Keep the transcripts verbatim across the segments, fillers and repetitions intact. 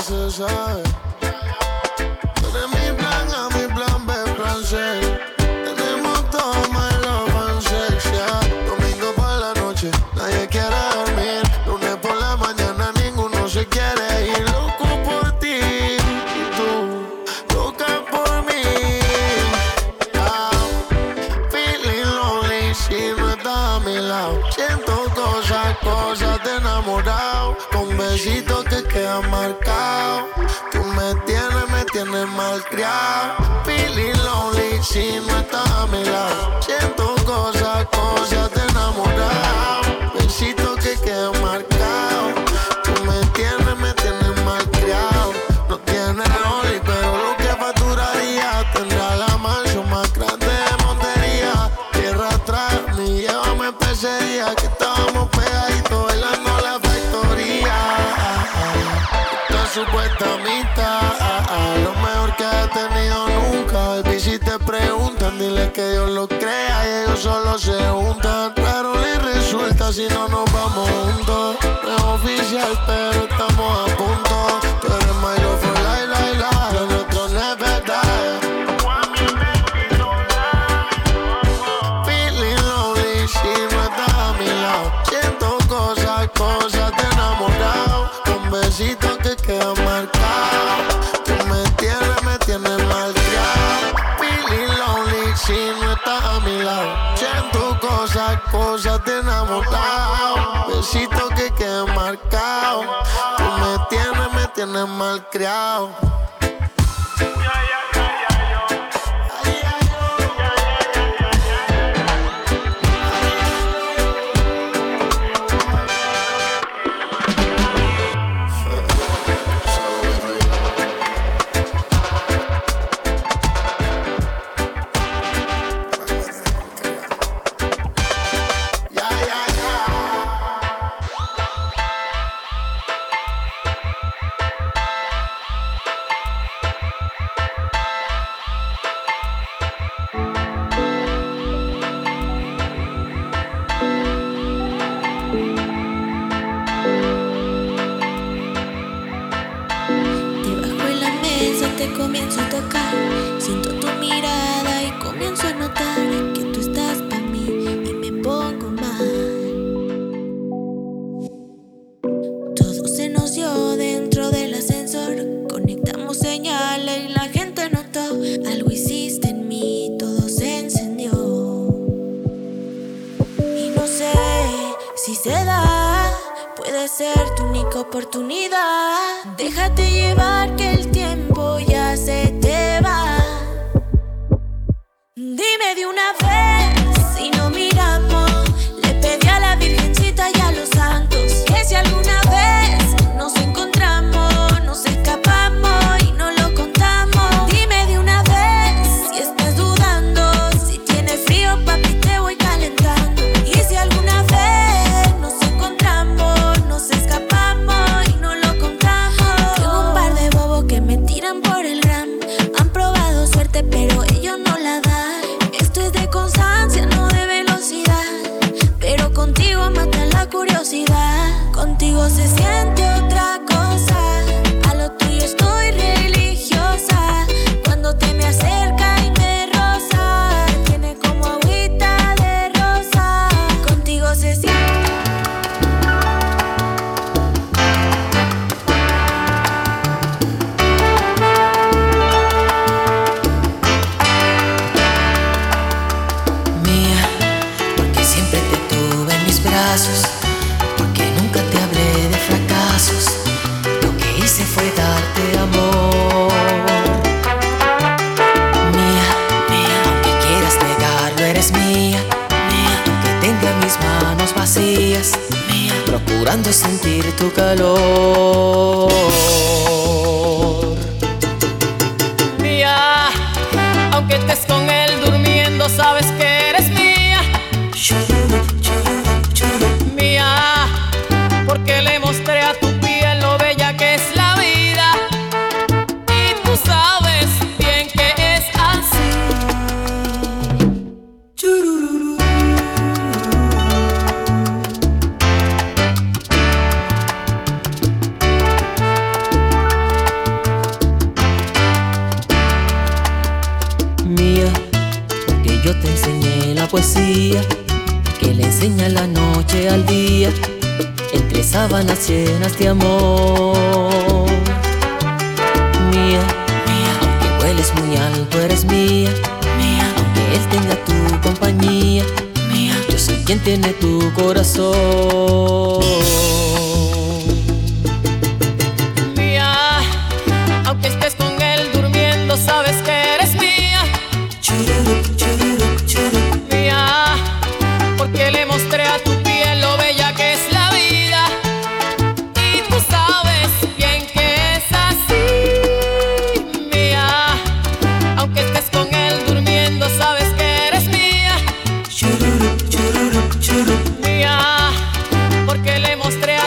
se sabe. Tú eres mi plan A, mi plan B, plan C. Tenemos todo, my love and sex, yeah. Domingo por la noche, nadie quiere dormir. Lunes por la mañana, ninguno se quiere ir. Loco por ti, y tú, loca por mí. Ah, feeling lonely si no estás a mi lado. Siento cosas, cosas de enamorado. Con besitos que quedan marcados. Tú me tienes, me tienes malcriado. Feeling lonely si no estás a mi lado. Siento cosas, cosas de enamorado. Besitos que quedan marcados. Tú me tienes, me tienes malcriado. No tienes lonely, pero lo que facturaría tendrá la mansión más grande de Montería. Tierra atrás, ni llévame pecería. Que estábamos pegaditos bailando la factoría. Esta supuesta amistad, lo mejor que he tenido nunca. Baby, si te preguntan, dile que Dios lo crea y ellos solo se juntan. Claro, le resulta si no nos vamos juntos. No es oficial, pero estamos a punto. Tú eres my love for life, life, life. Lo nuestro no es verdad. Feeling lonely si no estás a mi lado. Siento cosas, cosas de enamorado. Con besitos que quedan marcados. Tú me tienes, me tienes malcriado. Feeling lonely si no estás a mi lado. Siento cosas, cosas de enamorado. Besitos que quedan marcados. Tú me tienes, me tienes malcriado. Te comienzo a tocar, siento tu mirada y comienzo a notar que tú estás para mí y me pongo mal. Todo se nos dio dentro del ascensor, conectamos señales y la gente notó. Algo hiciste en mí, todo se encendió. Y no sé si se da, puede ser tu única oportunidad. Déjate llevar que el tiempo ya se te va. Dime de una vez si no miramos. Le pedí a la Virgencita y a los santos que si alguna vez nos encontramos, nos escapamos y no lo contamos. Dime de una vez si estás dudando. Si tienes frío, papi, te voy calentando. Y si alguna vez nos encontramos, nos escapamos y no lo contamos. Tengo un par de bobos que me tiran por el gram. Han probado suerte, pero ellos no la dan. Esto es de constancia, no de velocidad. Pero contigo mata la curiosidad. Contigo se siente otra cosa. A lo tuyo estoy religiosa. Cuando te me acerca y me roza, tiene como agüita de rosa. Contigo se siente. Porque nunca te hablé de fracasos. Lo que hice fue darte amor. Mía, mía, aunque quieras negarlo, eres mía. Mía, aunque tenga mis manos vacías. Mía, procurando sentir tu calor. Mía, aunque estés con él durmiendo, sabes que eres mía. Mía, porque le mostré a tu piel lo bella que es la vida. Y tú sabes bien que es así. poesía que le enseña la noche al día, entre sábanas llenas de amor. Mía, mía, aunque vueles muy alto eres mía, mía, aunque él tenga tu compañía, mía, yo soy quien tiene tu corazón. Mía, aunque estés con él durmiendo, sabes que eres mía. Chururuc, chururuc, chururuc. Mía, porque le mostré a tu piel lo bella que es la vida, y tú sabes bien que es así. Mía, aunque estés con él durmiendo, sabes que eres mía. Chururuc, chururuc, chururuc. Mía, porque le mostré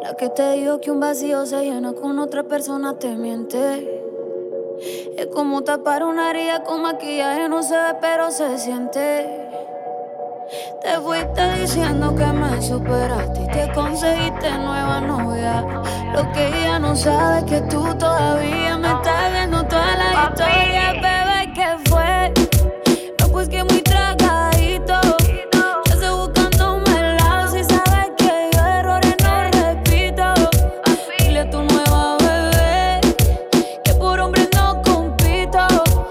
La que te dijo que un vacío se llena con otra persona te miente. Es como tapar una herida con maquillaje, no se ve pero se siente. Te fuiste diciendo que me superaste y te conseguiste nueva novia. Lo que ella no sabe es que tú todavía me estás viendo toda la historia. Bebé, ¿qué fue? No, pues que muy tragadito. Yo estoy buscándome el lado. Si sabes que yo errores no repito. Dile a tu nueva bebé que por hombre no compito.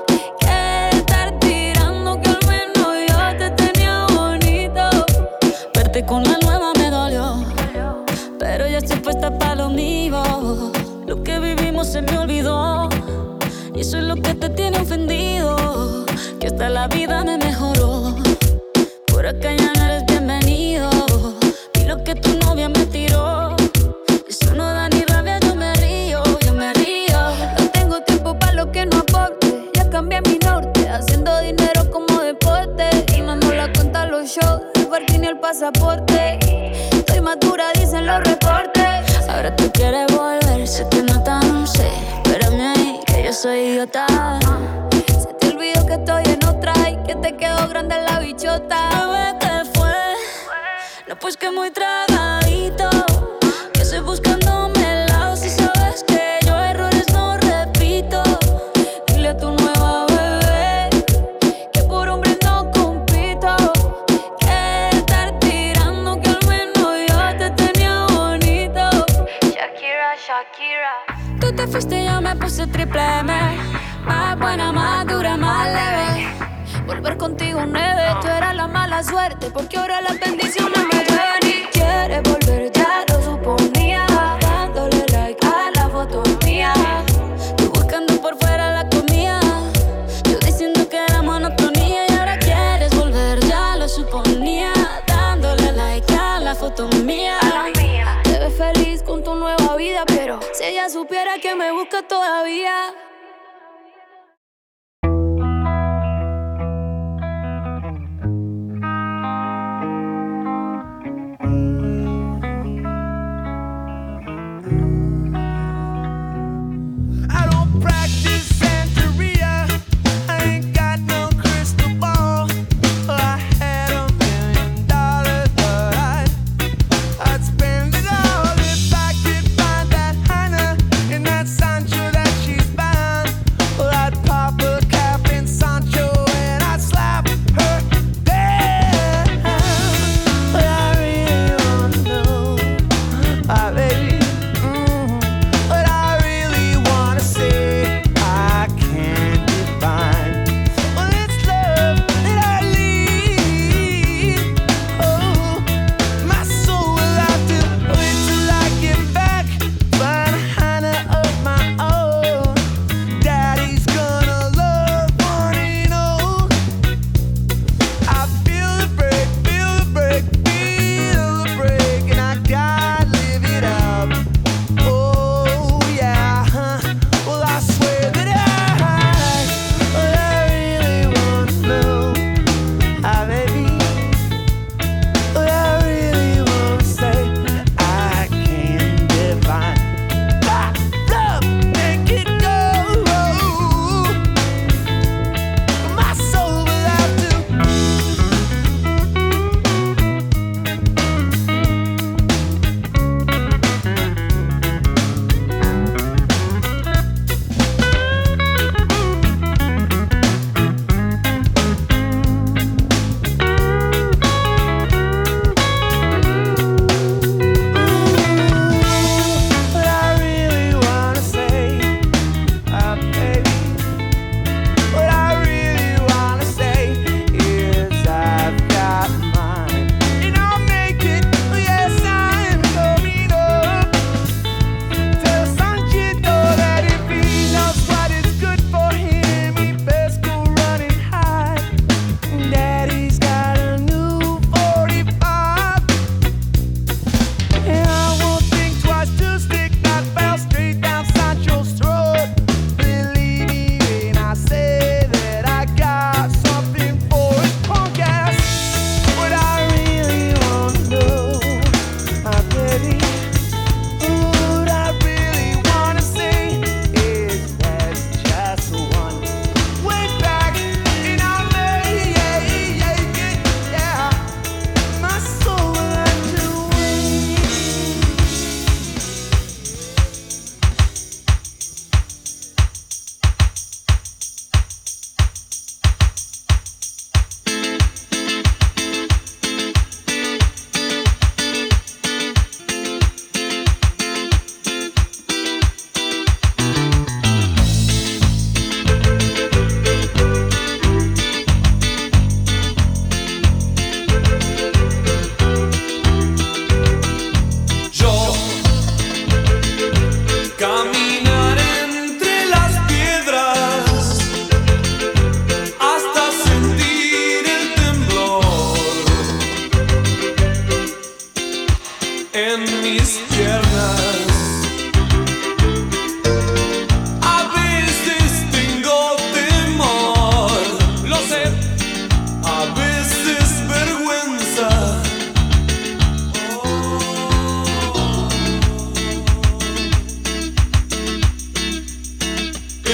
Que estar tirando que al menos yo te tenía bonito. Verte con la nueva me dolió, pero ya estoy puesta pa' lo mío. Lo que vivimos se me olvidó y eso es lo que te tiene ofendido. Que hasta la vida me mejoró. Por acá ya no eres bienvenido. Y lo que tu novia me tiró, eso no da ni rabia, yo me río, yo me río. No tengo tiempo para lo que no aporte. Ya cambié mi norte, haciendo dinero como deporte. Y mando la cuenta a los shows, el parking y el pasaporte. Estoy madura, dicen los reportes. Ahora tú quieres volver, se te nota, no sé. Espérame ahí, que yo soy idiota. Se te olvidó que estoy en otra y que te quedó grande la bichota. Bebé, ¿qué fue? No, pues que muy tragadito. Que estoy buscándome el lado. Si sabes que yo errores no repito. Dile a tu nueva bebé que por hombre no compito. Que estar tirando que al menos yo te tenía bonito. Shakira, Shakira. Tú te fuiste y yo me puse triple M. Más buena, más dura, más leve. Volver contigo nueve. Tú eras la mala suerte porque ahora las bendiciones me llueven. Y quieres volver, ya lo suponía. Dándole like a la foto mía. Tú buscando por fuera la comida. Yo diciendo que era monotonía. Y ahora quieres volver, ya lo suponía. Dándole like a la foto mía. Te ves feliz con tu nueva vida, pero si ella supiera que me busca todavía. Spend it all if I could find that Hannah in that Sancho that she's bound.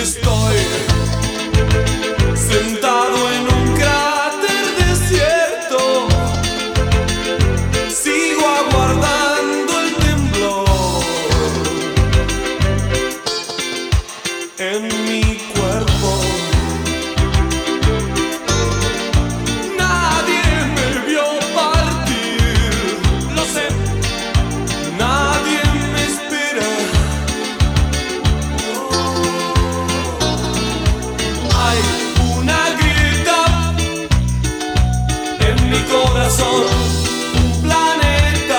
estoy sentado en un cráter desierto. Sigo aguardando el temblor en mi cuerpo. Nadie me vio partir, lo sé. Nadie me espera. Hay una grieta en mi corazón, un planeta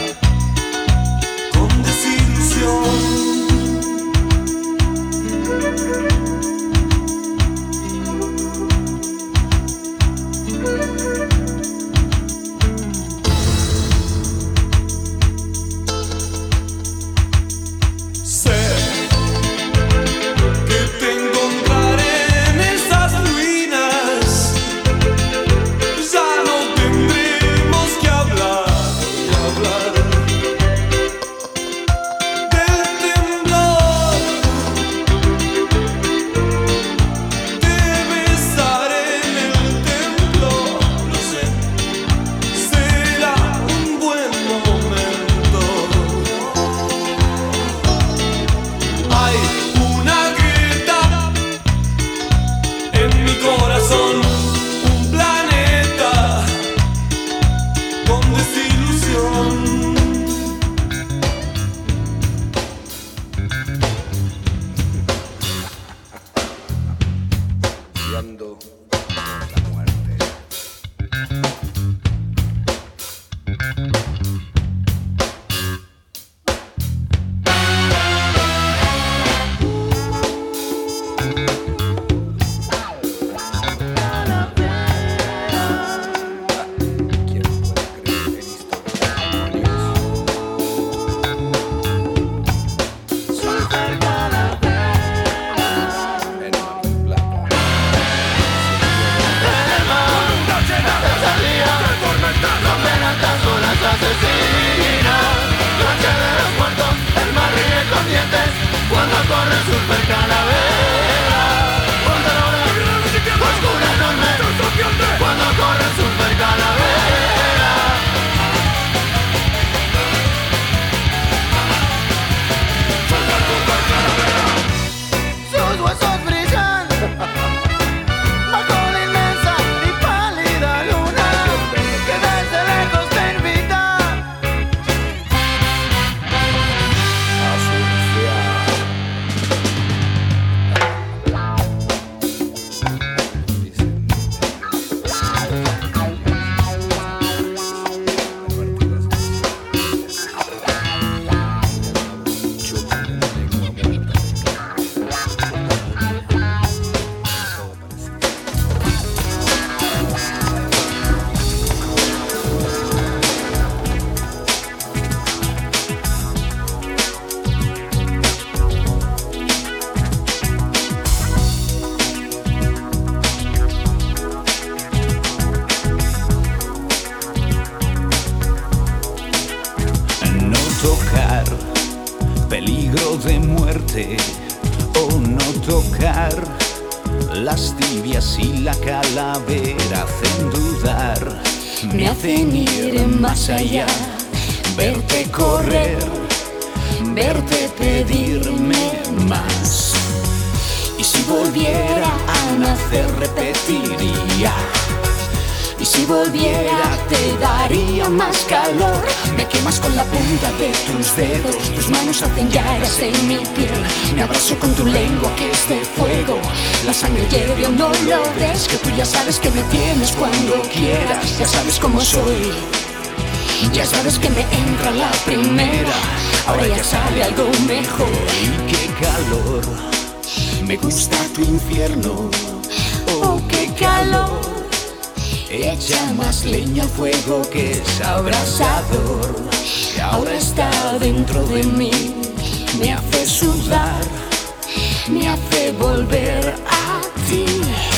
con desilusión. Sé que te encontraré en esas ruinas. Ya no tendremos que hablar, hablar del temblor. Te besaré en el templo, lo sé. Será un buen momento. Hay una grieta en mi corazón, un planeta con desilusión. Jugando con la muerte. ¿Quién puede creer en En Mar del Plata. Sus huesos brillan bajo la inmensa y pálida luna que desde lejos te invita A surfear. Dicen. Chupan en la lengua muerta. Todo parece. No tocar, peligro de muerte, o no tocar, las tibias y la calavera hacen dudar, me hacen ir más allá, verte correr, verte pedirme más. Y si volviera a nacer repetiría. Y si volviera te daría más calor. Me quemas con la punta de tus dedos, tus manos hacen llagas en mi piel. Me abrazo con tu lengua que es de fuego. La sangre hierve o no lo ves, que tú ya sabes que me tienes cuando quieras. Ya sabes cómo soy, ya sabes que me entra la primera. Ahora ya sale algo mejor. Y qué calor, me gusta tu infierno. Oh, qué calor. Echa más leña al fuego que es abrasador, que ahora está dentro de mí. Me hace sudar, me hace volver a ti.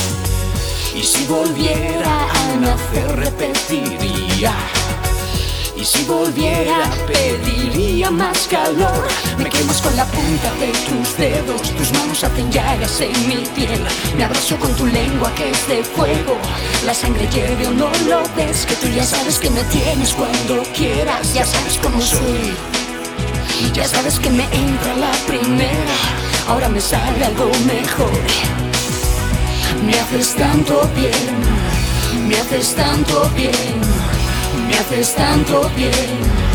Y si volviera a nacer repetiría. Y si volviera pediría más calor. Me quemas con la punta de tus dedos, tus manos hacen llagas en mi piel. Me abrazo con tu lengua que es de fuego. La sangre hierve o no lo ves, que tú ya sabes que me tienes cuando quieras. Ya sabes cómo soy, y ya sabes que me entra la primera. Ahora me sale algo mejor. Me haces tanto bien, me haces tanto bien, me haces tanto bien.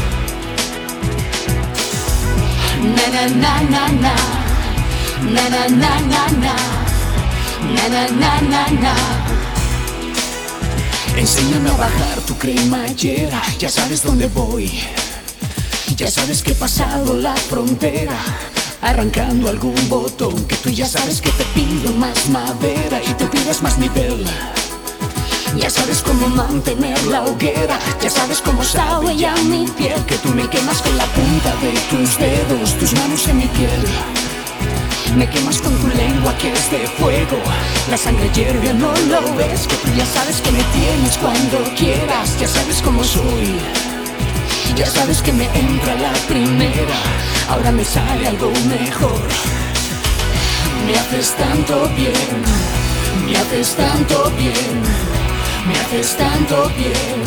Na na na na na, na na na na na, na na na na na. Enséñame a bajar tu cremallera, ya sabes dónde voy. Ya sabes que he pasado la frontera, arrancando algún botón, que tú ya sabes que te pido más madera y te pides más nivel. Ya sabes cómo mantener la hoguera, ya sabes cómo sabe ya mi piel, que tú me quemas con la punta de tus dedos, tus manos en mi piel. Me quemas con tu lengua que es de fuego. La sangre hierve, no lo ves, que tú ya sabes que me tienes cuando quieras. Ya sabes cómo soy, ya sabes que me entra la primera. Ahora me sale algo mejor. Me haces tanto bien, me haces tanto bien, me haces tanto bien,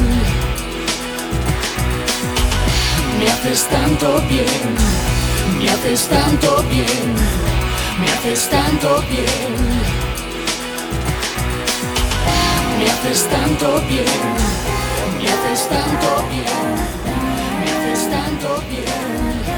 me haces tanto bien, me haces tanto bien, me haces tanto bien, me haces tanto bien, me haces tanto bien, me haces tanto bien.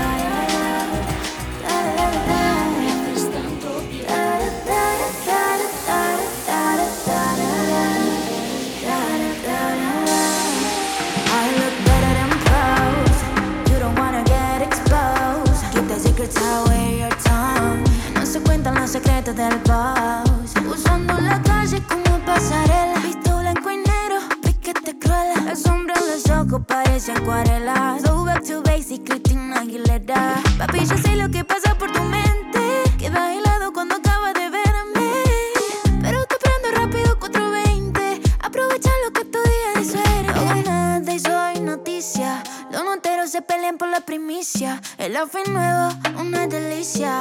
Los secretos del boss, usando la calle como pasarela, visto blanco y negro, piquete cruel. La sombra en los ojos parece acuarela. So back to basic, Cristina Aguilera. Papi, yo sé lo que pasa por tu mente. Quedas helado cuando acabas de verme, pero te prendo rápido cuatro veinte. Aprovecha lo que tu día de suerte. No hago nada y soy noticia. Los noteros se pelean por la primicia. El outfit nuevo, una delicia.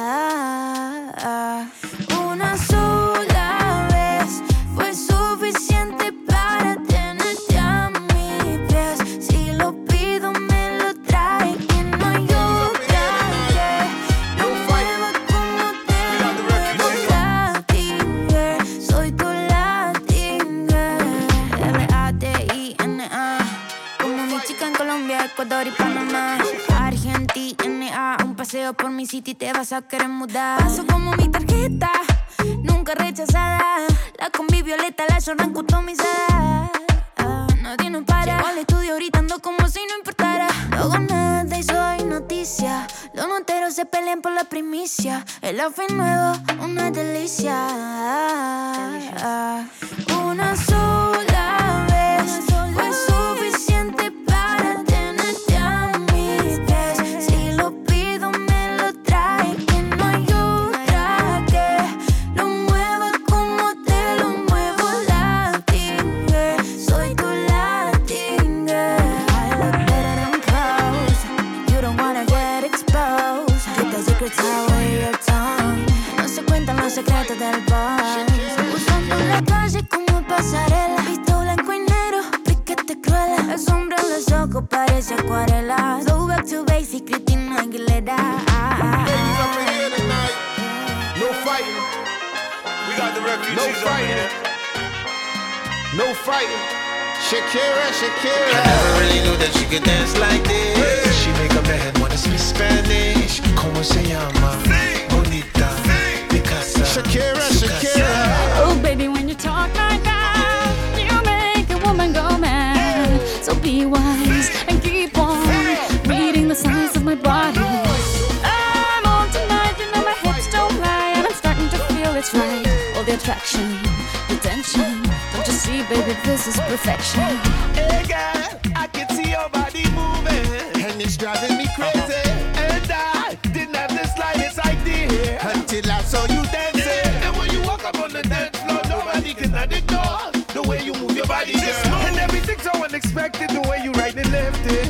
Una sola vez fue suficiente para tenerte a mis pies. Si lo pido me lo trae, que no hay otra que no mueva como te muevo. Latin girl, soy tu Latin girl. L A T I N A, como mi chica en Colombia, Ecuador y Panamá. Argentina, un paseo por mi city te vas a querer mudar. Paso como mi tarjeta, nunca rechazada. La combi violeta, la zorra customizada. Ah, nadie nos para. Llego al estudio gritando como si no importara. No hago nada y soy noticia. Los noteros se pelean por la primicia. El outfit nuevo, una delicia. Ah, una sola vez fue suficiente para tenerte a mis pies. Si lo pido me lo trae, que no hay otra que lo mueva como te lo muevo. Latin girl, soy tu Latin girl. I look better than clothes. You don't wanna get exposed. Keep the secrets out of your tongue. No se cuentan los secretos del boss. Usando la calle como pasarela, visto blanco y negro, piquete cruel. La sombra en los ojos parece acuarela. So back to basic, Cristina Aguilera. Ladies up in here tonight. No fighting. We got the refugees. No fighting. No fighting. Shakira, Shakira. I never really knew that she could dance like this. Hey. She make a man wanna speak Spanish. ¿Cómo se llama? Sí. Bonita. Sí. Picasa. Shakira, Shakira. Oh, baby, when you talk like that, you make a woman go mad. So be wise and keep on reading the signs of my body. I'm on tonight, you know my hips don't lie, and I'm starting to feel it's right. All the attraction, the tension. Don't you see, baby, this is perfection. Hey girl, I can see your body moving, and it's driving me crazy. And I didn't have the slightest idea until I saw you dancing. And when you walk up on the dance floor, nobody can ignore the way you move your body, girl. And everything's so unexpected, the way you right and left it.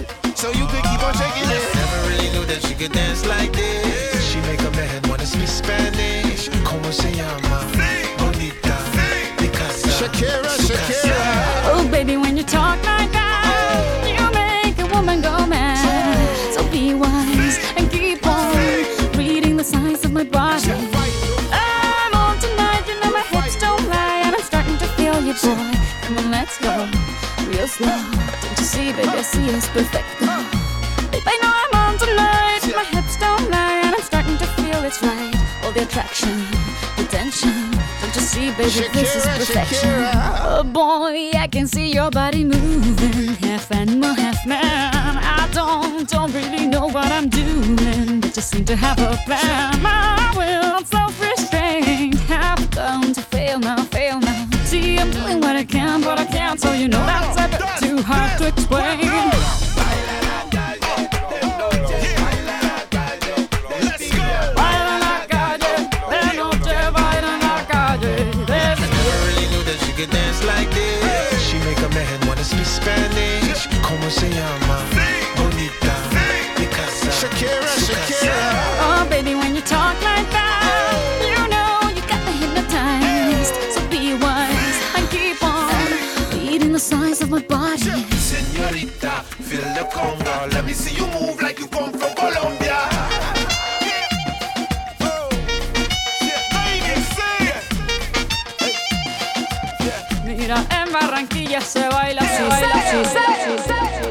can dance like this. She make a man wanna speak Spanish. ¿Cómo se llama? Bonita, Picasa, Shakira, Shakira. Oh, baby, when you talk like that, you make a woman go mad. So be wise and keep on reading the signs of my body. I'm on tonight, you know my hips don't lie, and I'm starting to feel you, boy. Come on, let's go, real slow. Don't you see, baby, I see it's perfecto. Babe, I know I'm on tonight, my hips don't lie, and I'm starting to feel it's right. All the attraction, the tension. Don't you see, baby, Shakira, this is perfection. Shakira. Oh boy, I can see your body moving, half animal, half man. I don't, don't really know what I'm doing, but just seem to have a plan. My will, self-restraint, have come to fail now, fail now. See, I'm doing what I can, but I can't, so you know that's a bit too hard to explain. Dance like this. She make a man wanna speak Spanish. ¿Cómo se llama? Bonita, Picasa, Shakira, Shakira. Oh, baby, when you talk like that, you know you got me hypnotized. So be wise and keep on reading the signs of my body. Señorita, feel the conga. Let me see you move like you come from Colombia. Mira, en Barranquilla se baila así, se baila así, se baila así.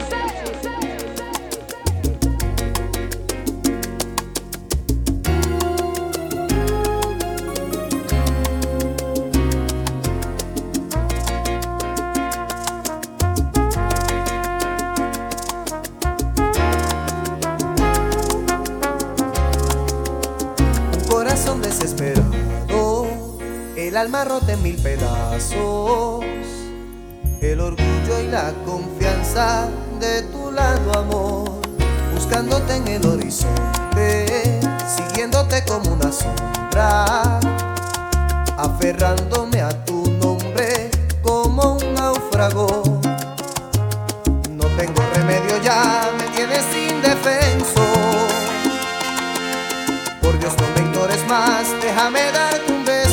Un corazón desesperado, el alma rota en mil pedazos, el orgullo y la confianza de tu lado, amor, buscándote en el horizonte, siguiéndote como una sombra, aferrándome a tu nombre como un náufrago. No tengo remedio ya, me tienes indefenso. Por Dios, no me ignores más, déjame darte un beso.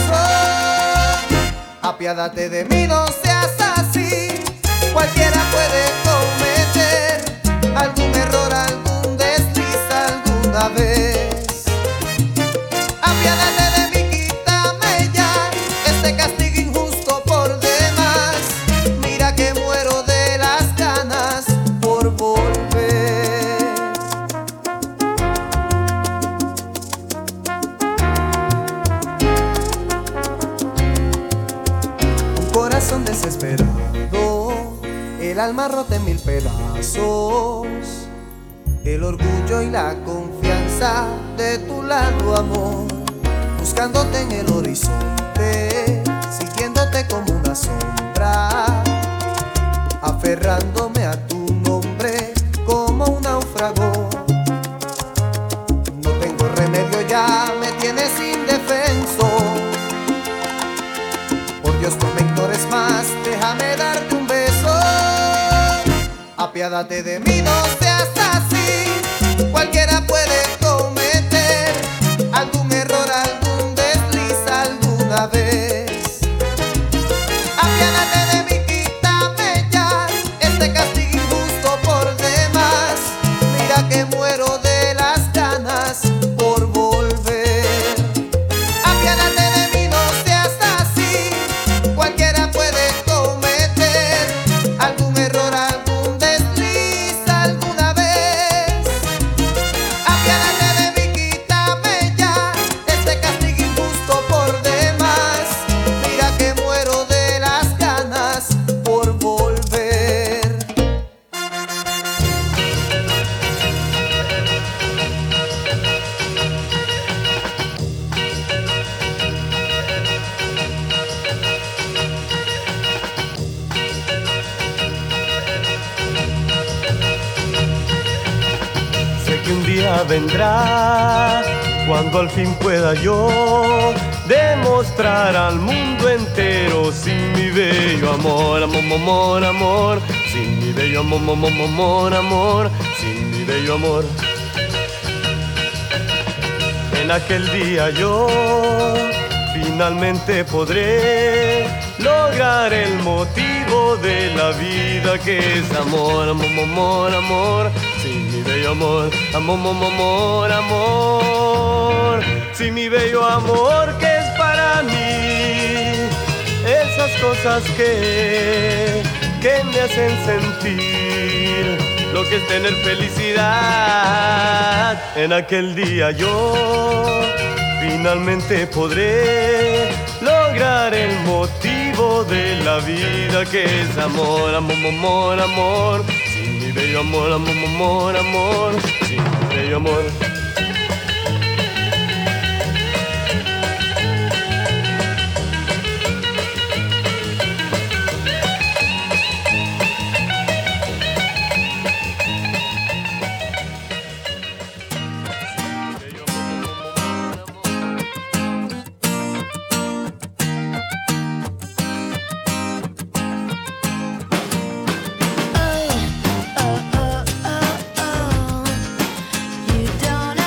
Apiádate de mí, no seas así. Cualquiera puede cometer algún error, algún desliz alguna vez. Apiádate de mí, quítame ya este castigo injusto por demás. Mira que muero de las ganas por volver. Corazón desesperado, el alma rota en mil pedazos, el orgullo y la confianza de tu lado, amor, buscándote en el horizonte, siguiéndote como una sombra, aferrándome a tu nombre como un náufrago. No tengo remedio ya, me tienes indefenso. Por Dios, no me ignores más, déjame darte un beso. Apiádate de mí, no seas así. Cualquiera puede cometer algún error, algún desliz alguna vez. Apiádate de mí, quítame ya este castigo injusto por demás. Mira que muero de las ganas por volver. Apiádate de mí, no seas así. Cualquiera puede cometer algún error, algún desliz alguna vez. Apiádate de mí, quítame ya este castigo injusto por demás. Mira que muero de las ganas por volver. Sé que un día vendrá cuando al fin pueda yo demostrar al mundo entero sin mi bello amor, amor, amor, amor, sin mi bello amor, amor, amor, amor, sin mi bello amor. En aquel día yo finalmente podré lograr el motivo de la vida que es amor, amor, amor, amor. Sí, mi bello amor, amor, amor, amor, amor. Sí, mi bello amor que es para mí. Esas cosas que, que me hacen sentir lo que es tener felicidad. En aquel día yo finalmente podré lograr el motivo de la vida que es amor, amor, amor, amor. Sí, mi bello amor, amor, amor, amor. Sí, mi bello amor. You don't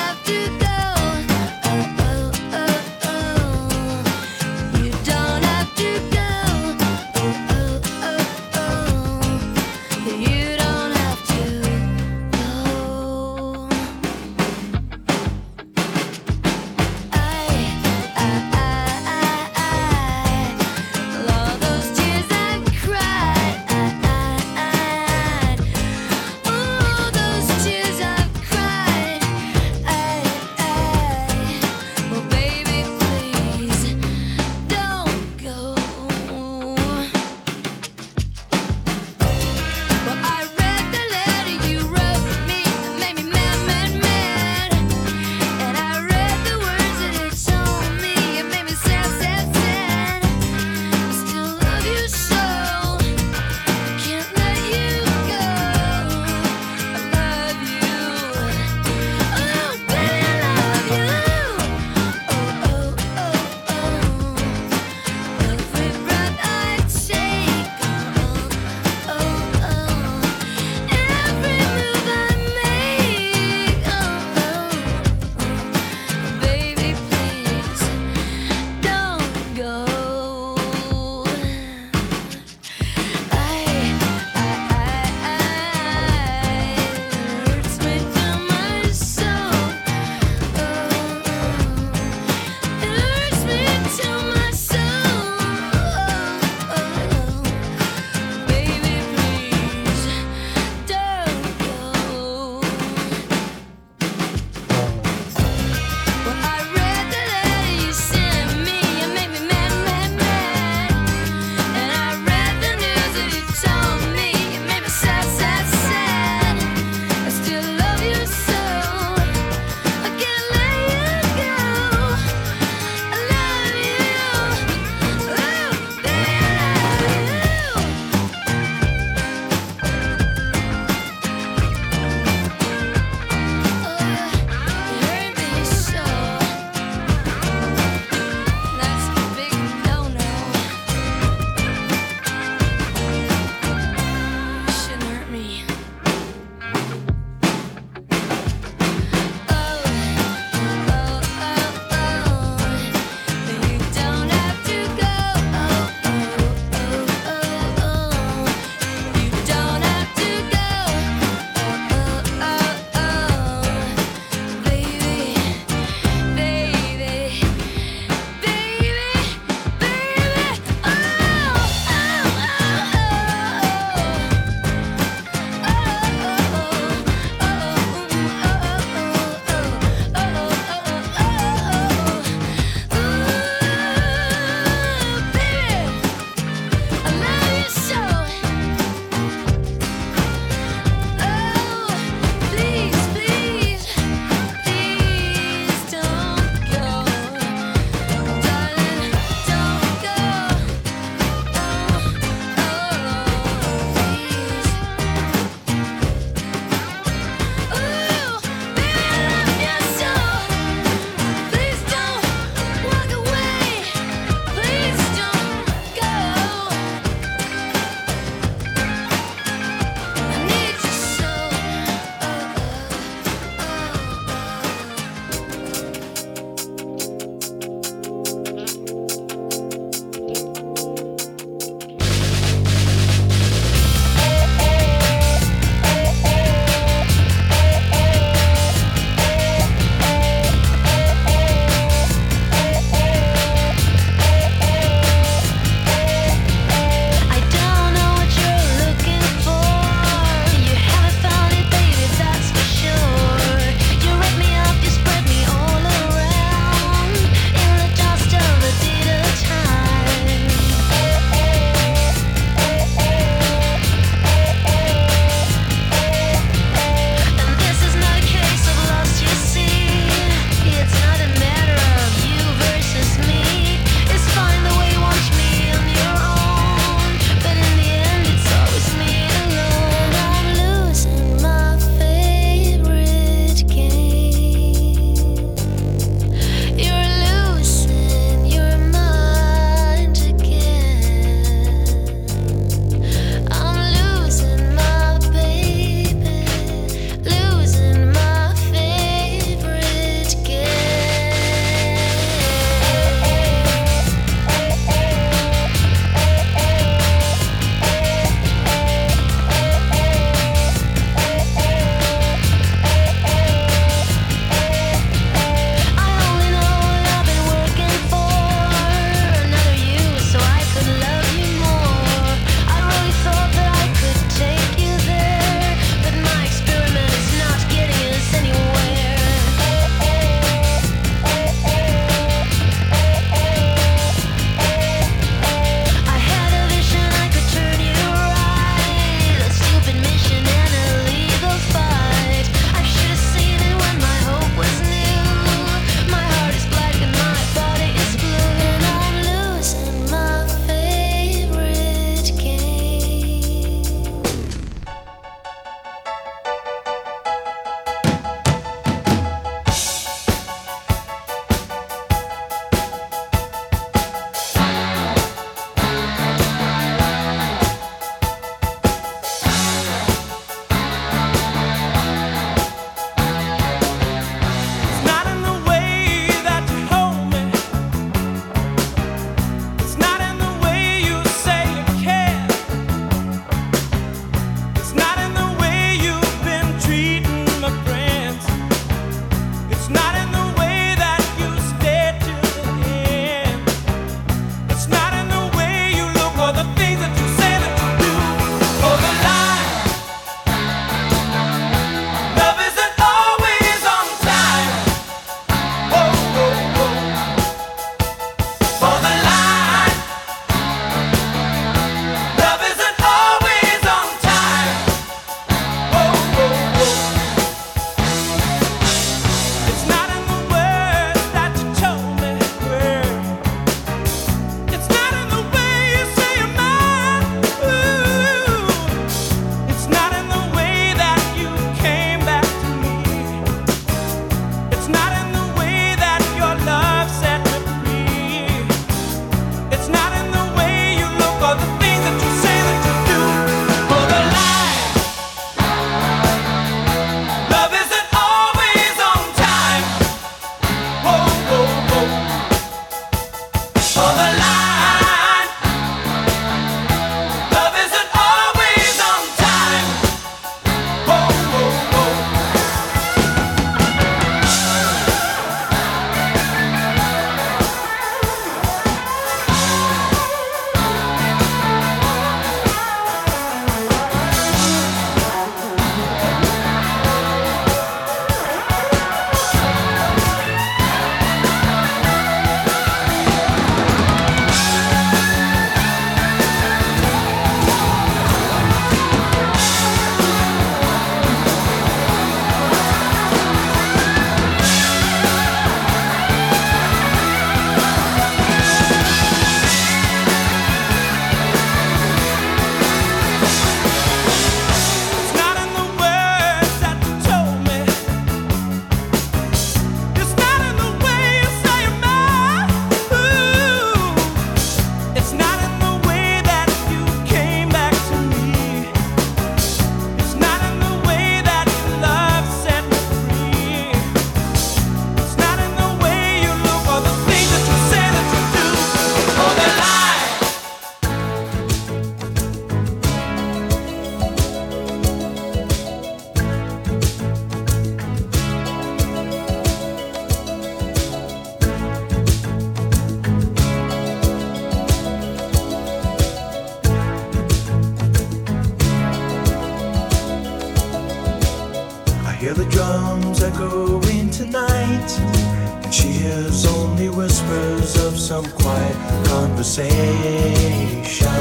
hears only whispers of some quiet conversation.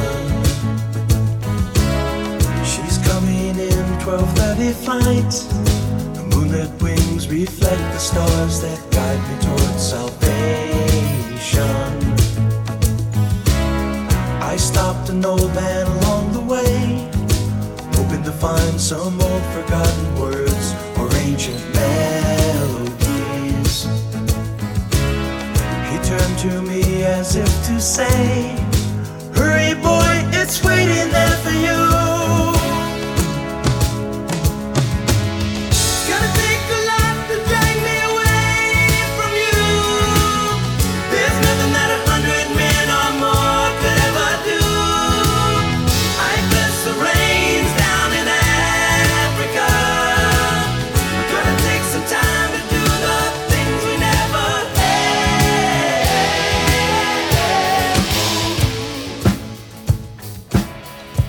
She's coming in twelve thirty flight. The moonlit wings reflect the stars that guide me towards salvation. I stopped an old man along the way, hoping to find some old forgotten words or ancient melodies. He turned to me as if to say, hurry boy, it's waiting there for you. It's gonna take a lot to drag me away from you. There's nothing that a hundred men or more could ever do. I bless the rains down in Africa. It's gonna take some time to do the things we never had.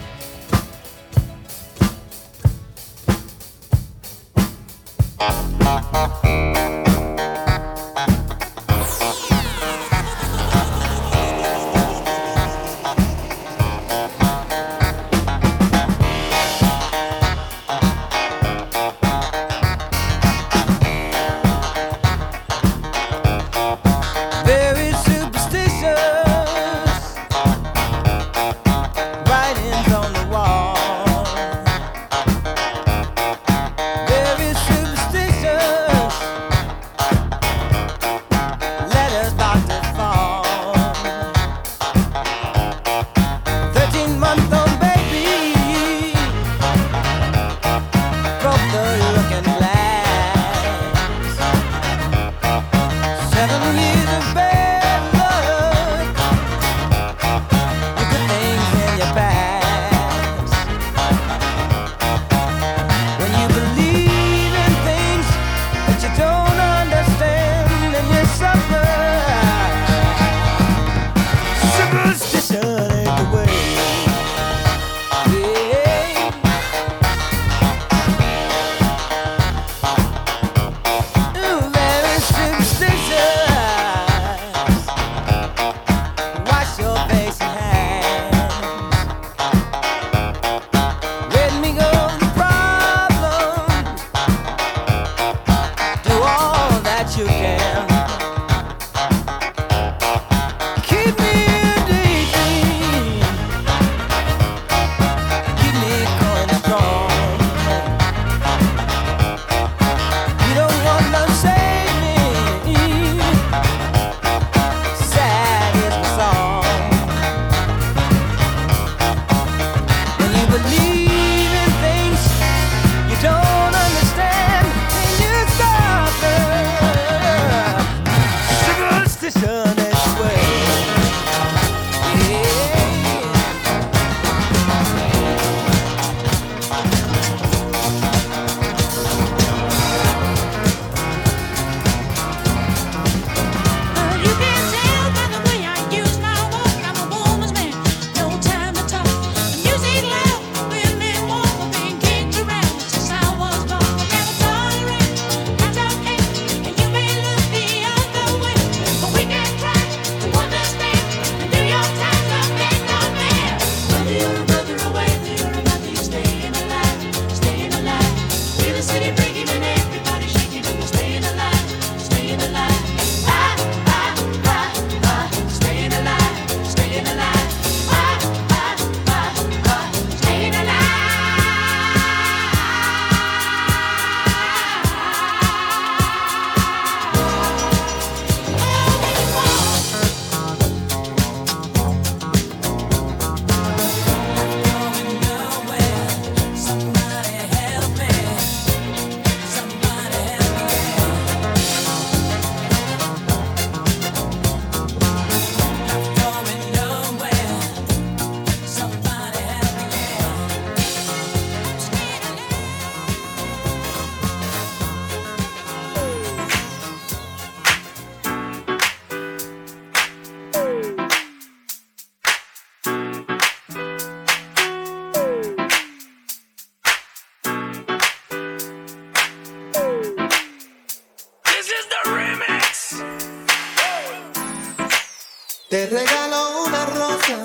Te regalo una rosa,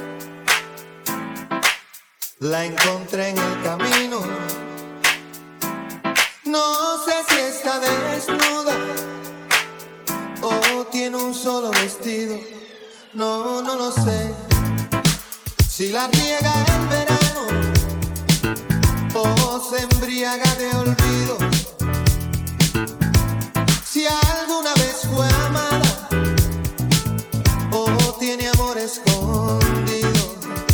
la encontré en el camino. No sé si está desnuda o tiene un solo vestido. No, no lo sé. Si la riega el verano o se embriaga de olvido. Si alguna vez fue amada o tiene amor escondido.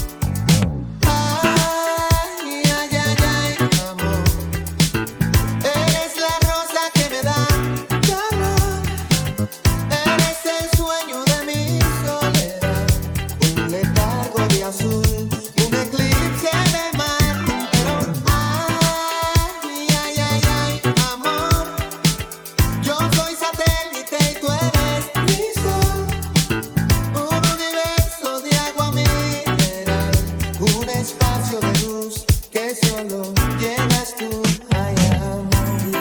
Ay, ay, ay, ay, amor. Eres la rosa que me da calor. Eres el sueño de mi soledad. Un letargo de azul, un eclipse de mar. Pero ay, ay, ay, ay, amor. Yo soy satélite y tú eres mi sol. Un universo de agua mineral. Un espacio de luz que solo llenas tú. Ay, amor.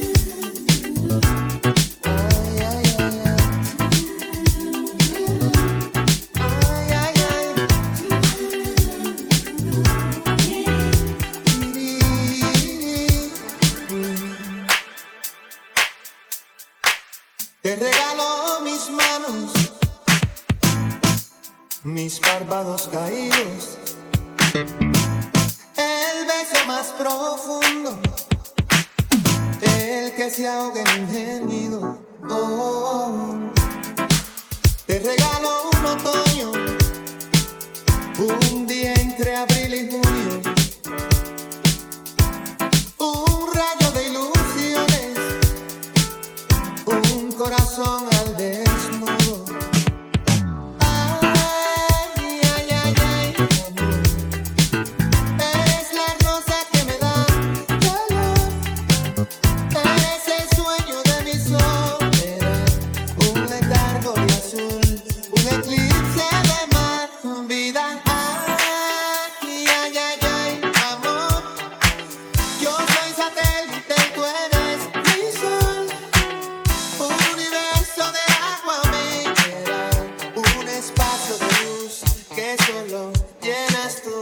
Ay, ay, ay, ay. Ay, ay, ay. Te regalo mis manos, mis párpados caídos, el beso más profundo, el que se ahoga en un gemido. Oh, te regalo un otoño, un día entre abril y junio, un rayo de ilusiones, un corazón al desnudo. Ay, ay, ay, ay, amor. Eres la rosa que me da calor. Eres el sueño de mi soledad. Un letargo de azul, un eclipse de mar. Vida, ay, ay, ay, ay, amor. Yo soy satélite y tú eres mi sol. Un universo de agua mineral. Un espacio de luz que solo llenas tú.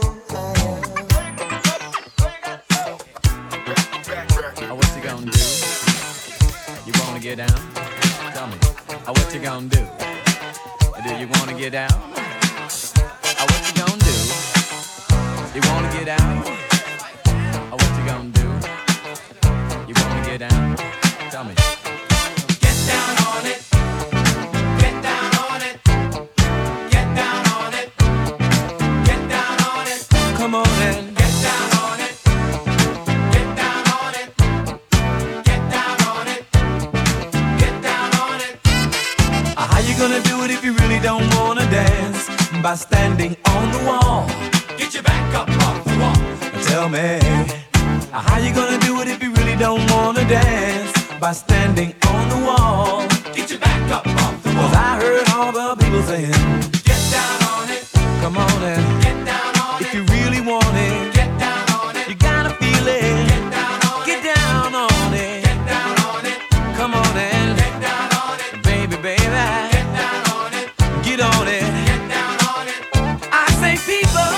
Oh, what you gonna do? You wanna get down? Tell me. Oh, what you gonna do? Do you wanna get down? Oh, what you gonna do? You wanna get down? Oh, what you gonna do? You wanna get down? Tell me. Get down on it. Get down on it. Get down on it. Get down on it. Come on and get down on it. Get down on it. Get down on it. Get down on it. Uh, How you gonna do it if you really don't wanna dance? By standing on the wall. Get your back up off the wall. Tell me, uh, how you gonna do it if you really don't wanna dance? By standing on the wall. Get your back up off the wall. 'Cause I heard all the people saying, get down on it. Come on and get down on it. If you really want it, get down on it. You gotta feel it. Get down on it. Get down on it. Get down on it. Come on and get down on it. Baby, baby. Get down on it. Get on it. Get down on it. I say, people,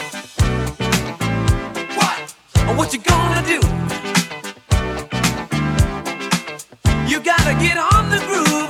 what? What you gonna do? You gotta get on the groove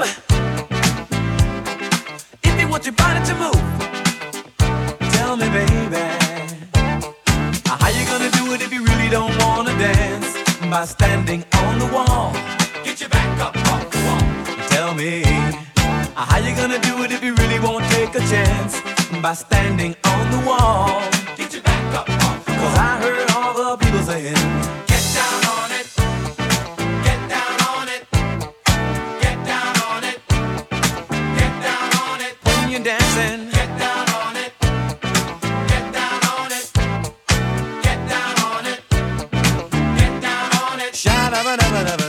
if you want your body to move. Tell me, baby, how you gonna do it if you really don't wanna dance? By standing on the wall. Get your back up off the wall. Tell me, how you gonna do it if you really won't take a chance? By standing on the wall. Get your back up off the wall. 'Cause I heard all the people saying, get down on it. Get down on it. Get down on it. Get down on it. When you're dancing, get down on it. Get down on it. Get down on it. Get down on it. Sha-da-ba-da-ba-da-ba-da.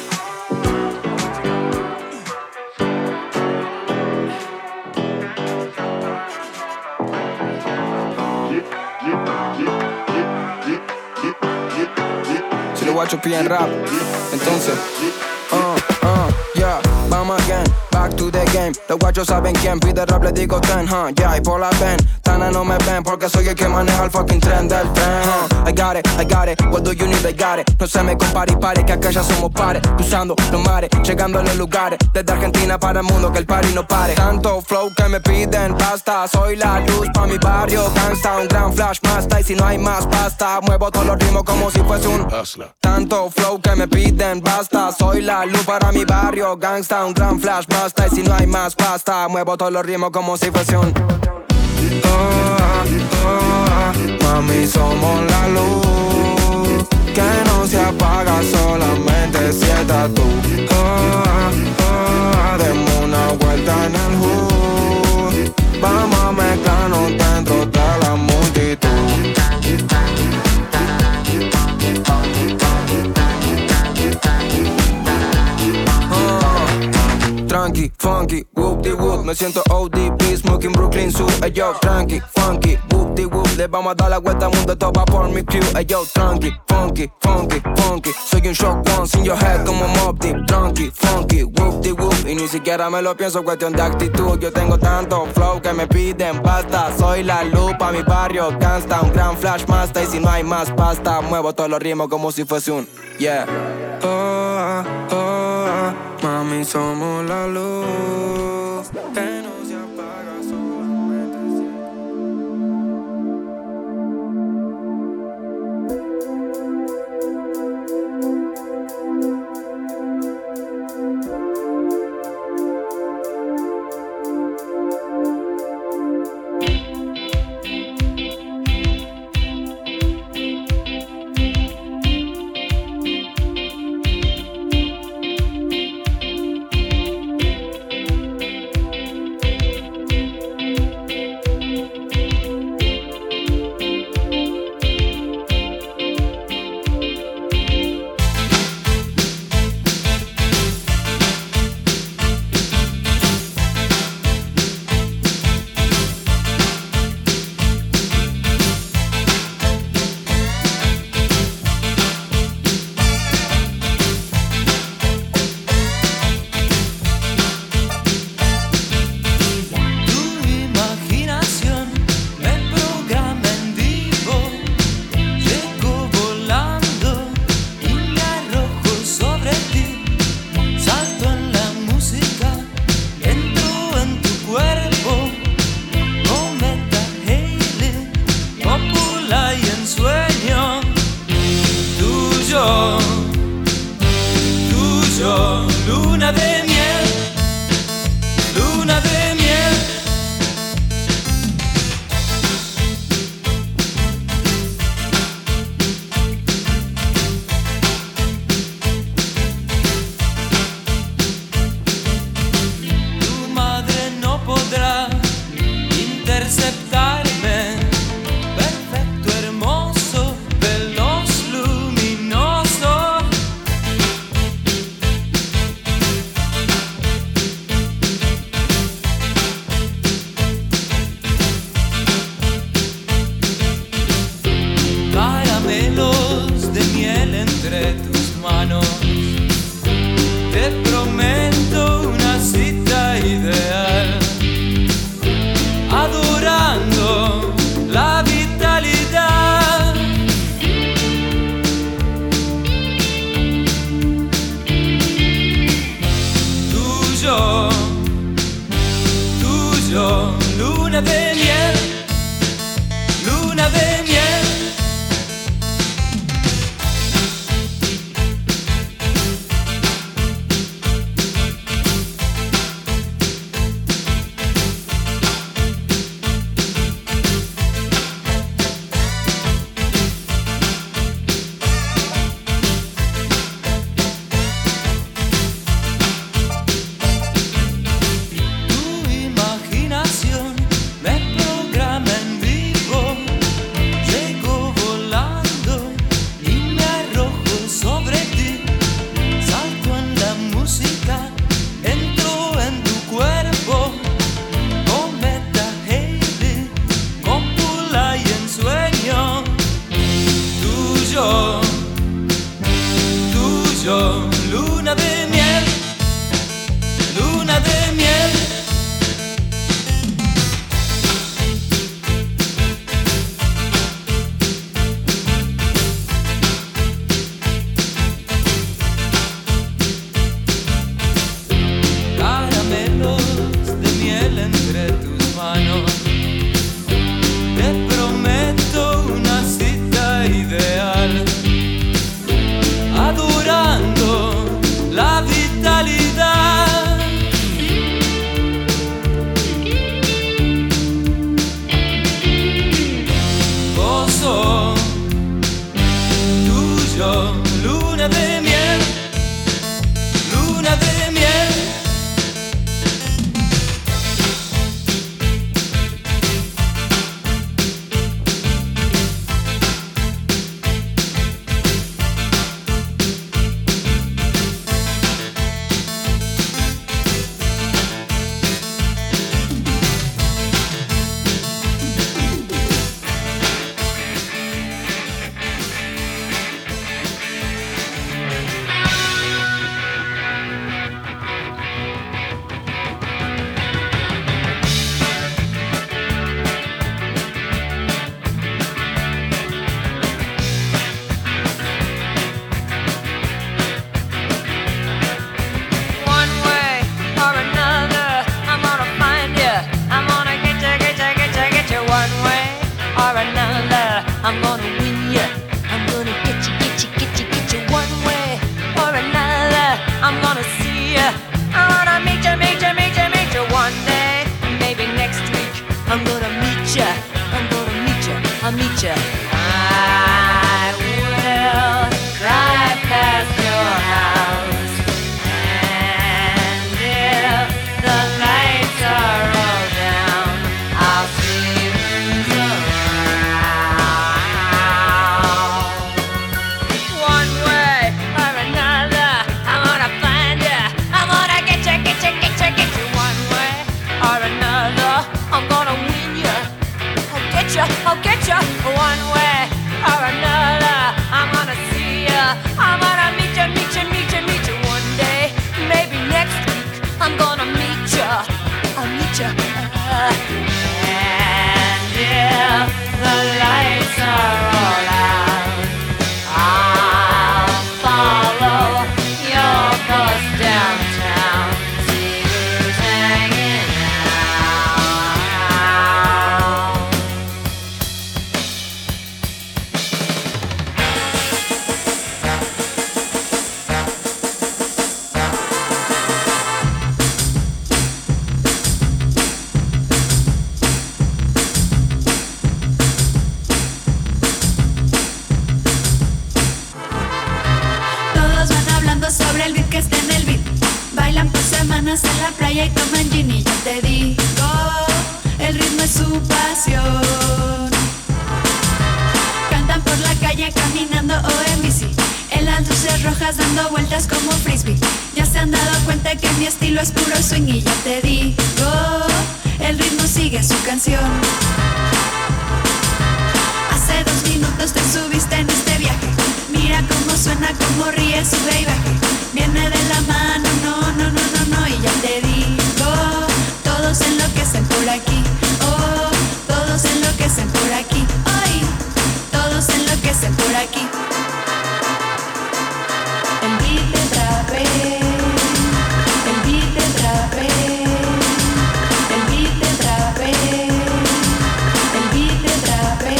Si los guachos piden rap, entonces, uh, uh, yeah, vamos again, back to the game. game. Los guachos saben quién pide rap, le digo ten, huh? Yeah, y por la ven, Tana no me ven porque soy el que maneja el fucking tren del tren, huh? I got it, I got it, what do you need, I got it. No se me compare y pare, que acá ya somos pares. Cruzando los mares, llegando a los lugares. Desde Argentina para el mundo, que el party no pare. Tanto flow que me piden pasta. Soy la luz pa' mi barrio, gangsta. Un gran flash masta y si no hay más pasta, muevo todos los ritmos como si fuese un hustler. Tanto flow que me piden basta. Soy la luz para mi barrio, gangsta. Un gran flash basta y si no hay más pasta, muevo todos los ritmos como si fuese un oh, oh, oh, mami, somos la luz que no se apaga, solamente si estás tú. Oh, oh, demos una vuelta en el hood, vamos a mezclarnos dentro de la multitud. Tranqui, funky, whoop-de-whoop. Me siento O D B, smoking Brooklyn Zoo. Ey yo, tranqui, funky, whoop-de-whoop. Le vamos a dar la vuelta al mundo, todo va por mi crew. Ey yo, tranqui, funky, funky, funky. Soy un shock once in your head como Mobb Deep. Tranqui, funky, whoop-de-whoop. Y ni siquiera me lo pienso, cuestión de actitud. Yo tengo tanto flow que me piden basta. Soy la luz pa' mi barrio, gangsta. Un gran flash master y si no hay más pasta, muevo todos los ritmos como si fuese un yeah. Oh, oh, oh, mami, somos la luz que no se apaga, solamente me future. And if the lights are all out, I'll follow your course downtown, see who's hanging sobre el beat que está en el beat. Bailan por semanas en la playa y toman gin y yo te digo, el ritmo es su pasión. Cantan por la calle caminando o en bici, en las luces rojas dando vueltas como un frisbee. Ya se han dado cuenta que mi estilo es puro swing y yo te digo, el ritmo sigue su canción. Hace dos minutos te subiste en este viaje, mira cómo suena, cómo ríe, sube y baje. Viene de la mano, no, no, no, no, no. Y ya te digo, todos enloquecen por aquí. Oh, todos enloquecen por aquí. Ay, todos enloquecen por aquí. El beat de trape, el beat de trape, el beat de trape, el beat de trape.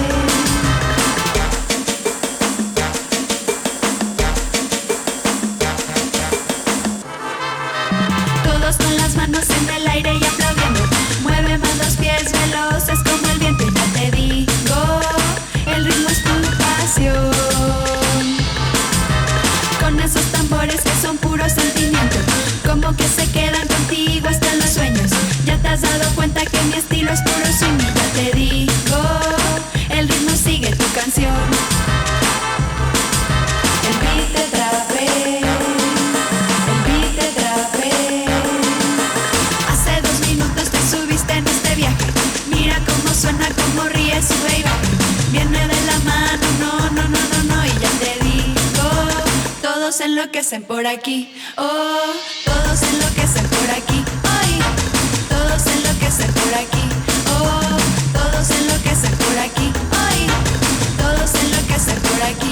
Con las manos en el aire y aplaudiendo, mueve más los pies veloces como el viento y ya te digo, el ritmo es tu pasión. Con esos tambores que son puro sentimiento, como que se quedan contigo hasta en los sueños. Ya te has dado cuenta que mi estilo es puro swing y ya te digo, el ritmo sigue tu canción. El beat te trape, el beat te trape. Hace dos minutos te subiste en este viaje, mira cómo suena, cómo ríe, sube y baja. Viene de la mano, no, no, no, no, no. Y ya te digo, todos enloquecen por aquí. Oh, todos enloquecen por aquí. Ay, todos enloquecen por aquí. Oh, todos enloquecen por aquí. Ay, todos enloquecen por aquí.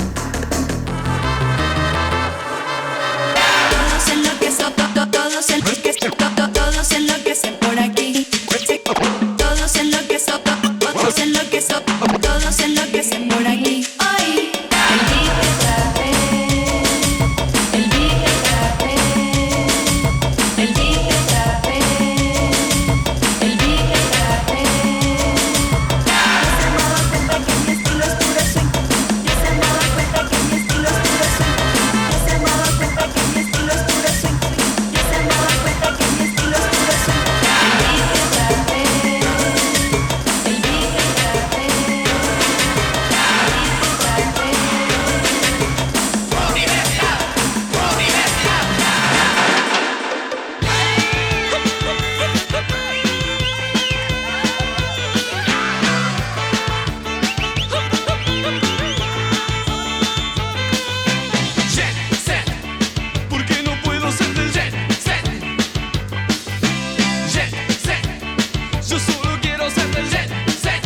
Todos enloquecen, to- to- todos enloquecen, to- to- todos enloquecen por aquí. Todos enloquecen, to- todos enloquecen, todos enloquecen por aquí. Ay, el beat de trape, el beat de trape, el beat de trape, el beat de trape. Ya se han dado cuenta que mi estilo es puro swing. Ya se han dado cuenta que mi estilo es puro swing. Ya se han dado cuenta que mi estilo es puro swing. Ya se han dado cuenta que mi estilo es puro swing. El beat de trape, el beat de trape, el beat de trape. Jet set, ¿por qué no puedo ser del jet set? Jet set, yo solo quiero ser del jet set.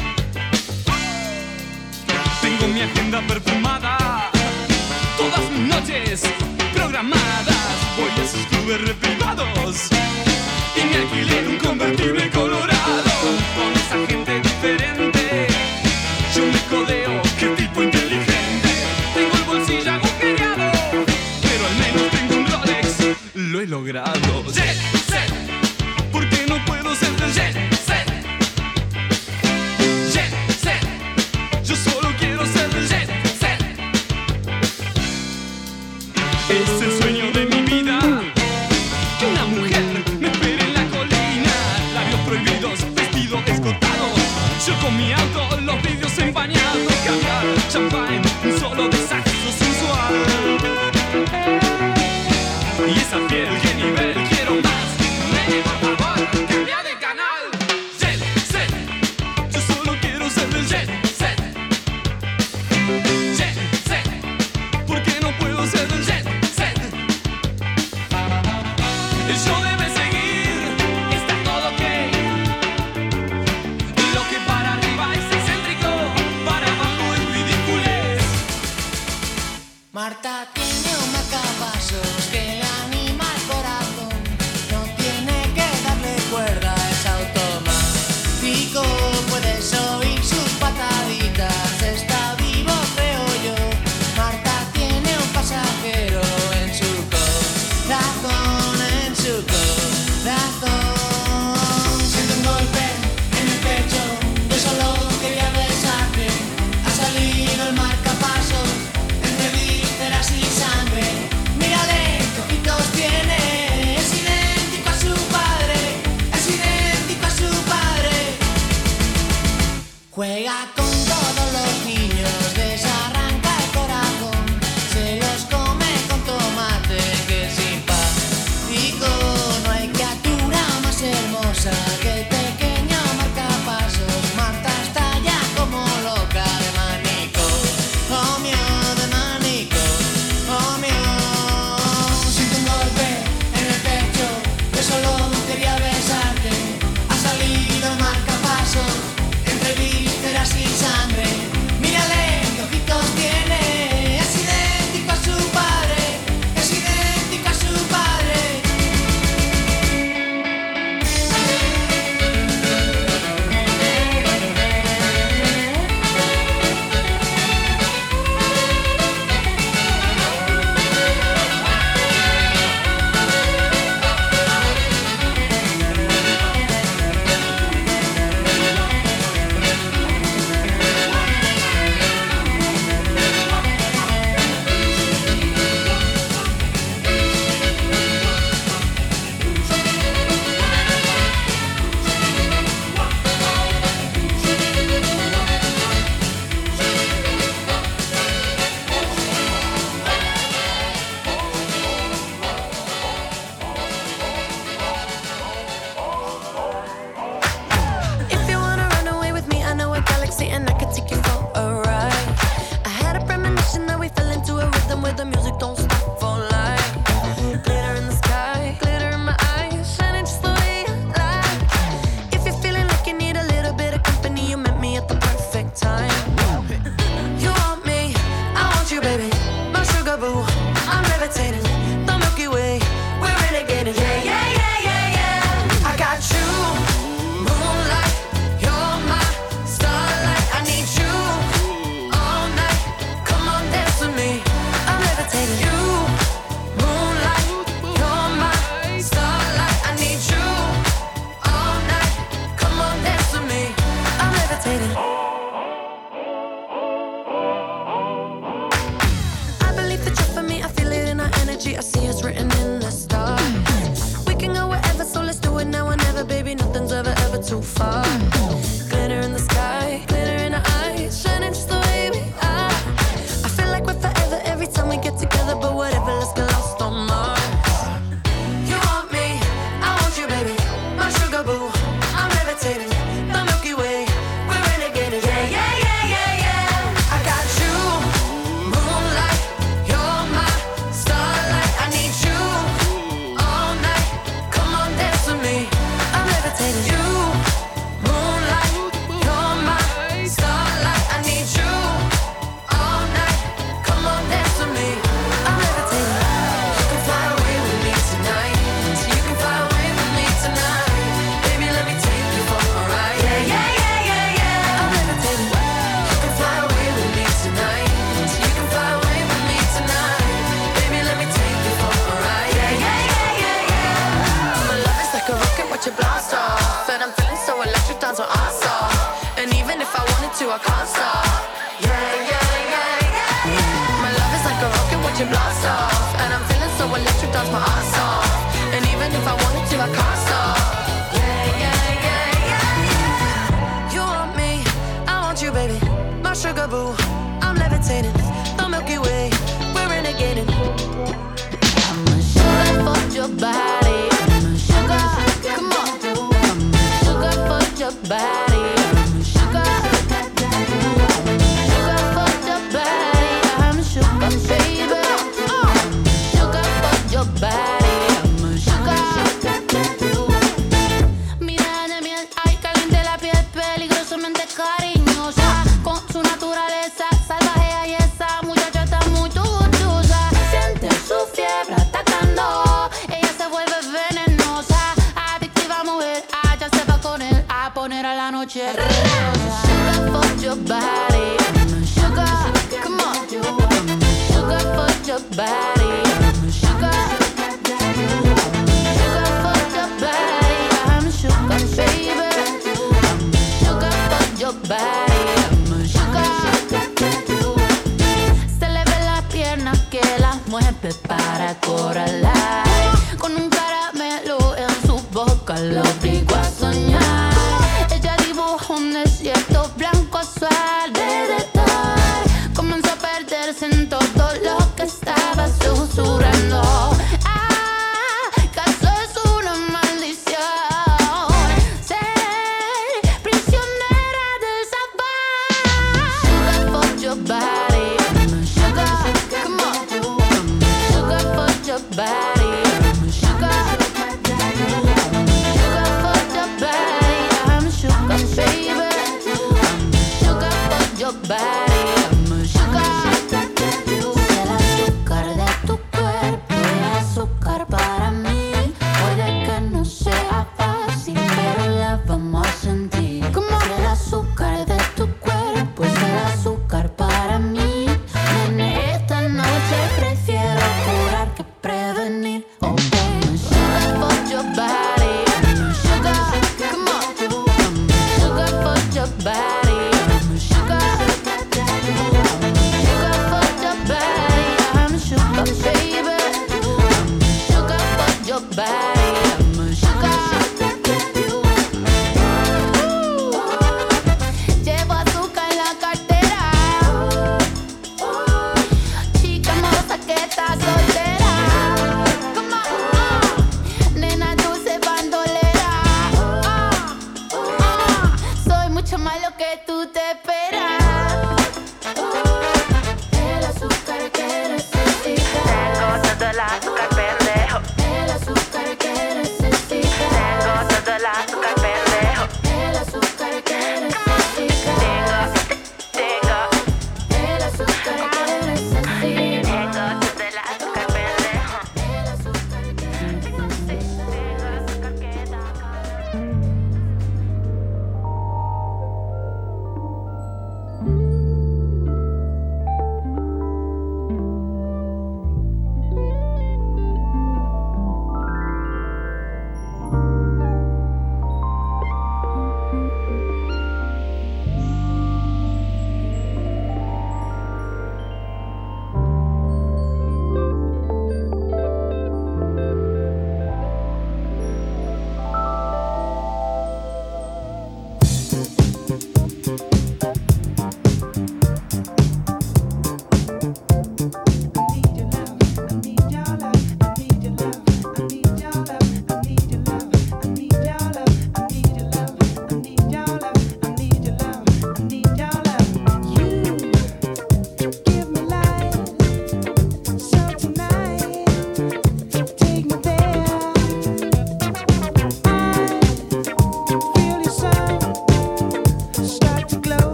Tengo mi agenda perfumada, todas mis noches programadas. Voy a esos clubes reprivados y me alquilé un convertible colorado. Con esa gente diferente, yo me codeo, qué tipo inteligente. Tengo el bolsillo agujereado, pero al menos tengo un Rolex, lo he logrado. Jet set, ¿por qué no puedo ser del jet set? Jet set, yo solo quiero ser del jet set. Es el sueño de mi vida, que una mujer me espere en la colina. Labios prohibidos, vestido escotado, yo con mi auto, los vidrios empañados. Caviar, champán, un solo de saxo sensual. Y esa piel, qué nivel, quiero más. Nene, por favor, cambia de canal. Jet set, yo solo quiero ser del jet set. Jet set, ¿por qué no puedo ser del jet set? El show debe seguir, you, I can't stop. Yeah, yeah, yeah, yeah. My love is like a rocket watching blast off, and I'm feeling so electric, dance my ass off. And even if I wanted to, I can't stop. Yeah, yeah, yeah, yeah. You want me, I want you, baby. My sugar boo, I'm levitating. The Milky Way, we're renegading. I'm a sugar for your body. I'm a sugar, come on. I'm a sugar for your body. I'm a sugar. Sugar for your body. I'm a sugar, baby. Oh. Sugar for your body. I'm a sugar. Mira de miel, ay, caliente la piel, peligrosamente cariñosa. Con su naturaleza salvaje y esa muchacha está muy tutusa. Siente su fiebre atacando, ella se vuelve venenosa. Adictiva mujer, allá se va con él a poner a la noche rosa. Sugar for your body, I'm a sugar, come on. I'm a sugar for your body, I'm a sugar. Sugar for your body, I'm a sugar, baby. I'm a sugar for your body, I'm a sugar. Se le ve la pierna que la mueve para corralar. Con un caramelo en su boca lo obligo a soñar. Ella dibujó un desierto blanco a su alrededor. Comenzó a perderse en todo lo que estaba susurrando. Ah, ¿acaso es una maldición ser prisionera del sabor? Sugar for your body, I'm a sugar, come on. I'm a sugar for your body, I'm a sugar. Sugar for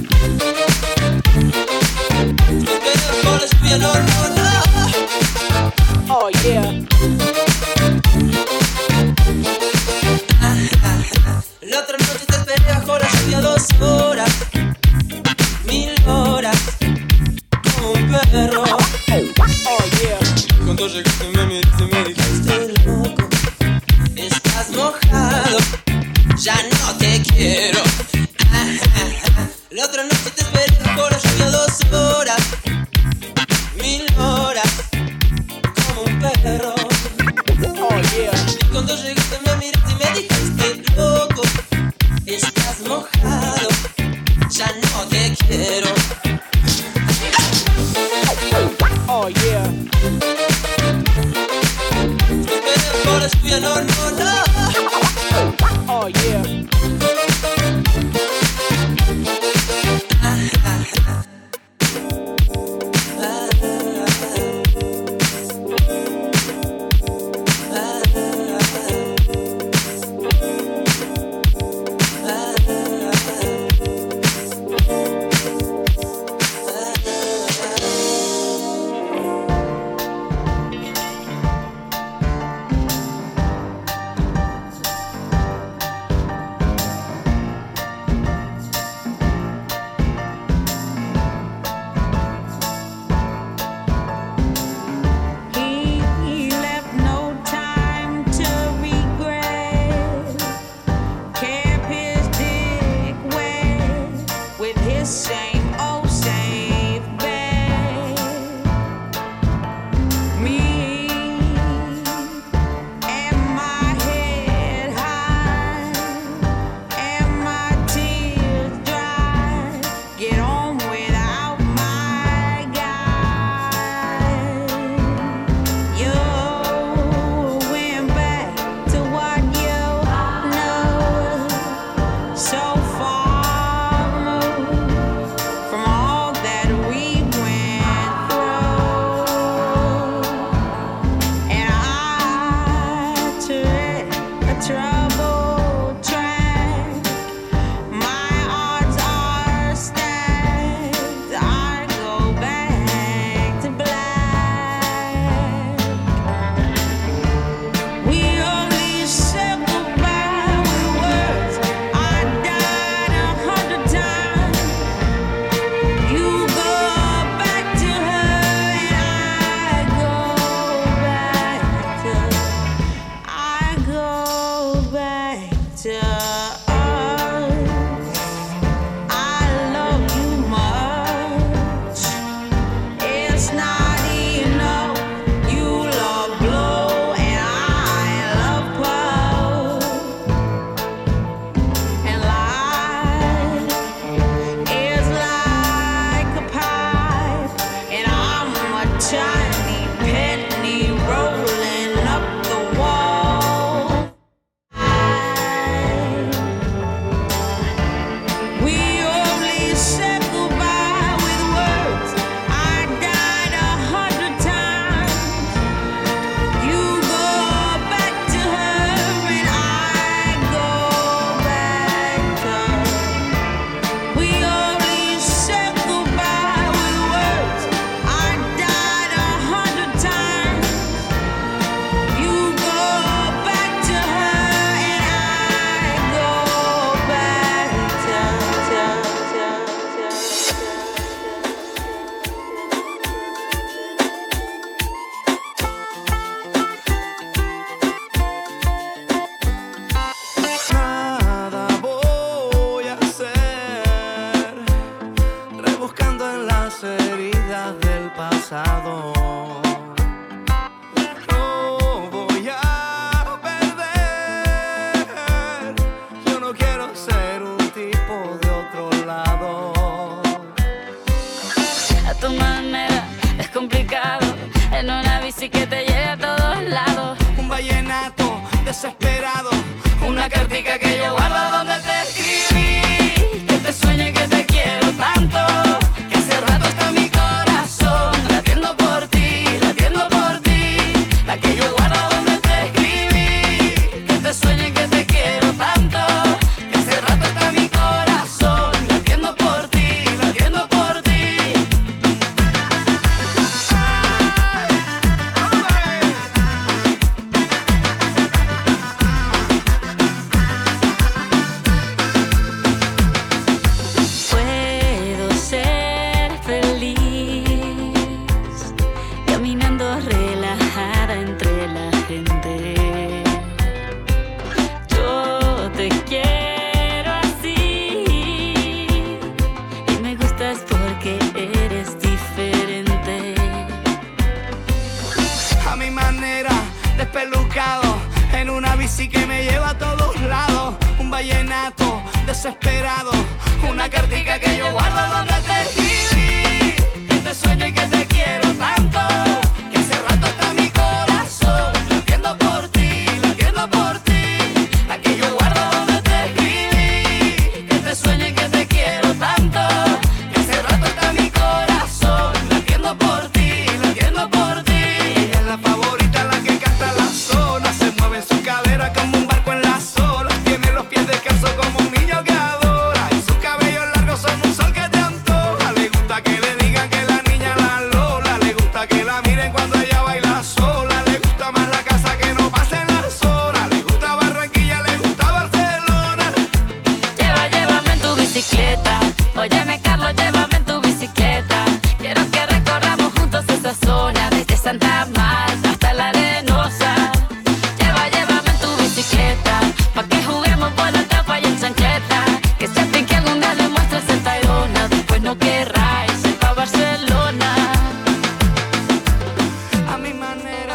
No, no, no. Oh yeah. La otra noche te esperé bajo la lluvia dos horas, mil horas, como un perro. Oh yeah. Cuando llegaste me miraste y me dijiste loco, estás mojado, ya no te quiero. La otra noche te esperé bajo la lluvia dos horas, mil horas, como un perro. Oh yeah. Y cuando llegaste me miraste y me dijiste loco, estás mojado, ya no te quiero. Oh yeah. Pero por la lluvia no, no, no. Oh yeah. Sueño que te quiero tanto, que hace rato está mi corazón latiendo por ti. enamorado. Una cartica que yo guardo donde te escribí, que te sueño y que te quiero tanto, que hace rato está mi corazón latiendo por ti, latiendo por ti. Aquí yo guardo donde te escribí, que te sueño y que te quiero tanto, que hace rato está mi corazón latiendo por ti, latiendo por ti. Ella es la favorita, la que canta la zona, se mueve en su cadera como un barco en las olas, tiene los pies descalzos como un niño que adora, y sus cabellos largos son un sol que te antoja. Le gusta que le digan que la niña la Lola, le gusta que la miren cuando ella baila sola, le gusta más la casa que no pasen las horas, le gusta Barranquilla, le gusta Barcelona. Lleva, llévame en tu bicicleta. Óyeme, Carlos, llévame en tu bicicleta. Quiero que recorramos juntos esa zona, desde Santa Marta hasta la Arenosa. Lleva, llévame en tu bicicleta, pa' que juguemos por la tapa y en chancleta. Que se fin que algún día le muestres el Tayrona, después no querráis ir pa' Barcelona. A mi manera.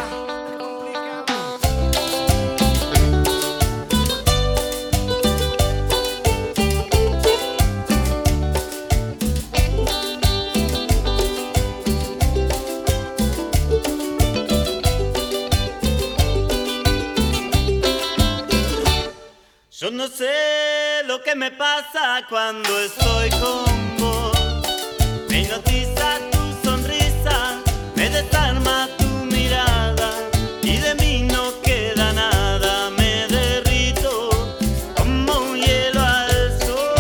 Yo no sé lo que me pasa cuando estoy con vos. Me hipnotiza tu sonrisa, me desarma tu mirada, y de mí no queda nada. Me derrito como un hielo al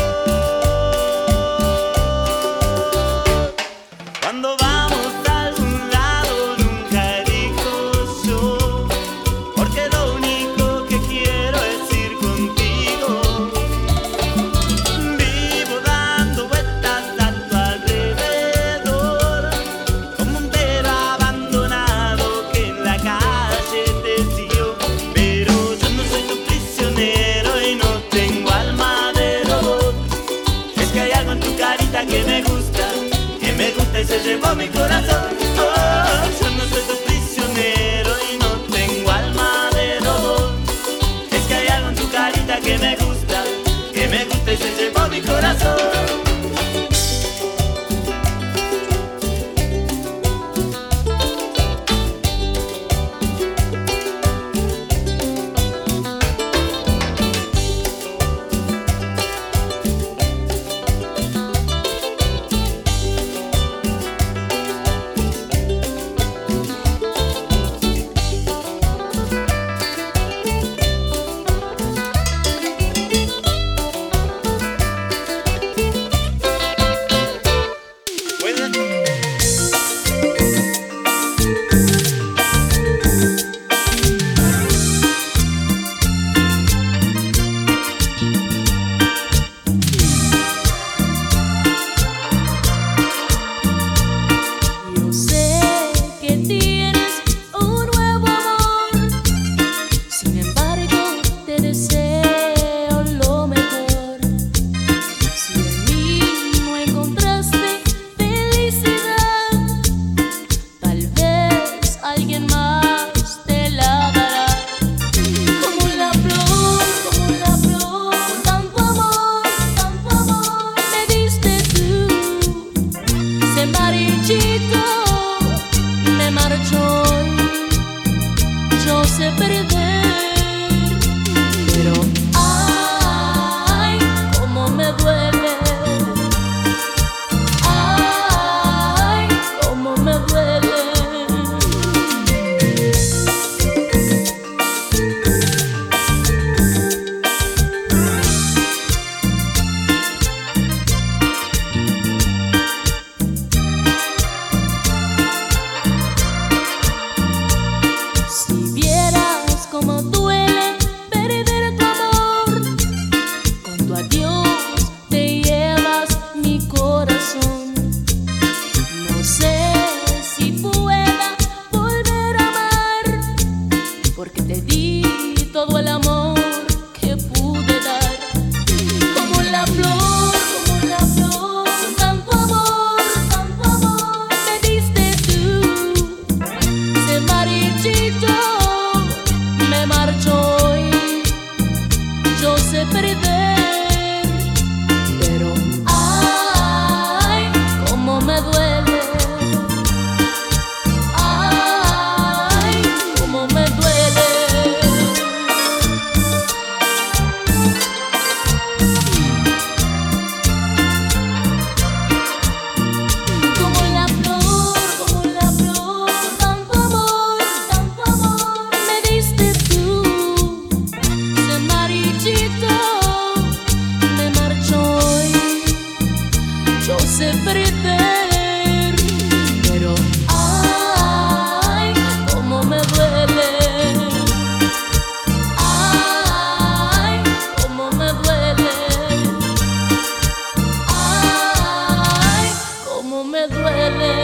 sol. Cuando vamos a algún lado nunca elijo yo, porque lo único que quiero es ir contigo. Vivo dando vueltas a tu alrededor, como un perro abandonado que en la calle te siguió. Pero yo no soy tu prisionero y no tengo alma de robot. Es que hay algo en tu carita que me gusta, que me gusta y se llevó mi corazón. Oh, yo no soy tu prisionero y no tengo alma de robot. Es que hay algo en tu carita que me gusta, que me gusta y se llevó mi corazón. Yo sé que tienes un nuevo amor, sin embargo te deseo lo mejor. Si en mí no encontraste felicidad, tal vez alguien más te la dará. Como la flor, como la flor, con tanto amor, tanto amor me diste tú. Se marchito, me marchó, yo sé perder, pero ay, cómo me duele, ay, cómo me duele. perder. Pero ay, cómo me duele. Ay, cómo me duele. Ay, cómo me duele.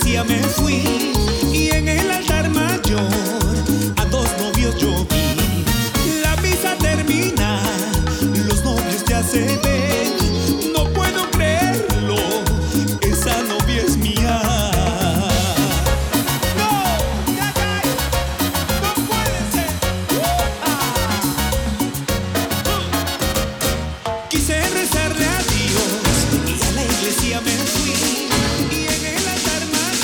iglesia me fui y en el altar mayor a dos novios yo vi. La misa termina, los novios ya se ven. No puedo creerlo, esa novia es mía. Quise rezarle a Dios y a la iglesia me fui y en el altar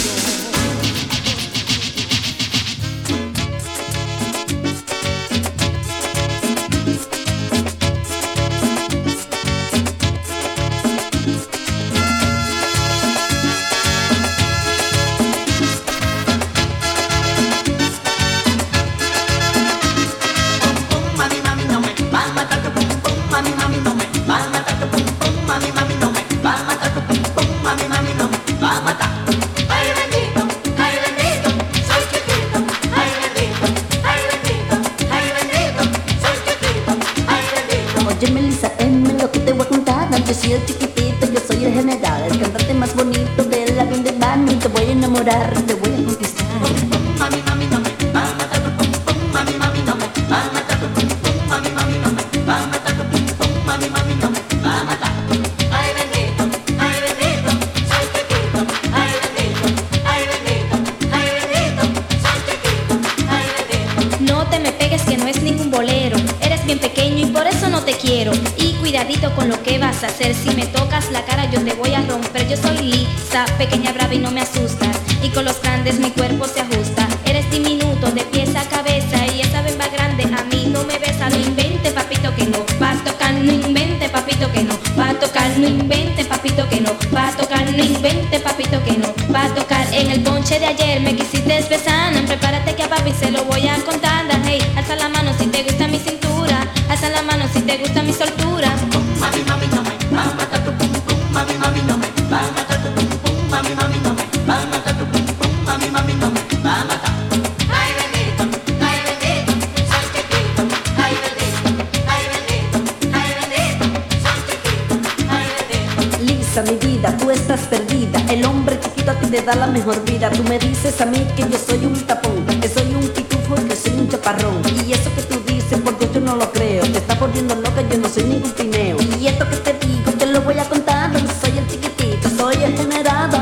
Mami, mami, no me va a matar tu pum pum. Mami, mami, no me va a matar tu pum pum. Mami, mami, no me va a matar tu pum pum. Mami, mami, no me va a matar. Ay, bendito, ay, bendito, soy chiquito. Ay, bendito, ay, bendito, ay, bendito, soy chiquito. Ay, bendito. Oye, Melissa, M, lo que te voy a contar. Yo soy el chiquitito, yo soy el general, el cantante más bonito del avión de Bani. Te voy a enamorar, te voy a conquistar. Mami, mami, no me va a matar tu pum pum. Mami, mami, no me va a matar tu pum pum. Mami, mami, no me va a matar tu pum pum. Mami, mami, no me va a matar. Ay, bendito, ay, bendito, soy chiquito. Ay, bendito, ay, bendito, ay, bendito, soy chiquito. Ay, bendito. No te me pegues que no es ningún bolero. Eres bien pequeño y por eso no te quiero. Y cuidadito con lo que vas a hacer. Si me tocas la cara yo te voy a romper. Yo soy lisa, pequeña, brava y no me asustas. Y con los grandes mi cuerpo se ajusta. Eres diminuto de pies a cabeza y esa bemba grande a mí no me besa. No invente papito que no va a tocar. No invente papito que no va a tocar. No invente papito que no va a tocar. No invente papito que no va a tocar. En el ponche de ayer me quisiste besar. Prepárate que a papi se lo voy a contar. Hey, alza la mano si te gusta mi cintura. Alza la mano si te gusta mi soltura. Mami, mami, no me va a matar tu pum pum. Mami, mami, no me va a matar tu pum pum. Mami, mami, no me va a matar tu pum pum. Mami, mami, no me va a matar. Ay, bendito, ay, bendito, soy chiquito. Ay, bendito, ay, bendito, ay, bendito, soy chiquito. Ay, bendito. Lisa, mi vida, tú estás perdida. El hombre chiquito a ti te da la mejor vida. Tú me dices a mí que yo soy un tapón, que soy un pitufo y que soy un chaparrón. Y eso que tú dices, por Dios yo no lo creo. Te estás volviendo loca, yo no soy ningún pineo. Y esto que te digo, te lo voy a contar. Soy el chiquitito, soy el generado.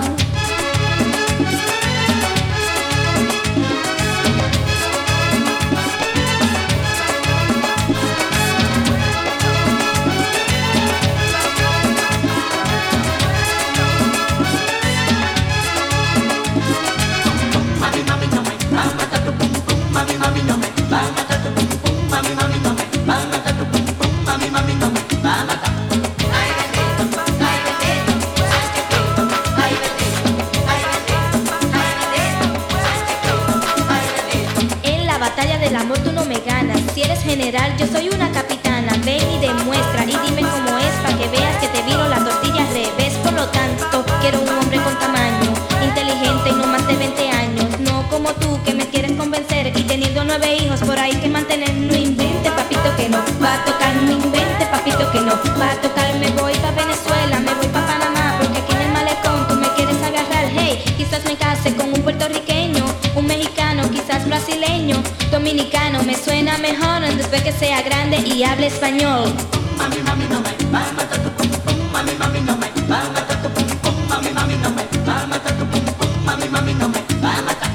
Mami, mami, no me va a matar tu pum pum. Mami, mami, no me va a matar tu pum pum. Mami, mami, no me va a matar tu pum pum. Mami, mami, no me va a matar. Ay, bendito, ay, bendito, soy chiquito. Ay, bendito, ay, bendito, ay, bendito, soy chiquito. Ay, bendito. En la batalla del amor tú no me ganas. Si eres general, yo soy una capitana. Ven y demuestra y dime cómo es para que veas que te viro la tortilla al revés. Por lo tanto, quiero un hombre con tamaño, inteligente y no más de veinte años. No como tú que me quieres convencer y teniendo nueve hijos por ahí que mantener. No invente papito que no va a tocar. No invente papito que no va a tocar. Me voy pa' Venezuela, me voy pa' Panamá, porque aquí en el malecón tú me quieres agarrar. Hey, quizás me case con un puertorriqueño, un mexicano, quizás brasileño, dominicano. Me suena mejor después que sea grande y hable español. Mami, mami, no me va a matar tu pum pum. Mami, mami, no me va a matar tu pum pum. Mami, mami, no me va a matar tu pum pum. Mami, mami, no me va a matar.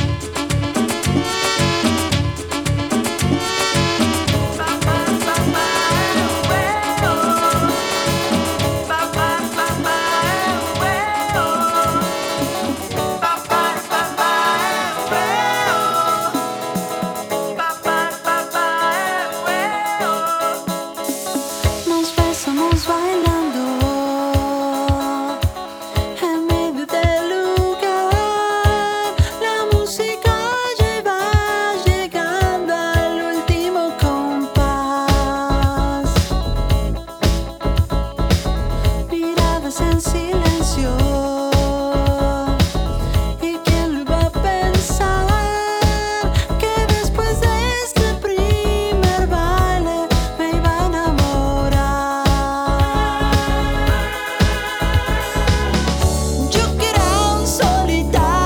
Nos besamos bailando en medio del lugar. La música lleva llegando al último compás. Miradas en silencio. ¿Y quién lo iba a pensar? Que después de este primer baile me iba a enamorar. Yo que era un solitario.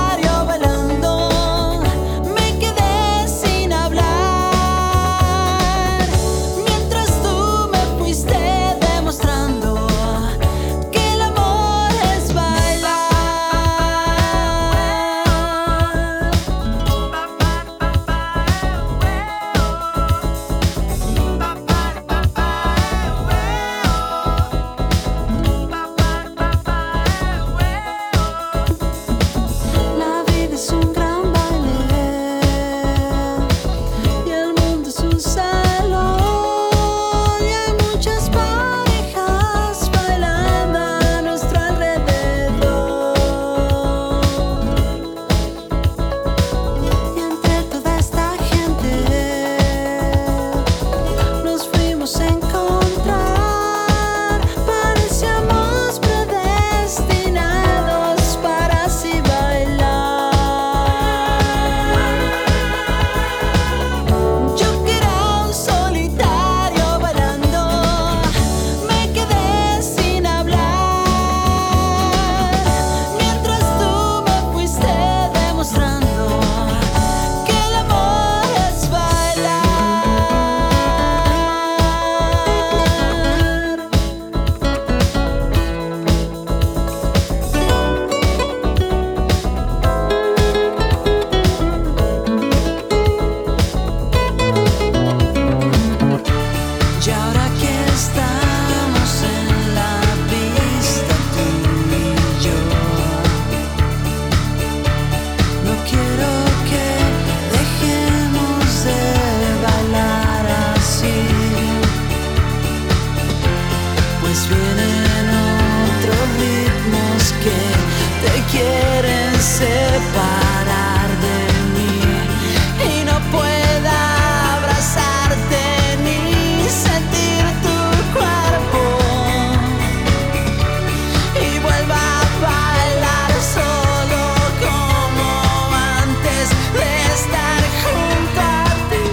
separar de mí y no pueda abrazarte ni sentir tu cuerpo y vuelva a bailar solo como antes de estar junto a ti.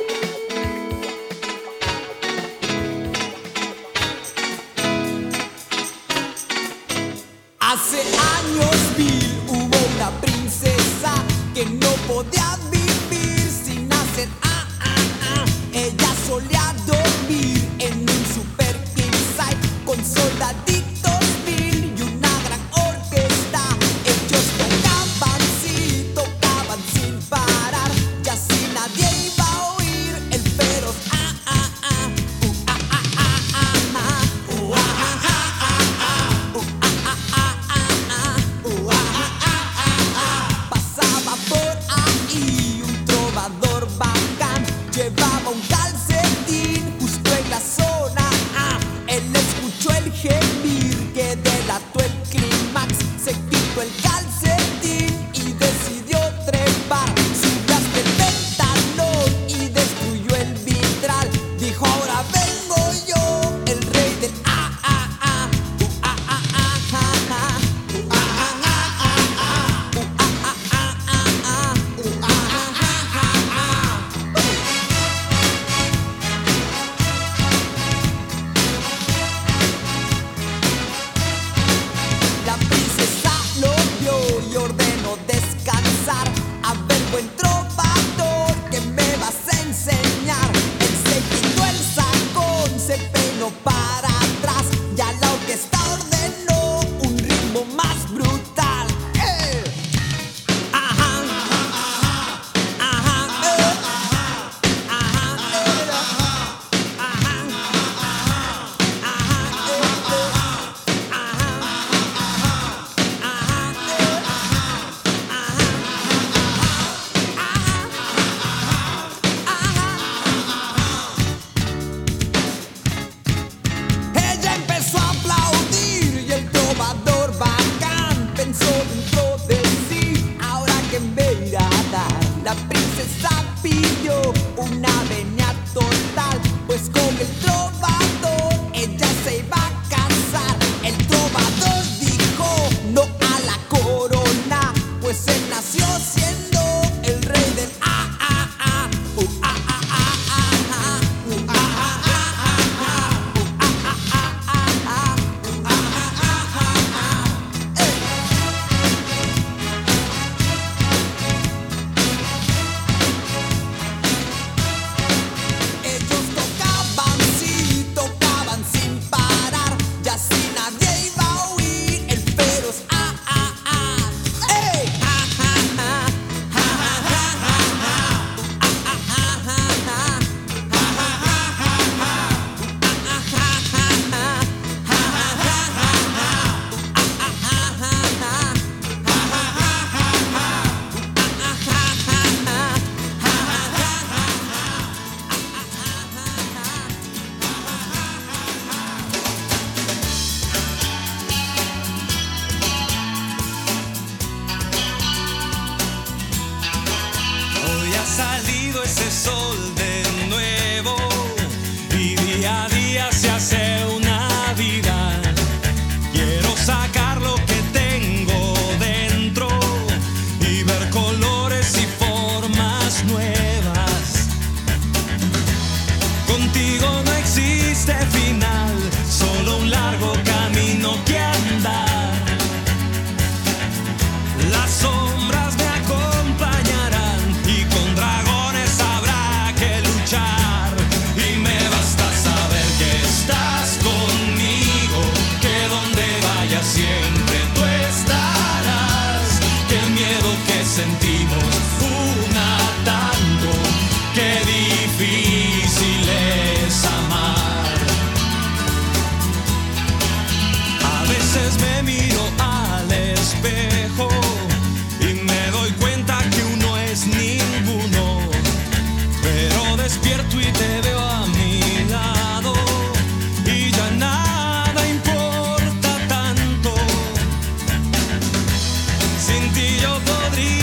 Hace años mil hubo una princesa que no podía vivir sin hacer ah ah ah. Ella solía dormir en un super king size con soldaditos mil y una gran orquesta. Ellos tocaban, sí, tocaban sin parar y así nadie iba a oír el feroz ah ah ah. Uh, ah ah ah ah ah. Uh, ah ah ah ah ah. Uh, ah ah ah ah ah. Uh, ah ah ah ah ah. Pasaba por ahí un trovador bacán, llevaba un calcetín justo en la zona ah. Él escuchó el gemir que delató el clímax, se quitó el calcetín y decidió trepar. Subió hasta el ventanón y destruyó el vitral. Dijo: ahora vengo yo, el rey del ah ah ah. Uh, ah ah ah ah ah. Uh, ah ah ah ah ah. Uh, ah ah ah ah ah. Uh, ah ah ah ah ah. La princesa lo vio y ordenó descansar. A ver, buen trovador, ¿qué me vas a enseñar? Él se quitó el sacón, se peinó para atrás y a la orquesta ordenó un ritmo más brutal. ¡Eh! Ajá, ajá, ajá, eh. Ajá, eh. Ajá, ella empezó a aplaudir y el trovador bacán pensó dentro de sí: ahora que me irá a dar. La princesa pidió una venia total, pues con el trovador ella se iba a casar. El trovador dijo no a la corona, pues él nació siendo el rey del ah ah ah. Uh, ah ah ah ah ah. Uh, ah ah ah ah ah. Uh, ah ah ah ah ah. Uh, ah ah ah ah ah. Eh. Ellos tocaban, sí, tocaban sin parar y así nadie iba a oír el feroz ah ah ah. ¡Ey! Ah ah ah. Ah ah ah ah ah. Ah ah ah ah ah. Ah ah ah ah ah. Ah ah ah ah ah. Ah ah ah ah ah. Ah ah ah ah ah. Ah ah ah Hoy ha salido ese sol de nuevo y día a día se hace una vida. Quiero sacar lo que tengo dentro y ver colores y formas nuevas. Contigo no existe final, solo un largo camino que andar. Las sombras me acompañarán y con dragones habrá que luchar. Y me basta saber que estás conmigo, que donde vayas siempre tú estarás. Que el miedo que sentimos una tanto, qué difícil es amar. A veces me miro al espejo y me doy cuenta que uno es ninguno, pero despierto y te veo a mi lado y ya nada importa tanto. Sin ti yo podría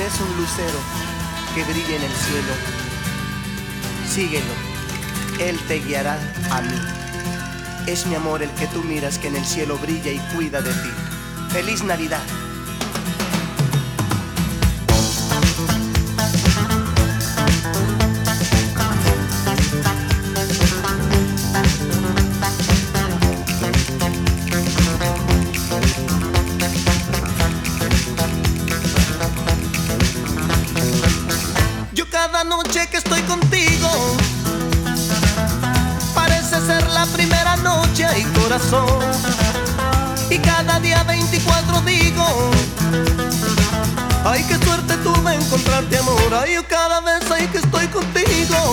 es un lucero que brilla en el cielo. Síguelo, él te guiará a mí. Es mi amor el que tú miras que en el cielo brilla y cuida de ti. ¡Feliz Navidad! Cada noche que estoy contigo parece ser la primera noche, ay corazón. Y cada día veinticuatro digo, ay qué suerte tuve encontrarte amor. Ay yo cada vez ay que estoy contigo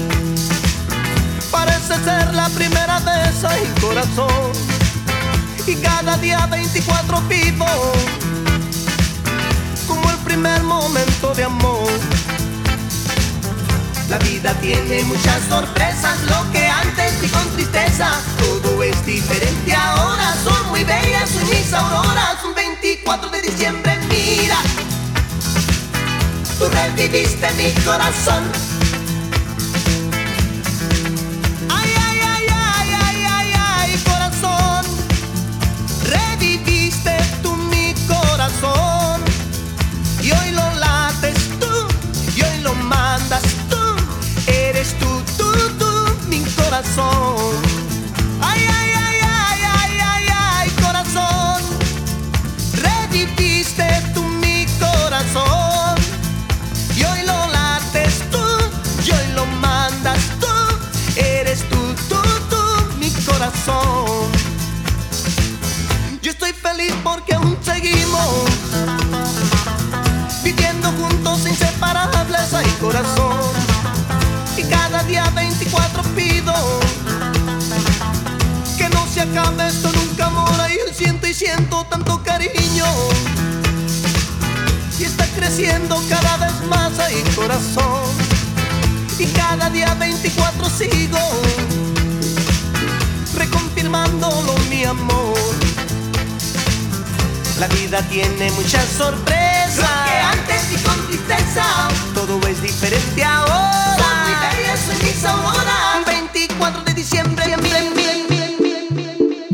parece ser la primera vez, ay corazón. Y cada día veinticuatro vivo como el primer momento de amor. La vida tiene muchas sorpresas, lo que antes vi con tristeza, todo es diferente ahora, son muy bellas mis auroras. Un veinticuatro de diciembre, mira, tú reviviste mi corazón. Ay, ay, ay, ay, ay, ay, ay, corazón, reviviste tú mi corazón. Y hoy lo lates tú, y hoy lo mandas tú. Eres tú, tú, tú, mi corazón. Ay, ay, ay, ay, ay, ay, ay, corazón. Reviviste tú mi corazón. Y hoy lo lates tú, y hoy lo mandas tú. Eres tú, tú, tú, mi corazón. Yo estoy feliz porque aún seguimos viviendo juntos inseparables, ay corazón. Y cada día veinticuatro pido que no se acabe esto nunca, amor. Y yo siento y siento tanto cariño y está creciendo cada vez más, ay corazón. Y cada día veinticuatro sigo reconfirmándolo, mi amor. La vida tiene muchas sorpresas, lo que antes vi con tristeza, todo es diferente ahora. Son muy bellas son mis auroras. veinticuatro de diciembre, bien, bien, bien, bien, bien, bien.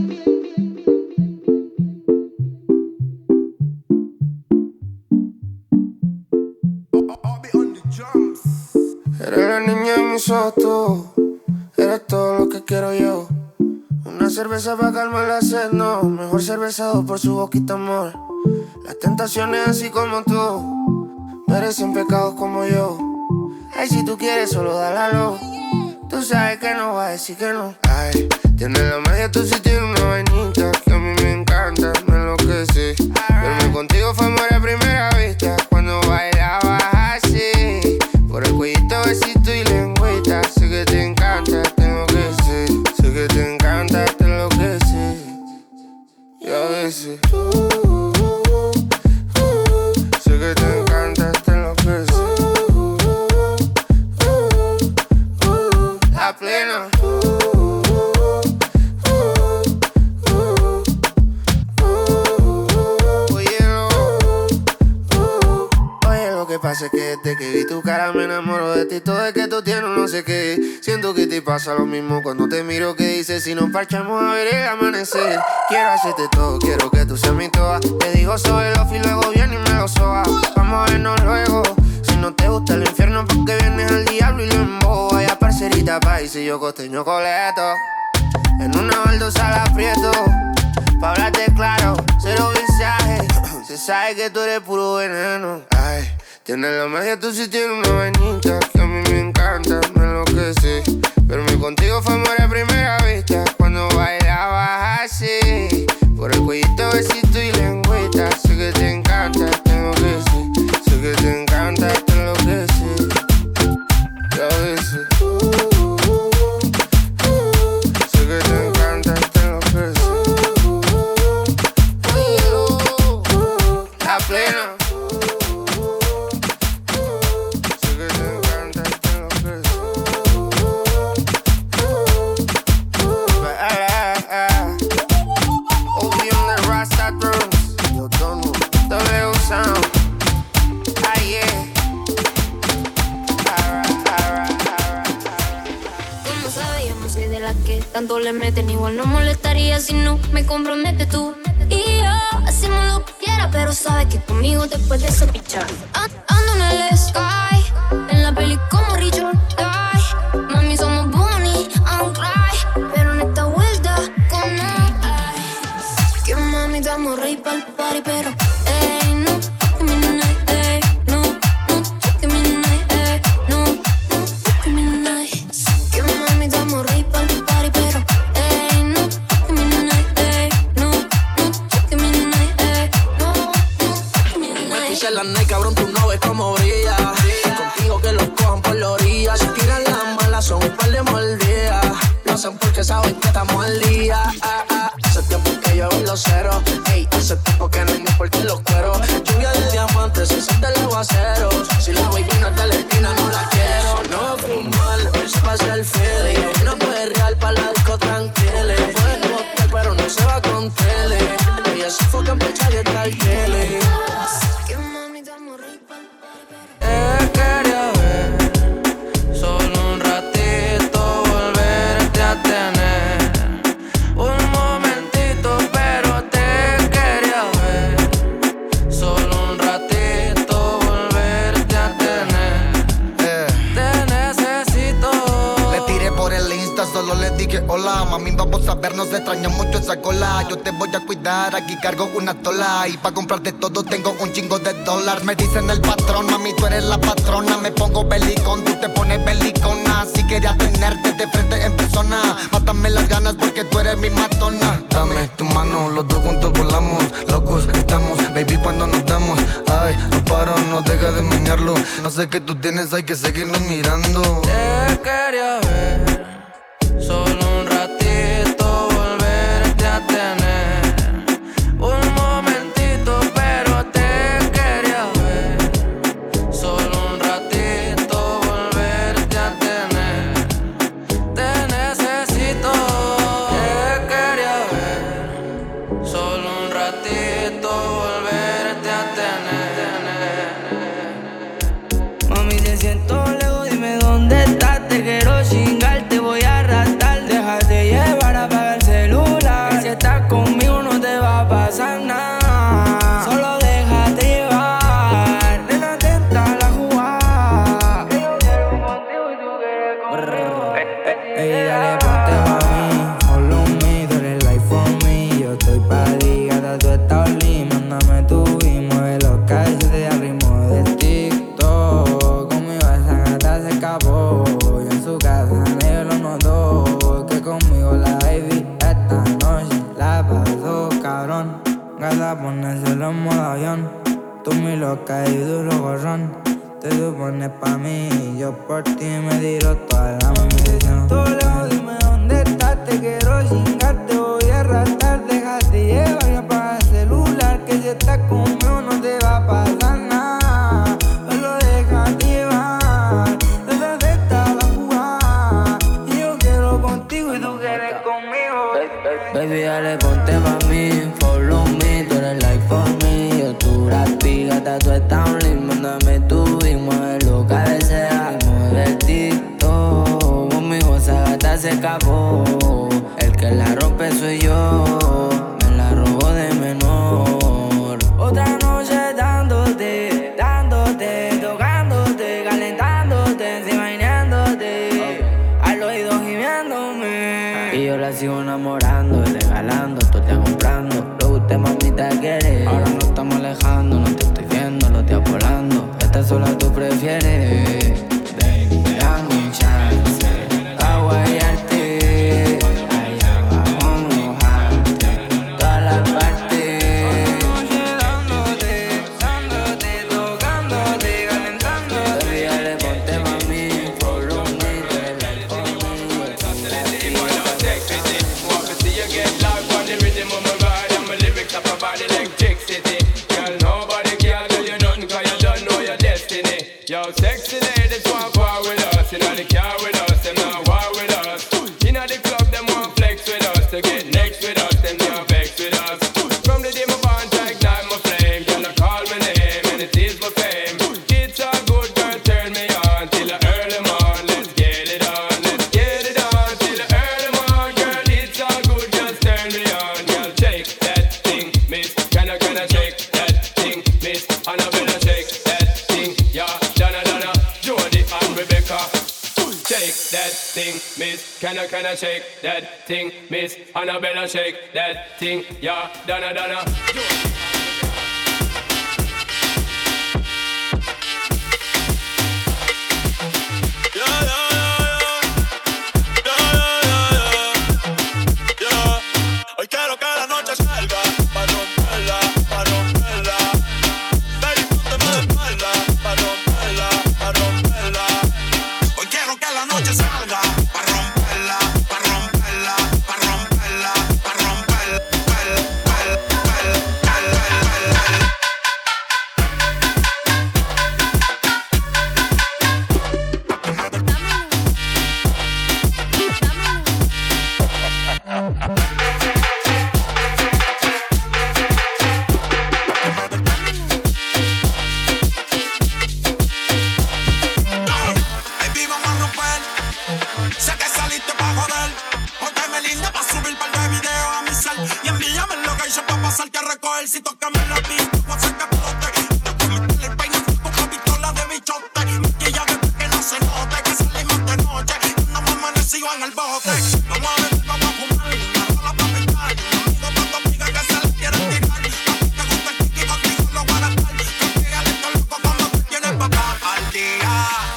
Eres la niña de mis ojos, tú. Eres todo lo que quiero yo. Una cerveza para calmar la sed, no. Mejor cerveza dos por su boquita, amor. Las tentaciones así como tú merecen pecados como yo. Ay, si tú quieres solo dale a lo. Tú sabes que no va a decir que no. Ay, tienes la magia, tú sí tienes una vainita que a mí me encanta, me enloquece. Verme contigo fue amor a primera vista cuando bailabas así. Por el cuellito, besito y lengüita. Sé que te encanta, tengo que ser. Sé que te encanta, te enloquece. Y a veces uh, uh, uh, uh, sé que te encanta, te enloquece. Uh, uh, uh, uh, la plena. Pasa que desde que vi tu cara me enamoro de ti. Todo es que tú tienes no sé qué. Siento que te pasa lo mismo cuando te miro. Que dices si nos parchamos a ver el amanecer. Quiero hacerte todo, quiero que tú seas mi toa. Te digo soy lo y luego viene y me lo soba. Vamos a vernos luego. Si no te gusta el infierno porque vienes al diablo y lo embobo. Vaya parcerita país y yo costeño coleto. En una baldosa la aprieto. Pa' hablarte claro, cero visaje. Se sabe que tú eres puro veneno. Ay, tienes la magia, tú sí tienes una vainita que a mí me encanta, me enloquece. Verme contigo fue amor a primera vista cuando bailabas así. Por el cuellito, besito y lengüita. Sé que te encanta, tengo que ser. Sé que te encanta, te enloquece. Y a veces uh, uh, uh, uh, sé que te encanta, te enloquece. La plena. Sé que te encanta, te enloquece. todavía no soy de las que tanto le meten. Igual no molestaría si no me comprometes tú. Y yo hacemos lo que quiera, pero sabes que conmigo te puedes pichar. Ando en el sky, en la peli como Richard Die. Mami, somos Bonnie, I don't cry, pero en esta vuelta con él. Que mami, damos rey pa'l party, pero ey, no, que mi night, ey, no, no, que mi night, ey, no, no, que mi night. Que mami, damos rey pa'l party, pero ey, no, que mi night, ey, no, no, que mi night, ey, no, no, que mi night. Metiste la night, cabrón, tú no ves cómo brilla. Contigo que los cojan por la orilla. Si tiran las malas son un par de mordidas. Lo hacen porque saben que estamos al día. Ah, ah. Hace tiempo que yo en los ceros. Ey, hace tiempo que no hay ni por qué los cueros. Lluvia de diamantes, se siente el aguacero. Si la baby no es de la esquina, no la quiero. No fumar, hoy se pasa el feeling. No puede real pa' la disco tranquila. Puede botar, pero no se va con tele. Ella se enfoca en pechar y está el tele. Te quería ver, solo un ratito volverte a tener. Un momentito, pero te quería ver, solo un ratito volverte a tener. Eh. Te necesito. Le tiré por el Insta, solo le dije hola. Mami, vamos a vernos, extraña mucho esa cola. Yo te voy a cuidar, aquí cargo una tola. Y pa' comprarte todo tengo un chingo de dólares. Me dicen el patrón, mami, tú eres la patrona. Me pongo belicón, tú te pones belicona. Si quería tenerte de frente en persona, mátame las ganas porque tú eres mi matona. Dame tu mano, los dos juntos volamos. Locos estamos, baby, cuando nos damos. Ay, no paro, no deja de menearlo. No sé qué tú tienes, hay que seguirnos mirando. Te quería ver, solo un ratito volverte a tener. Un momentito, pero te quería ver, solo un ratito volverte a tener. Te necesito. Te quería ver, solo un ratito volverte a tener. Mami, te siento lejos, dime dónde estás. Te quiero chingar, te voy a arrastrar. Déjate llevar, apaga el celular. Que si estás conmigo no te va a pasar nada. Solo déjate llevar. Nena, atenta a la jugada. Yo quiero contigo y tú quieres conmigo. Ey, dale, ponte pa' mí. Follow me, tú eres life for me. Yo estoy pa' ti, gata, tú estás lim. Mándame tu y mueve los calles al ritmo de TikTok. Conmigo esa gata se escapó. Yo en su casa negro notó que conmigo la baby esta noche la pasó cabrón. Gata, ponérselo en modo avión. Tú mi loca y duro gorrón. Te supones pa' mí y yo por ti me tiro toda la munición. Tú lejos, dime dónde estás. Te quiero chingar, te voy a arrastrar. Déjate llevar y apaga el celular. Que si estás conmigo no te va a pasar nada. Solo déjate llevar. Desde esta la jugada. Y yo quiero contigo y tú quieres conmigo. Baby, dale, ponte pa' mí, follow me, tú eres like for me. Yo tu rapi, gata, tú estás un link. Mándame tu y mueve lo que desea. Mueve el TikTok, conmigo esa gata se escapó. El que la rompe soy yo, me la robó de menor. Otra noche dándote, dándote, tocándote, calentándote, encima imaginándote, al oído gimiéndome. Y yo la sigo enamorando, regalando, tú te comprando. Lo que usted mamita quiere. Ahora nos estamos alejando, no te estoy viendo, los días volando. Esta sola tú prefieres. Ven, dame un chance, a guayarte. Allá vamos a mojarte, toda la parte. Noche dándote, dándote, tocándote, calentándote. Baby, dale, ponte mami, follow me, tú eres like for me. Yo, sexy lady. Can I, can I shake that thing, Miss Annabella? Shake that thing, yeah, Donna, Donna. Hoy quiero que la noche salga pa' romperla, pa' romperla. Baby, pónteme de espalda pa' romperla, pa' romperla. Hoy quiero que la noche salga pa' romperla, pa' romperla, pa' romperla, pa' romperla, pel, pel, pel, pel, baby, vamos a romper. Sé que saliste pa' joder. Pónteme linda pa' subir par de videos a mi cel. Y envíame el location pa' pasar que a recoger. Si tocame la pista, voy a hacer que explote. Tengo que meterle el peine con una pistola de bichote. Maquillaje pa' que no se note que salimos de noche. No me amanecido en el bote. Vamos a beber, vamos a fumar. Una rola pa' pintar. Un amigo pa' tu amiga que se le quiere tirar. A ti te gusta el kiki, contigo lo voy a gastar. Consígale esto loco cuando te tienes pa' acá al día.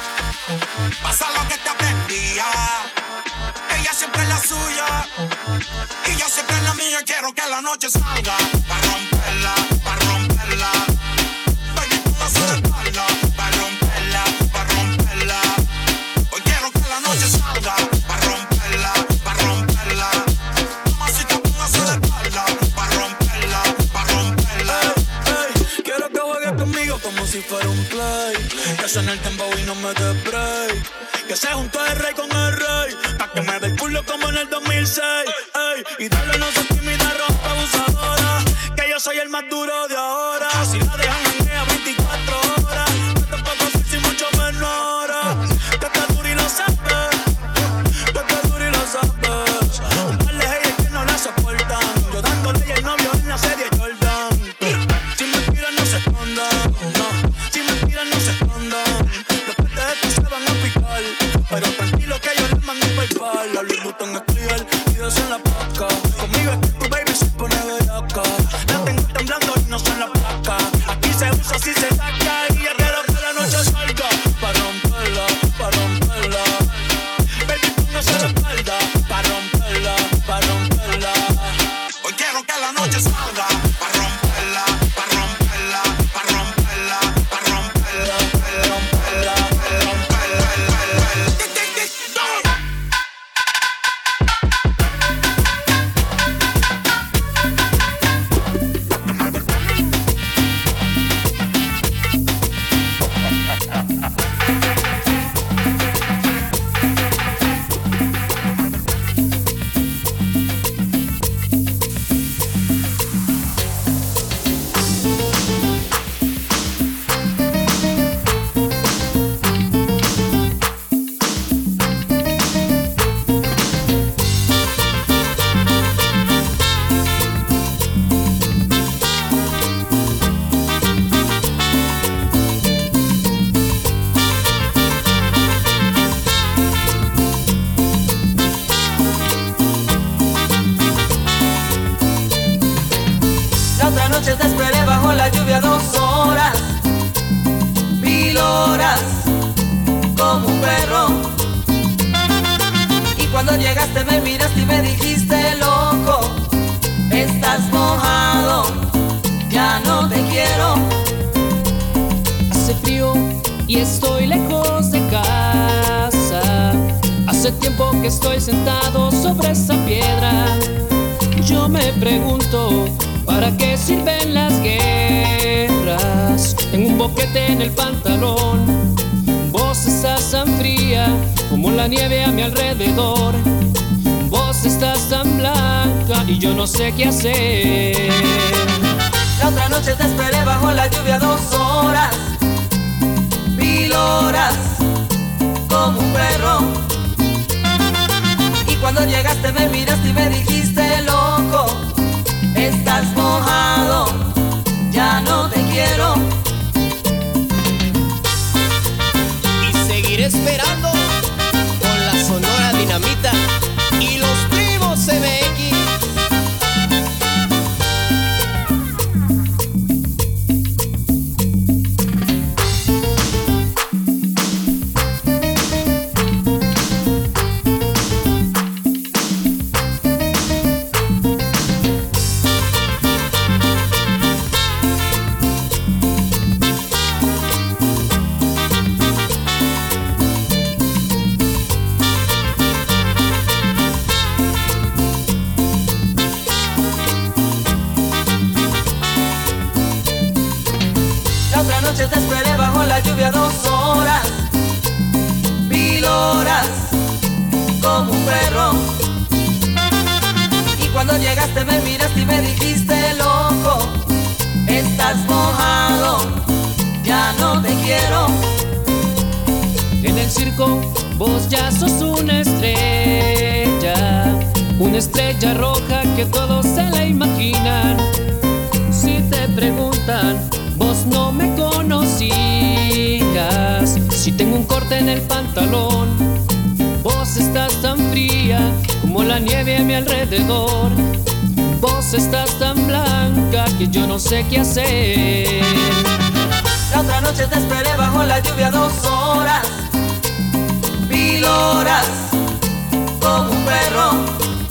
Pasa lo que te aprendía. Ella siempre es la suya y yo siempre es la mía. Quiero que la noche salga pa' romperla, pa' romperla. Baby, póngase de espalda pa' romperla, pa' romperla. Hoy quiero que la noche salga pa' romperla, pa' romperla. Mamacita, póngase de espalda pa' romperla, pa' romperla. Ey, ey, quiero que juegues conmigo como si fuera un play. Que suene el tempo y no me dé break. Que se juntó el rey con el rey, pa' que me dé el culo como en el dos mil seis. Ey, y dale no se tímida, rompa abusadora, que yo soy el más duro de ahora. Si la dejan janguea veinticuatro horas, no tampoco soy si mucho menor. Que te duro y lo sabes, que te duro y lo sabes. Un par de haters que no la soportan, yo dándole y el novio en la serie Jordan. Si me tiran no se escondan, no, si me tiran no se escondan. Después de esto se van a picar, pero tranquilo que ellos les mandan PayPal. La Louis Vuitton es clear y yo soy la placa. Conmigo es que tu baby se pone bellaca. La tengo temblando y no son la placa. Aquí se usa, así se saca. Y ya quiero que la noche salga pa' romperla, pa' romperla. Baby, póngase la espalda pa' romperla, pa' romperla. Hoy quiero que la noche salga pa' romperla, pa' romperla, pa' romperla, pa' romperla, pa' romperla, pa' romperla. La otra noche te esperé bajo la lluvia dos horas, mil horas, como un perro. Y cuando llegaste me miraste y me dijiste, loco, estás mojado, ya no te quiero. Hace frío y estoy lejos de casa. Hace tiempo que estoy sentado sobre esa piedra. Yo me pregunto, ¿para qué sirven las guerras? Tengo un boquete en el pantalón. Vos estás tan fría como la nieve a mi alrededor. Vos estás tan blanca y yo no sé qué hacer. La otra noche te esperé bajo la lluvia dos horas, mil horas, como un perro. Y cuando llegaste me miraste y me dijiste, loco, estás mojado, ya no te quiero. Y seguiré esperando con la Sonora Dinamita noche te esperé bajo la lluvia dos horas, mil horas, como un perro. Y cuando llegaste me miraste y me dijiste, loco, estás mojado, ya no te quiero. En el circo vos ya sos una estrella, una estrella roja que todos se la imaginan. Si te preguntan, vos no me conocías. Si tengo un corte en el pantalón, vos estás tan fría como la nieve a mi alrededor. Vos estás tan blanca que yo no sé qué hacer. La otra noche te esperé bajo la lluvia dos horas, mil horas, como un perro.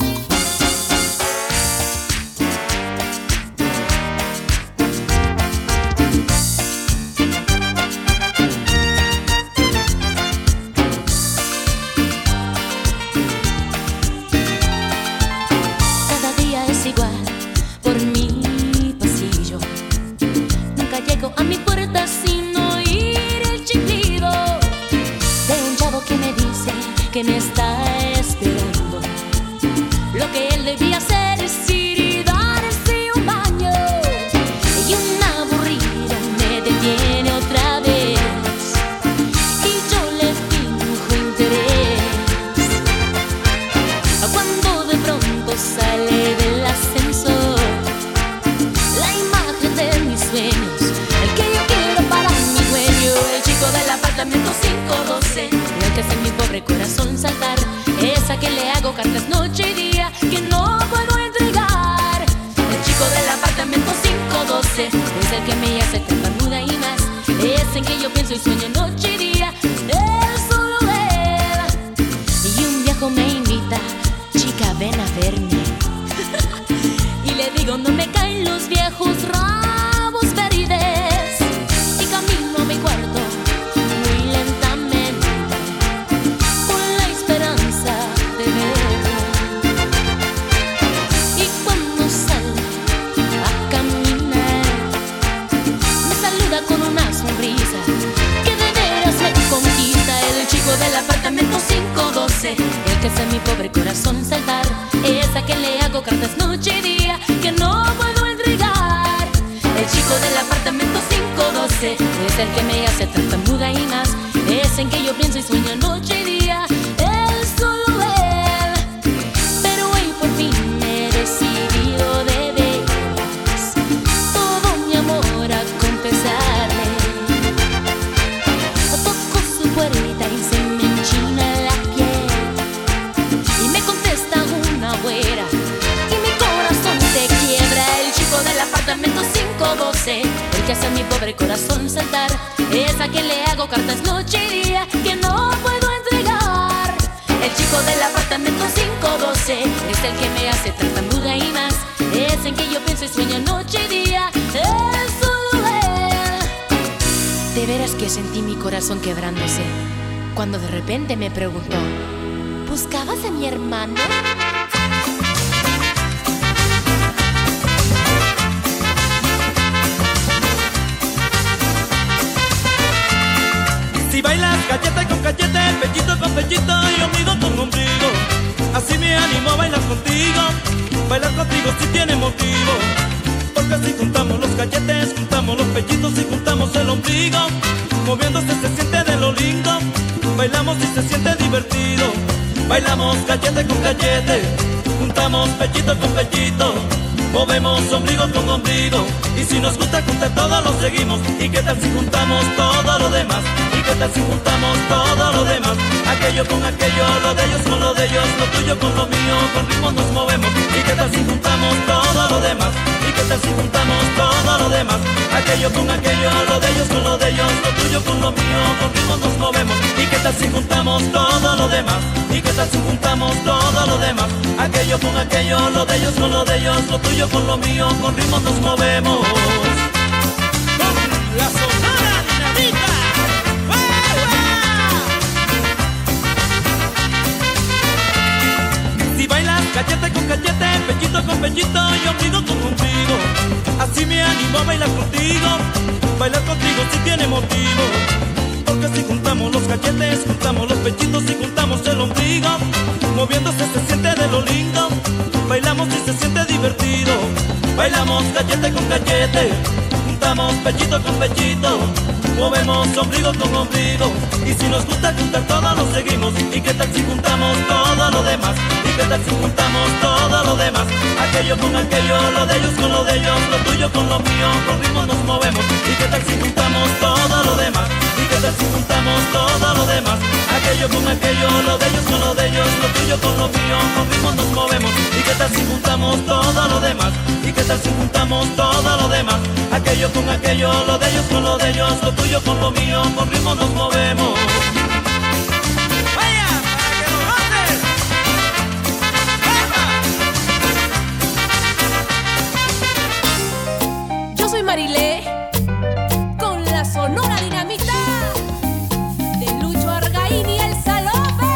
Cada día es igual por mi pasillo. Nunca llego a mi puerta sin oír el chiflido de un chavo que me dice que me está esperando. Lo que él debía hacer es ir y darse un baño. Y un aburrido me detiene otra vez y yo le finjo interés. Cuando de pronto sale del ascensor la imagen de mis sueños, el que yo quiero para mi dueño, el chico del apartamento cinco doce, el que hace mi pobre corazón saltar, esa que le hago cartas noche y día que no puedo entregar. El chico del apartamento cinco doce es el que me hace tartamuda y más, es en que yo pienso y sueño noche y día, él solo él. Y un viejo me invita, chica ven a verme, y le digo no me caen los viejos rabos verdes, y camino a mi cuarto muy lentamente con la esperanza de verlo. Y cuando sale a caminar me saluda con una sonrisa que de veras me conquista. El chico del apartamento cinco doce, el que hace mi pobre corazón saltar, esa que le hago cartas noche y día que no puedo entregar. El chico del apartamento cinco doce es el que me hace tartamuda y más, es en que yo pienso y sueño noche y día, él solo él. Pero hoy por fin me he decidido de veras todo mi amor a confesarle. Toco su puerta y se me enchina la piel y me contesta una güera y mi corazón se quiebra. El chico del apartamento cinco doce, el que hace a mi pobre corazón saltar, esa que le hago cartas noche y día que no puedo entregar. El chico del apartamento cinco doce es el que me hace tartamuda y más, es en que yo pienso y sueño noche y día, es solo él. De veras que sentí mi corazón quebrándose cuando de repente me preguntó, ¿buscabas a mi hermano? Si bailas cachete con cachete, pechito con pechito y ombligo con ombligo, así me animo a bailar contigo. Bailar contigo si tiene motivo, porque si juntamos los cachetes, juntamos los pechitos y juntamos el ombligo, moviéndose se siente de lo lindo. Bailamos y se siente divertido. Bailamos cachete con cachete, juntamos pechito con pechito, movemos ombligo con ombligo. Y si nos gusta juntar todo lo seguimos. ¿Y qué tal si juntamos todo lo demás? ¿Y qué tal si juntamos todo lo demás? Aquello con aquello, lo de ellos con lo de ellos, lo tuyo con lo mío, con ritmo nos movemos. ¿Y qué tal si juntamos todo lo demás? ¿Y qué tal si juntamos todo lo demás? Aquello con aquello, lo de ellos con lo de ellos, lo tuyo con lo mío, con ritmo nos movemos. ¿Y qué tal si juntamos todo lo demás? ¿Y qué tal si juntamos todo lo demás? Aquello con aquello, lo de ellos con lo de ellos, lo tuyo con lo mío, con ritmo nos movemos. La sonora dinamita. Si bailas cachete con cachete, pechito con pechito y ombligo con ombligo. Así me animo a bailar contigo. Bailar contigo si tiene motivo. Porque si juntamos los cachetes, juntamos los pechitos y juntamos el ombligo, moviéndose se siente de lo lindo. Bailamos y se siente divertido. Bailamos cachete con cachete, juntamos pechito con pechito, movemos ombligo con ombligo. Y si nos gusta juntar todo lo seguimos. ¿Y qué tal si juntamos todo lo demás? ¿Y qué tal si juntamos todo lo demás? Aquello con aquello, lo de ellos con lo de ellos, lo tuyo con lo mío, con ritmo nos movemos. ¿Y qué tal si juntamos todo lo demás? ¿Y qué tal si juntamos todo lo demás? Aquello con aquello, lo de ellos con lo de ellos, lo tuyo con lo mío, con ritmo nos movemos. ¿Y qué tal si juntamos todo lo demás? ¿Y qué tal si juntamos todo lo demás? Aquello con aquello, lo de ellos con lo de ellos, lo tuyo con lo mío, con ritmo nos movemos. ¡Vaya! ¡Para que lo goces! ¡Epa! Yo soy Marilé, con la Sonora Dinamita de Lucho Argaín y el Salope.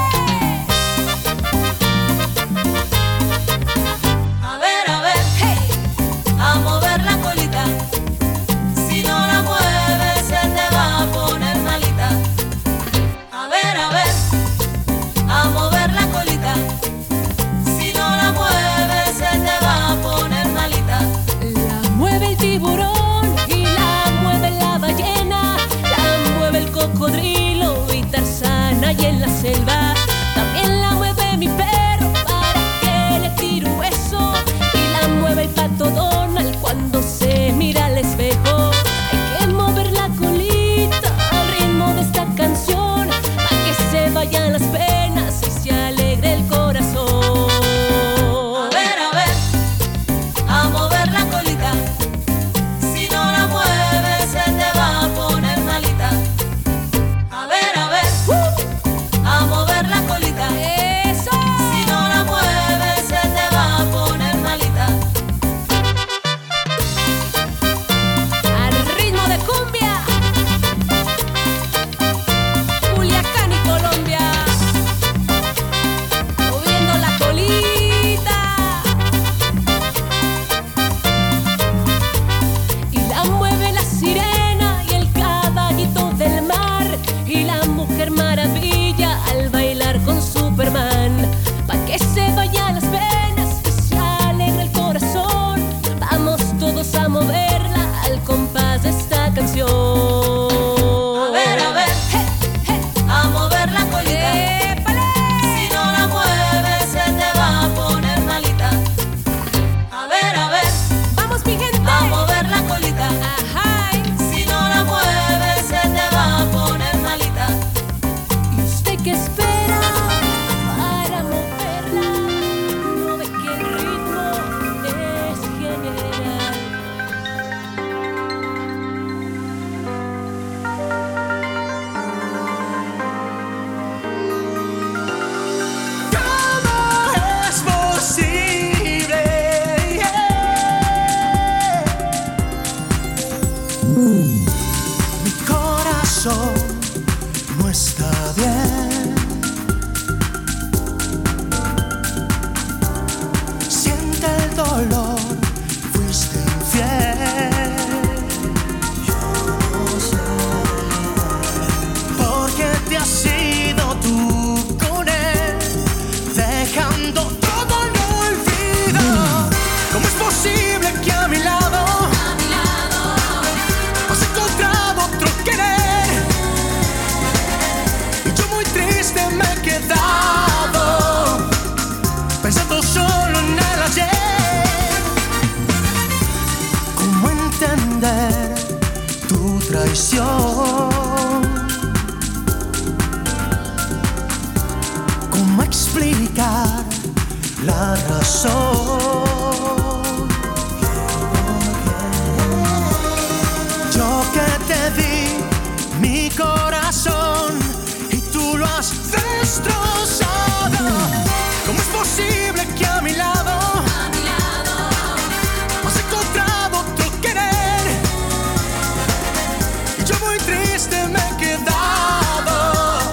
A ver, a ver, hey, a mover la colita. Si no la mueves se te va a poner malita. A ver, a ver, a mover la colita. Si no la mueves se te va a poner malita. La mueve el tiburón y la mueve la ballena, la mueve el cocodrilo y Tarzán ahí en la selva. También la mueve mi perro para que le tire un beso, y la mueve el pato Donald cuando se mira al espejo. Hay que mover la colita al ritmo de esta canción, para que se vayan las penas y se alegre el corazón. A ver, a ver, a mover la colita. Si no la mueves se te va a poner malita. A ver, a ver, a mover la colita. ¡Eso! Si no la mueves se te va a poner malita. Al ritmo de cumbia, Culiacán y Colombia, moviendo la colita. Y la mueve la sirena y el caballito del mar, y la mujer maravilla al bailar con Superman. Pa' que se vayan las penas y se alegre el corazón, vamos todos a moverla al compás de esta canción. A ver, a ver, a mover la colita. Si no la mueves se te va a poner malita. A ver, a ver, vamos mi gente, a mover la colita. Ajá. Si no la mueves se te va a poner malita. ¿Y usted qué espera para moverla? ¿No ve que el ritmo es general? ¿Cómo es posible? Mi corazón no está bien. Siente el dolor, fuiste infiel. Yo no sé por qué te has ido tú con él, dejando todo en olvido. ¿Cómo es posible que a mi lado has encontrado otro querer? Y yo muy triste me he quedado, pensando solo en el ayer. ¿Cómo entender tu traición? ¿Cómo explicar la razón? Yo que te di mi corazón y tú lo has destrozado. ¿Cómo es posible que a mi lado has encontrado otro querer? Y yo muy triste me he quedado,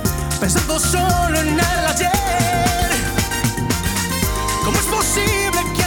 pensando solo en el ayer. ¿Cómo es posible que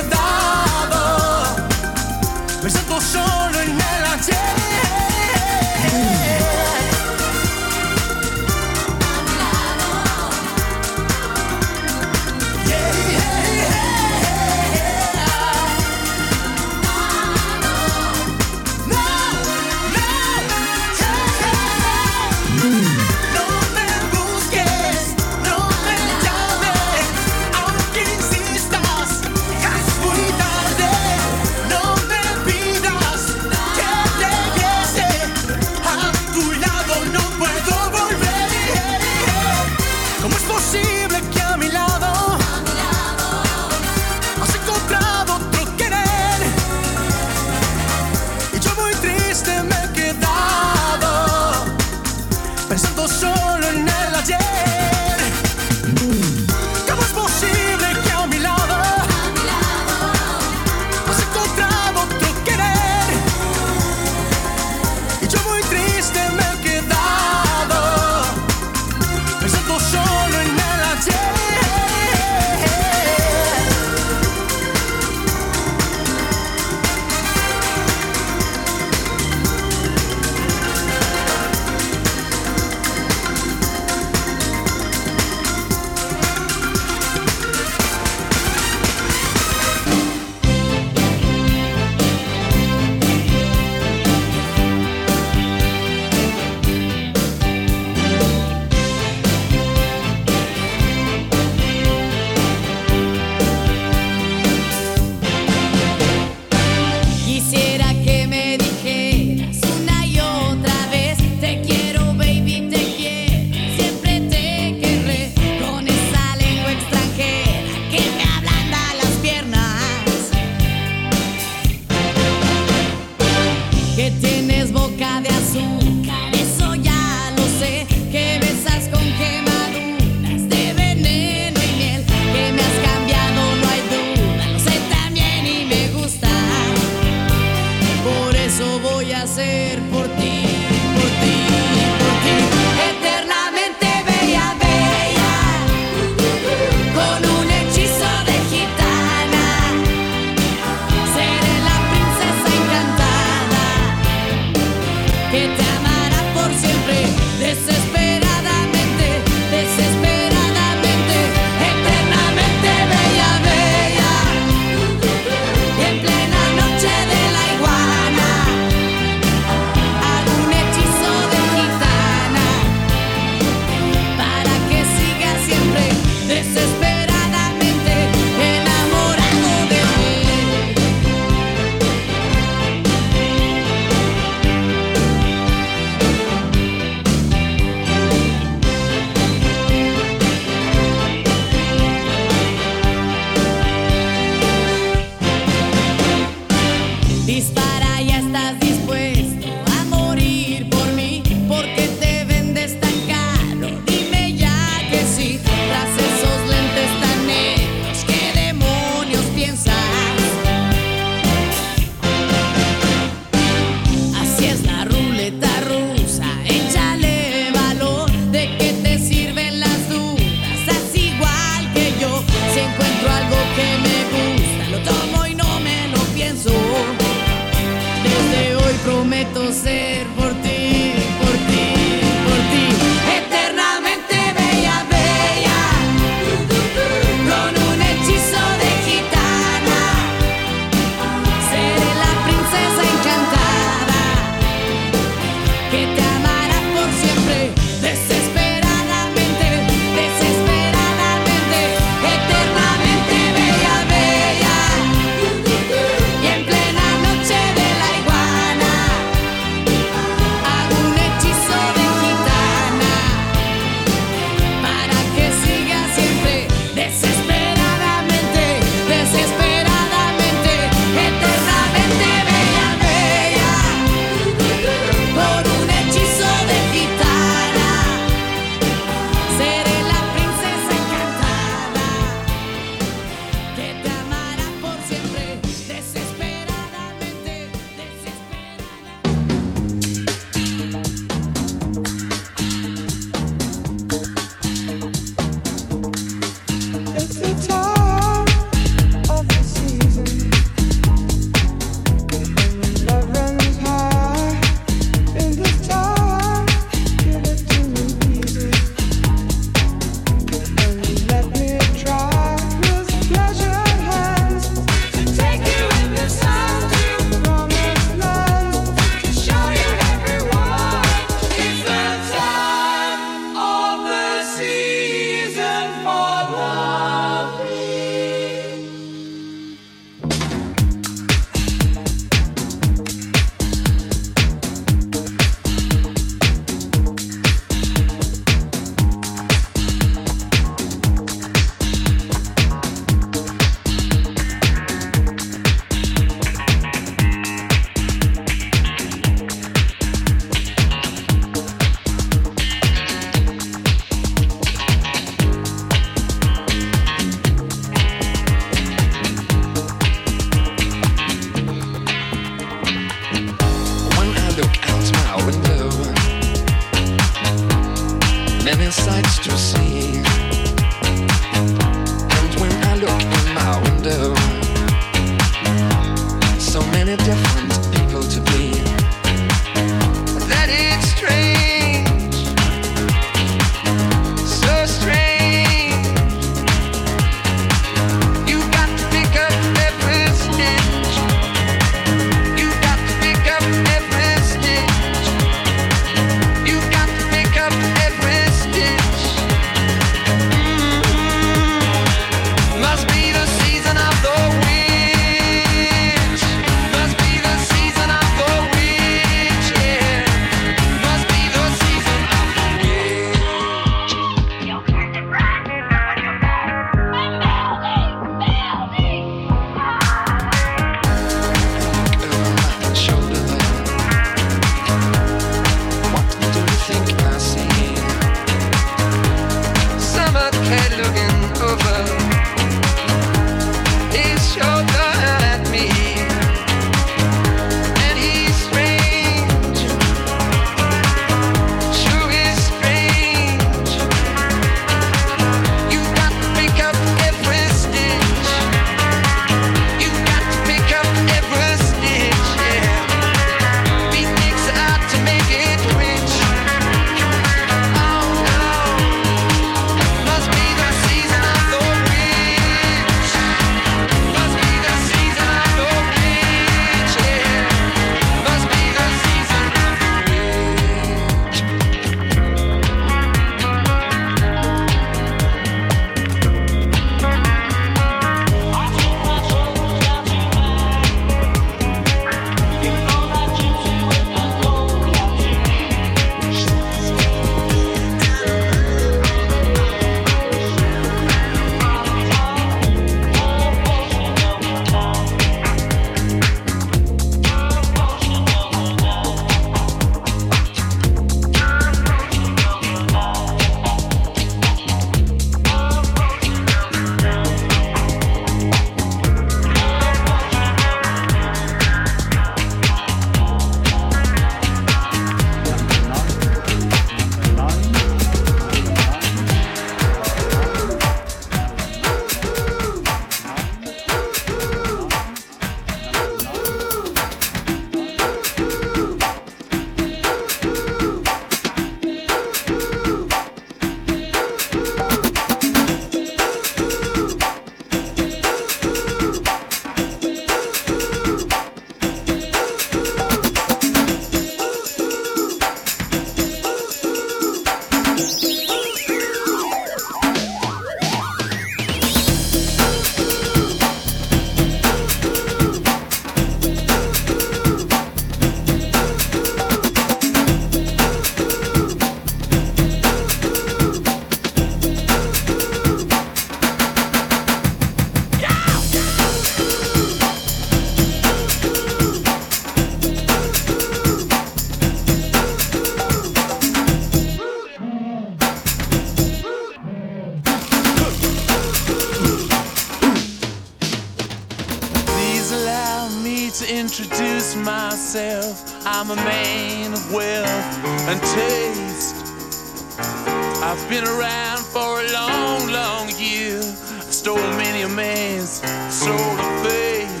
need to introduce myself. I'm a man of wealth and taste. I've been around for a long, long year. I stole many a man's soul of faith.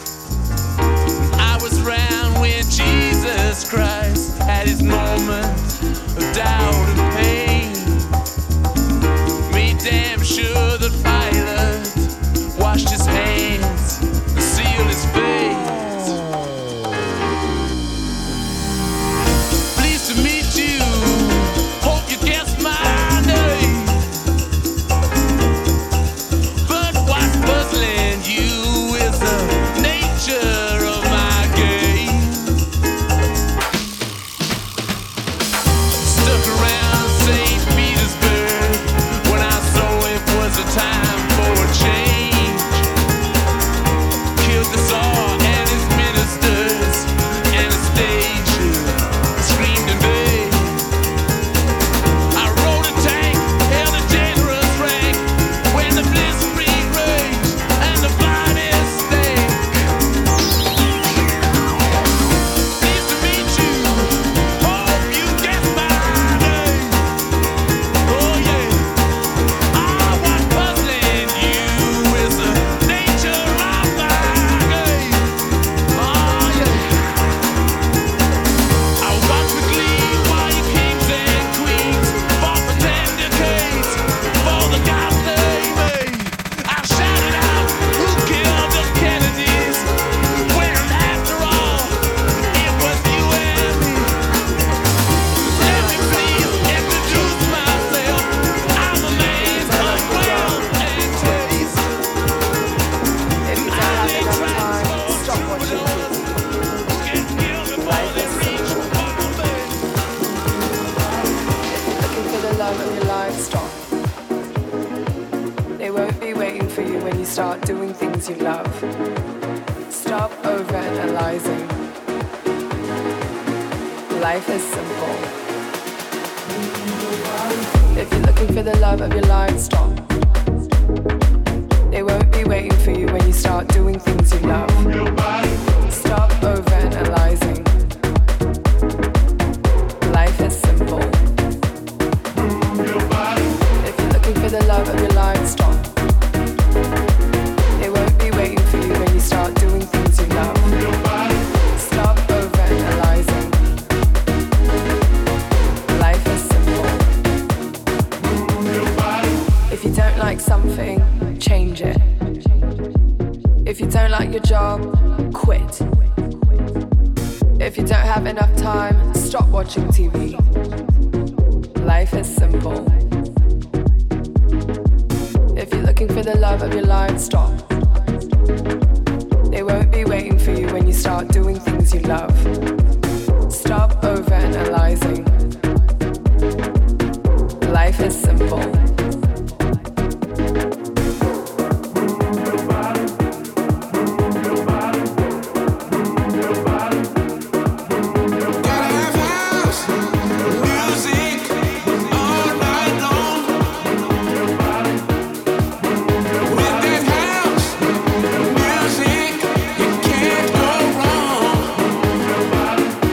I was around when Jesus Christ had his moment of doubt and pain. Made damn sure that Pilate washed his hands and sealed his face. Pleased to meet you. Hope you guessed my name. But what's puzzling you is the nature of my game. Stuck around Saint Petersburg when I saw it was a time for a change. Killed the Tsar and his ministers. Anastasia screamed in vain. I rode a tank, held a generous rank when the blizzard raged and the bloody stank. Pleased to meet you. Hope you guessed my name. Oh yeah. Ah, what's puzzling you is the nature of my game. Oh yeah. I watch with glee while you kings and queens fought for ten decades for the gods they made. I shouted out, who killed the Kennedys? When after all, it was you and me. Let me please introduce myself. I'm a man of wealth and taste. If you don't have enough time, stop watching T V. Life is simple. Looking for the love of your life, stop. They won't be waiting for you when you start doing things you love. Stop overanalyzing. Life is simple. If you're looking for the love of your life, stop. They won't be waiting for you when you start doing things you love. Stop overanalyzing. Life is simple. If you're looking for the love of your life, stop. They won't be waiting for you when you start doing things you love. Stop overanalyzing. Life is simple. If you don't like something, change it. If you don't like your job, quit. If you don't have enough time, stop watching T V. Life is simple. If you're looking for the love of your life, stop. They won't be waiting for you when you start doing things you love. Stop overanalyzing. Life is simple.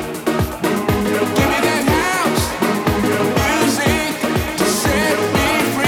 Give me that house music to set me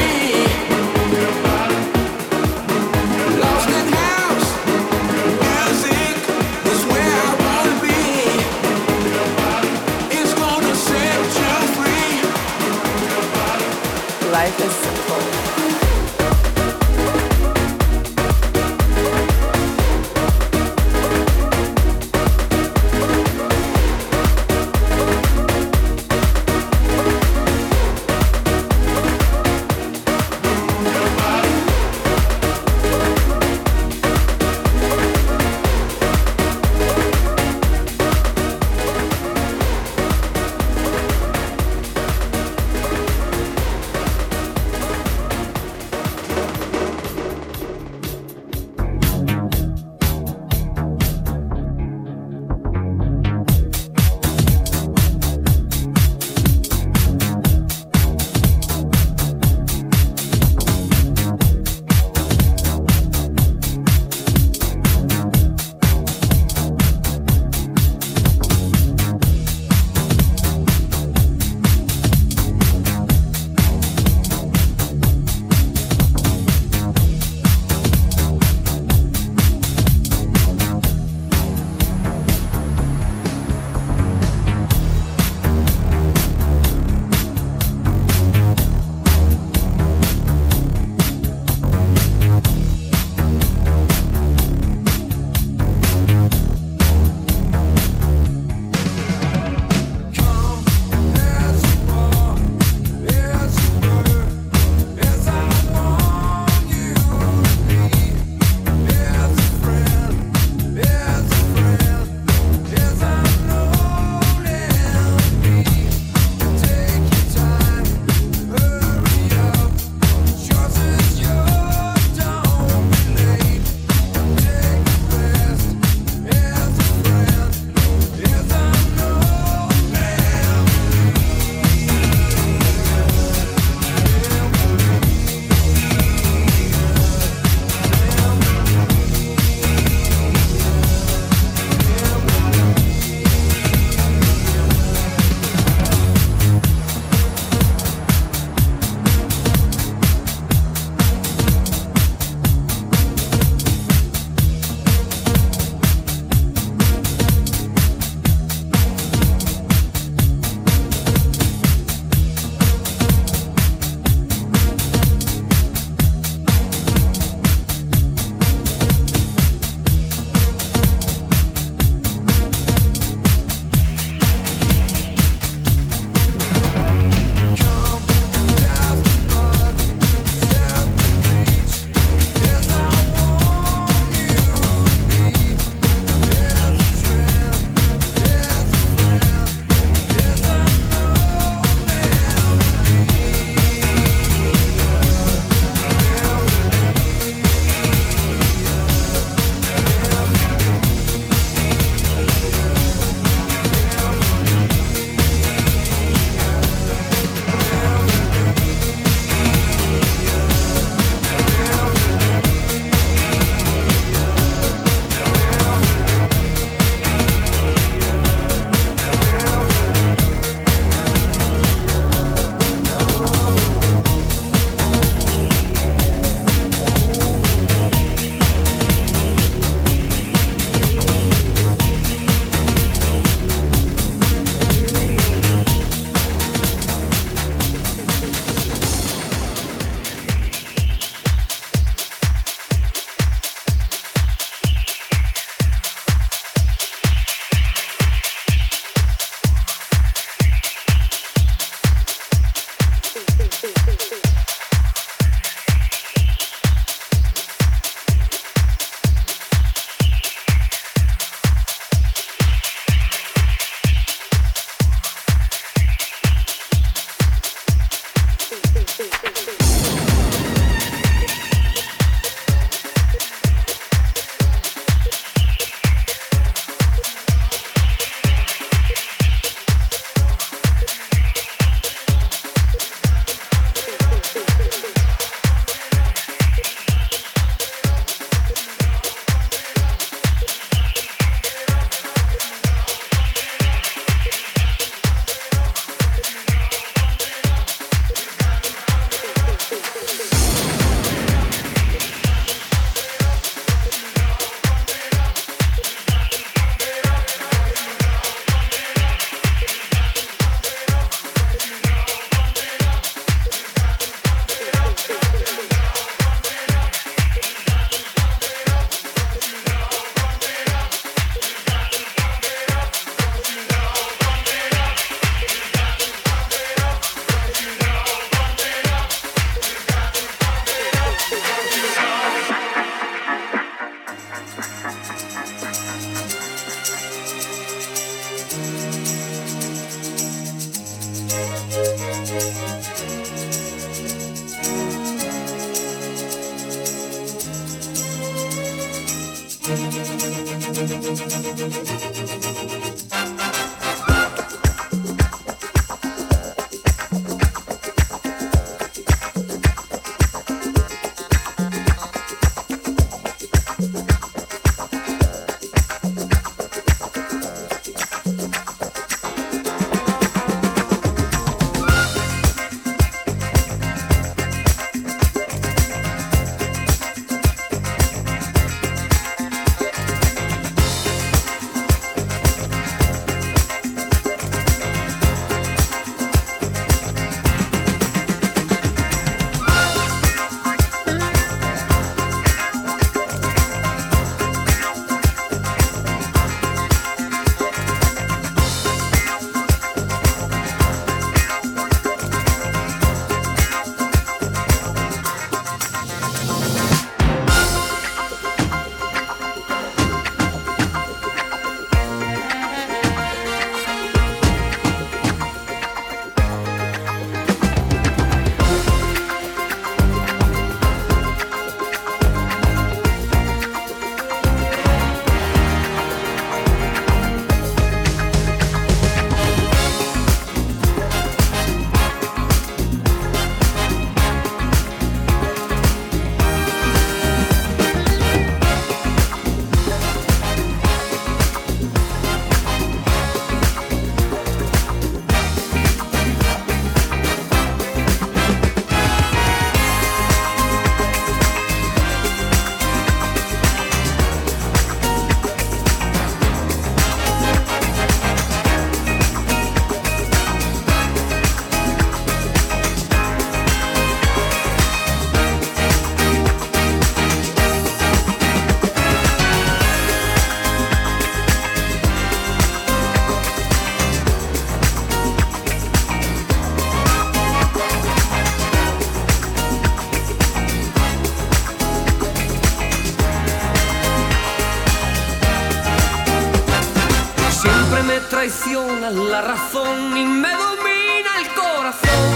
traiciona la razón y me domina el corazón.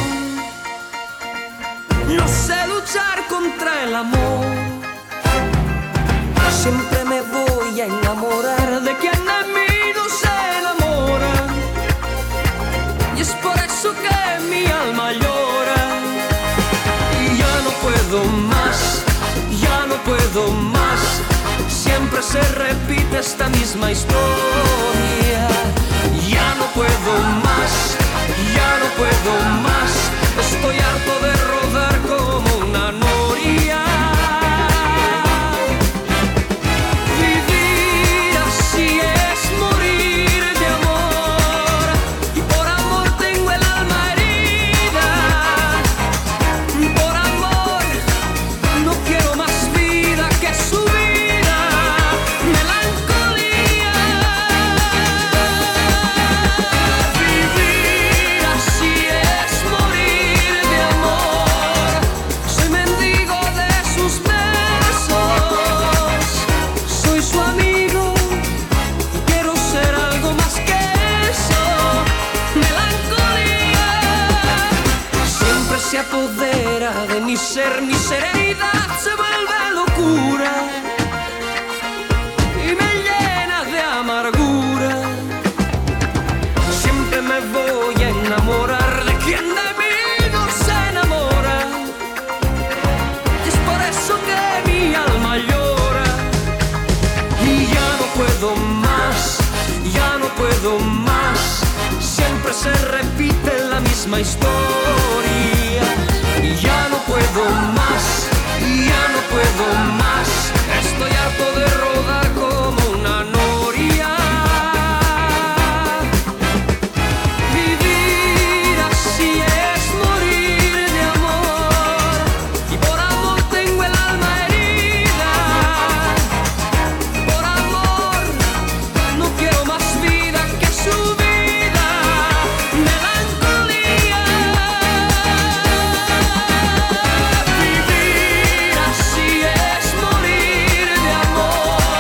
No sé luchar contra el amor. Siempre me voy a enamorar de quien de mí no se enamora. Y es por eso que mi alma llora. Y ya no puedo más, ya no puedo más. Siempre se repite esta misma historia. Ya no puedo más, ya no puedo más. Estoy harto de rodar como una noria. Vivir así es morir de amor. Y por amor tengo el alma herida. Por amor no quiero más vida que su vida. Melancolía. Vivir así es morir de amor. Soy mendigo de sus besos. Soy su amigo y quiero ser algo más que eso. Melancolía. Siempre se apodera de mi ser, mi serenidad se vuelve locura y me llena de amargura. Siempre me voy a enamorar de quien de mí no se enamora. Y es por eso que mi alma llora. Y ya no puedo más, ya no puedo más. Siempre se repite la misma historia. Y ya no puedo más, ya no puedo más. Estoy harto de rodar como una noria. Vivir así es morir de amor. Y por amor tengo el alma herida. Por amor no quiero más vida que su vida. Melancolía. Vivir así es morir de amor.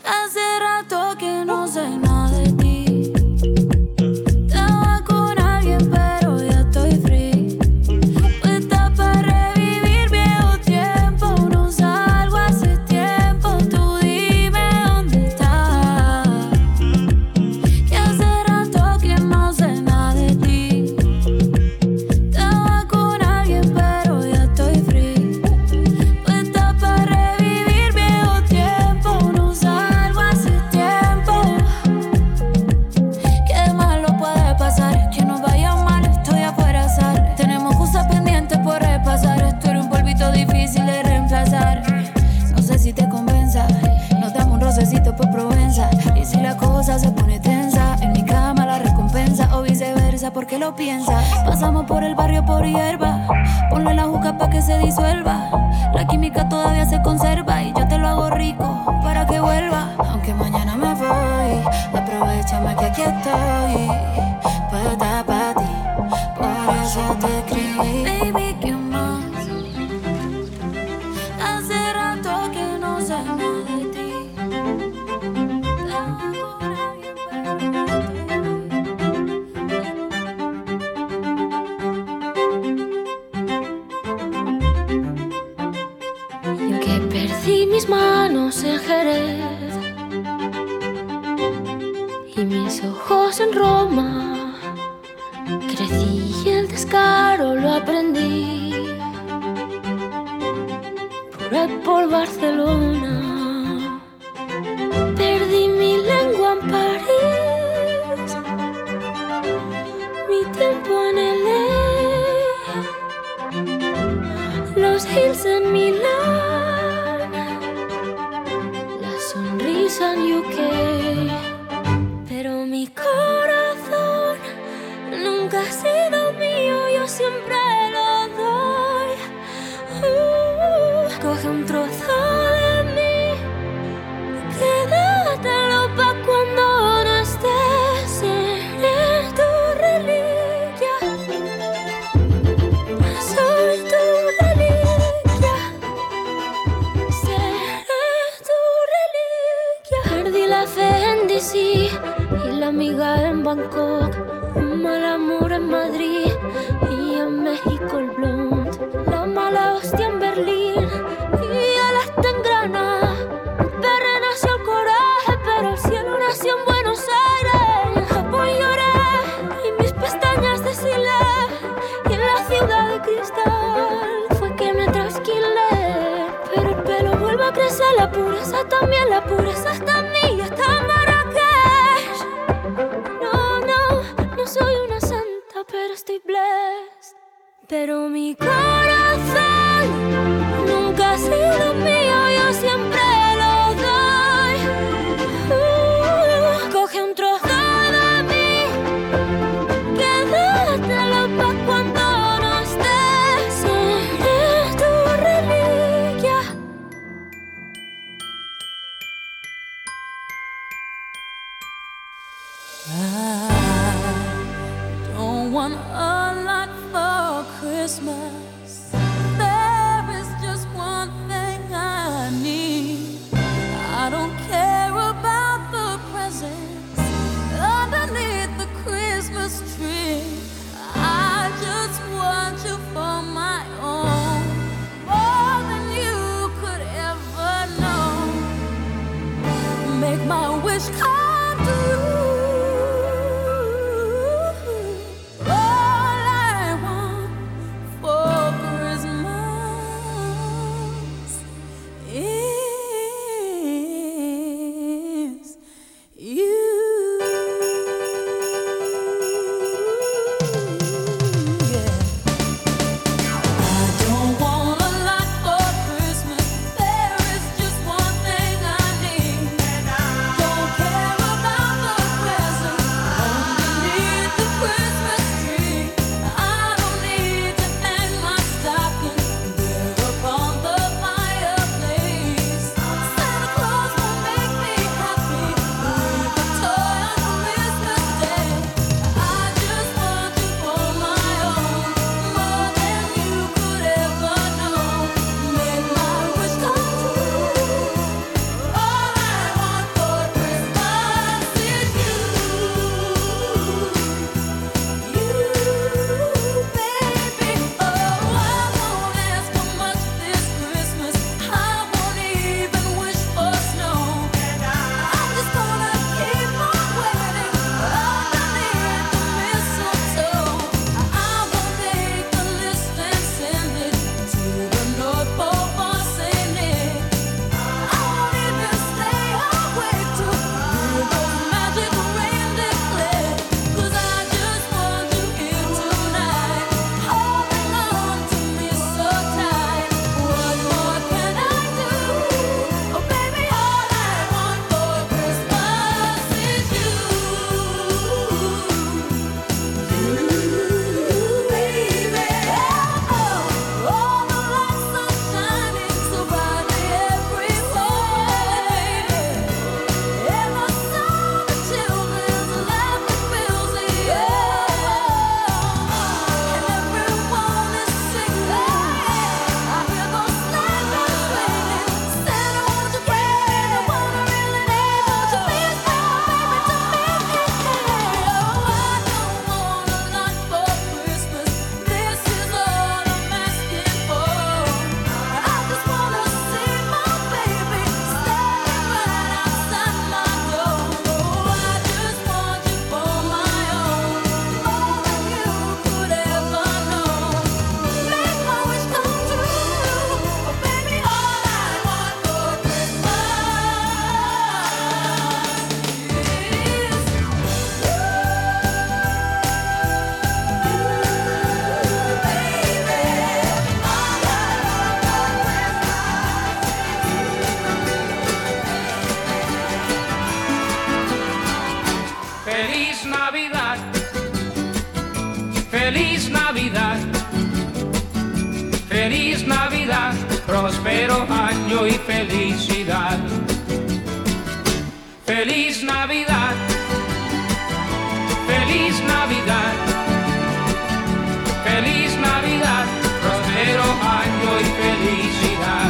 Hace rato que no sé nada de ti. Estaba con alguien pero ya estoy free. Puesta para revivir viejo tiempo. No salgo hace tiempo. Tú dime dónde estás. Que hace rato que no sé nada de ti. Estaba con alguien pero ya estoy free. Puesta para revivir viejo tiempo. No salgo hace tiempo. Qué malo puede pasar, que nos vaya mal, estoy afuera azar. Tenemos cosas pendientes por repasar. Esto era un polvito difícil de reemplazar. No sé si te convenza, nos damos un rocecito por Provenza. Y si la cosa se pone tensa, en mi cama la recompensa o viceversa, ¿por qué lo piensas? Pasamos por el barrio por hierba, ponle la juca pa' que se disuelva. La química todavía se conserva y yo te lo hago rico para que vuelva. Aunque mañana me voy, aprovechame que aquí estoy, puesta pa' ti, por eso te escribí. Baby, ¿qué más? Hace rato que no sé nada de ti. Estaba con alguien pero ya Y aunque perdí mis manos en Jerez y mis ojos en Roma, crecí y el descaro lo aprendí. Por ahí por Barcelona perdí mi lengua en París, mi tiempo en L A, los hills en Milán, la sonrisa en U K. Pero mi corazón nunca ha sido mío, yo siempre lo doy. Uh, coge un trozo de mí, quédatelo pa' cuando no estés. Seré tu reliquia, soy tu reliquia, seré tu reliquia. Perdí la fe en D C y la amiga en Bangkok, un mal amor en Madrid y en México el blond, la mala hostia en Berlín y él está en Granada. Perre nació el coraje, pero el cielo nació en Buenos Aires. En Japón lloré y mis pestañas deshilé, y en la ciudad de cristal fue que me trasquilé. Pero el pelo vuelve a crecer, la pureza también, la pureza está en mí y está en Marrakech. No, no, no soy una santa, pero estoy blessed. Pero mi corazón nunca ha sido mío, yo siempre lo doy. Uh, coge un trozo de mí, quédatelo pa' cuando no estés. Seré tu reliquia. I don't want a lot for Christmas. There is just one thing I need. I don't care about the presents underneath the Christmas tree. I just want you for my own, more than you could ever know. Make my wish come true. All I want for Christmas is you. Yeah. I don't want a lot for Christmas. There is just one thing I need. Don't care próspero año y felicidad. Feliz Navidad, feliz Navidad, feliz Navidad, próspero año y felicidad.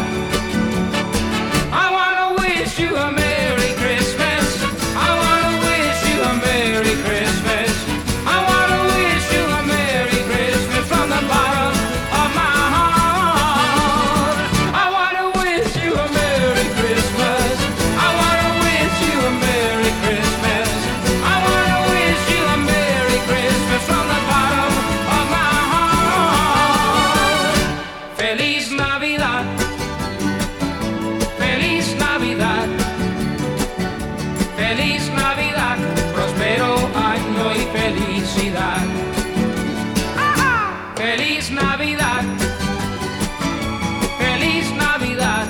I wanna wish you a Merry Christmas. I wanna wish you a Merry Christmas. I wanna wish you a Merry Christmas from the bottom of my heart. I wanna wish you a Merry Christmas. I wanna wish you a Merry Christmas. I wanna wish you a Merry Christmas from the bottom of my heart. Feliz Navidad, feliz Navidad, feliz Navidad, próspero año y felicidad. Feliz Navidad, feliz Navidad,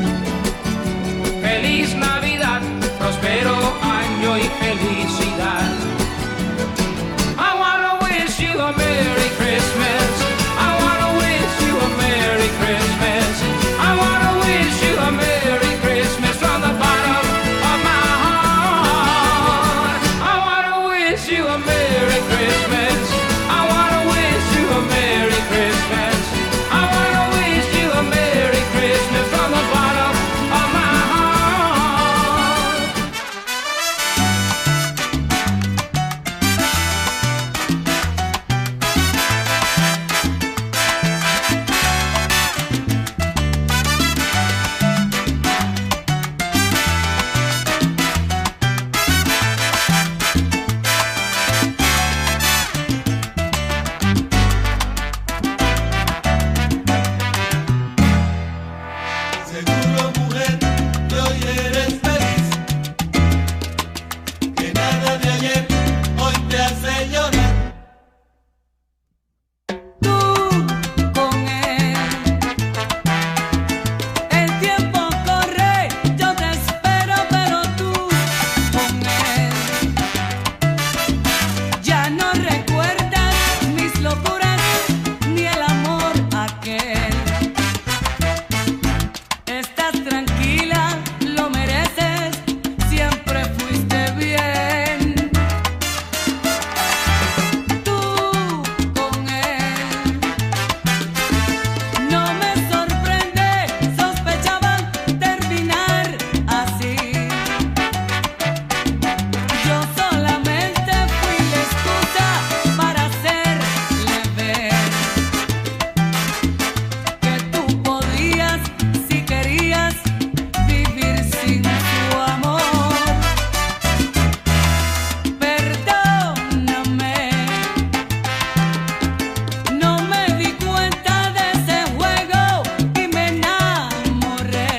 feliz Navidad, próspero año y felicidad. I wanna wish you a Merry Christmas. I wanna wish you a Merry Christmas. I wanna wish you a Merry Christmas from the bottom of my heart. I wanna wish you a Merry Christmas. I wanna wish you a Merry Christmas. I wanna wish you a Merry Christmas from the bottom of my heart. Seguro, mujer, que hoy eres feliz, que nada de ayer hoy te hace llorar. Con él, el tiempo corre, yo te espero, pero tú con él ya no recuerdas mis locuras ni el amor aquel. Estás tranquila, lo mereces, siempre fuiste bien. Tú con él, no me sorprende, sospechaban terminar así. Yo solamente fui la excusa para hacerle ver que tú podías, si querías, vivir sin su amor. Perdóname, no me di cuenta de ese juego y me enamoré.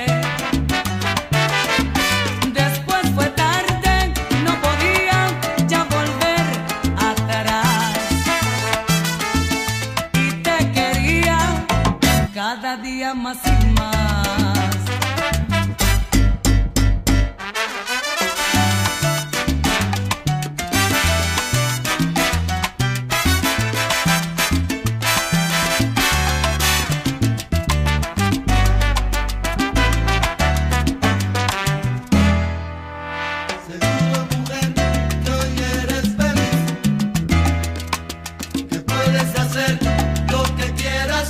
Después fue tarde, no podía ya volver atrás. Y te quería cada día más y más. Seguro, mujer, que hoy eres feliz, que puedes hacer lo que quieras.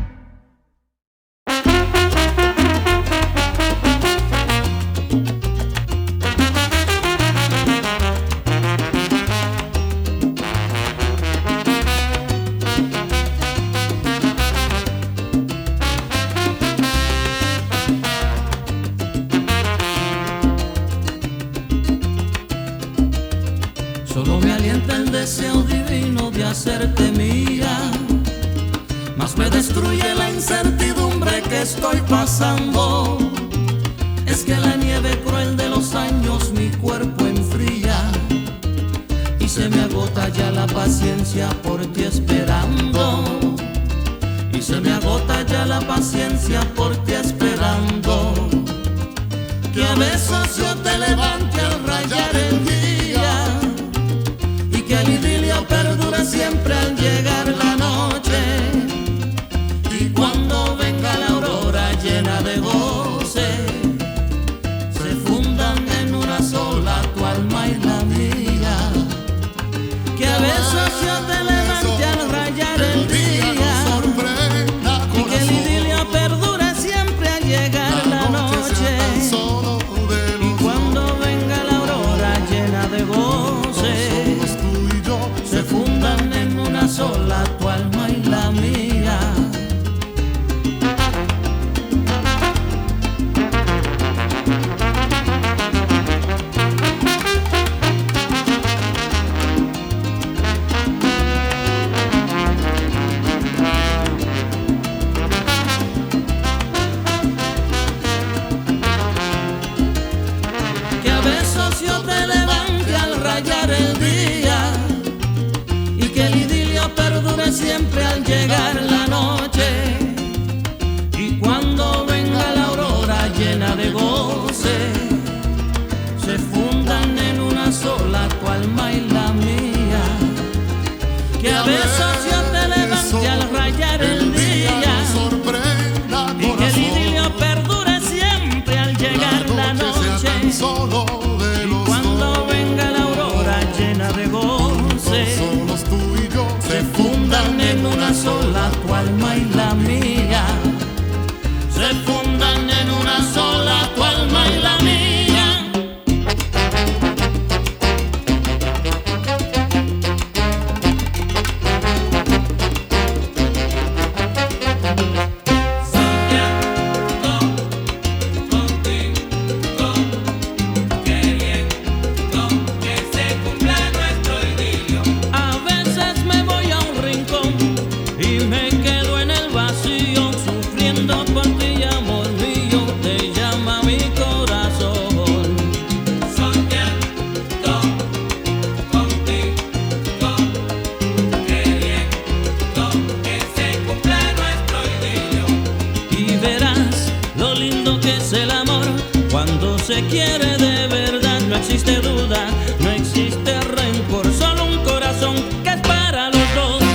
Solo me alienta el deseo divino de hacerte mía, mas me destruye la incertidumbre que estoy pasando. Es que la nieve cruel de los años mi cuerpo enfría y se me agota ya la paciencia por ti esperando. Y se me agota ya la paciencia por ti esperando. Que a besos yo te levante al rayar el día y que el idilio perdure siempre al llegar la noche. Y cuando venga la aurora llena de gozo, socio te levante al rayar el día y que el idilio perdure siempre al llegar la noche. Y cuando venga la aurora llena de goce, se fundan en una sola tu alma y la mía. Que a besos yo te levante al rayar el día y que el idilio perdure siempre al llegar la noche. Y cuando venga la aurora llena de goce, se fundan en una sola tu alma y la mía. Se fundan en una sola tu alma y la mía. Se quiere de verdad, no existe duda, no existe rencor, solo un corazón que es para los dos.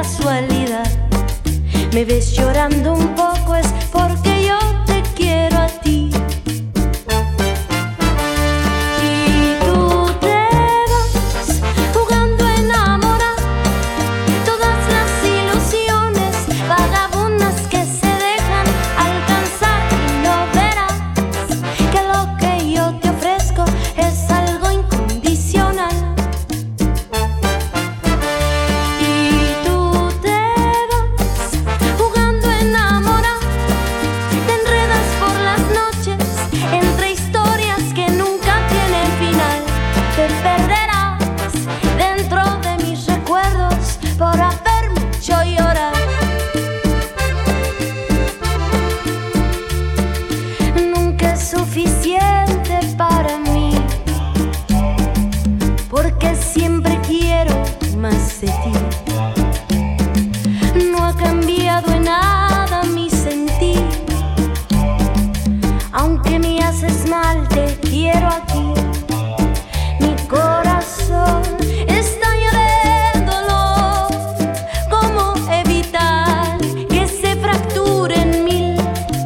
casualidad me ves llorando un poco es porque yo te quiero a ti. Y tú te vas jugando a enamorar todas las ilusiones vagabundas que se dejan alcanzar y no verás que lo que yo te ofrezco es algo incondicional. Y tú te vas jugando a enamorar, te enredas por las noches entre historias que nunca tienen final. Te perderás dentro de mis recuerdos por haberme hecho llorar. Nunca es suficiente para mí, porque siempre quiero más de ti. No ha cambiado en nada mi sentir, aunque me haces mal, te quiero aquí. Mi corazón estalla de dolor. ¿Cómo evitar que se fracture en mil?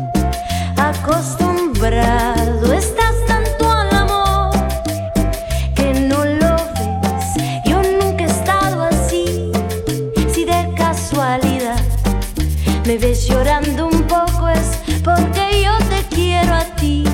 Acostumbrado estás tanto al amor que no lo ves. Yo nunca he estado así. Si de casualidad me ves llorando un poco es porque yo te quiero a ti.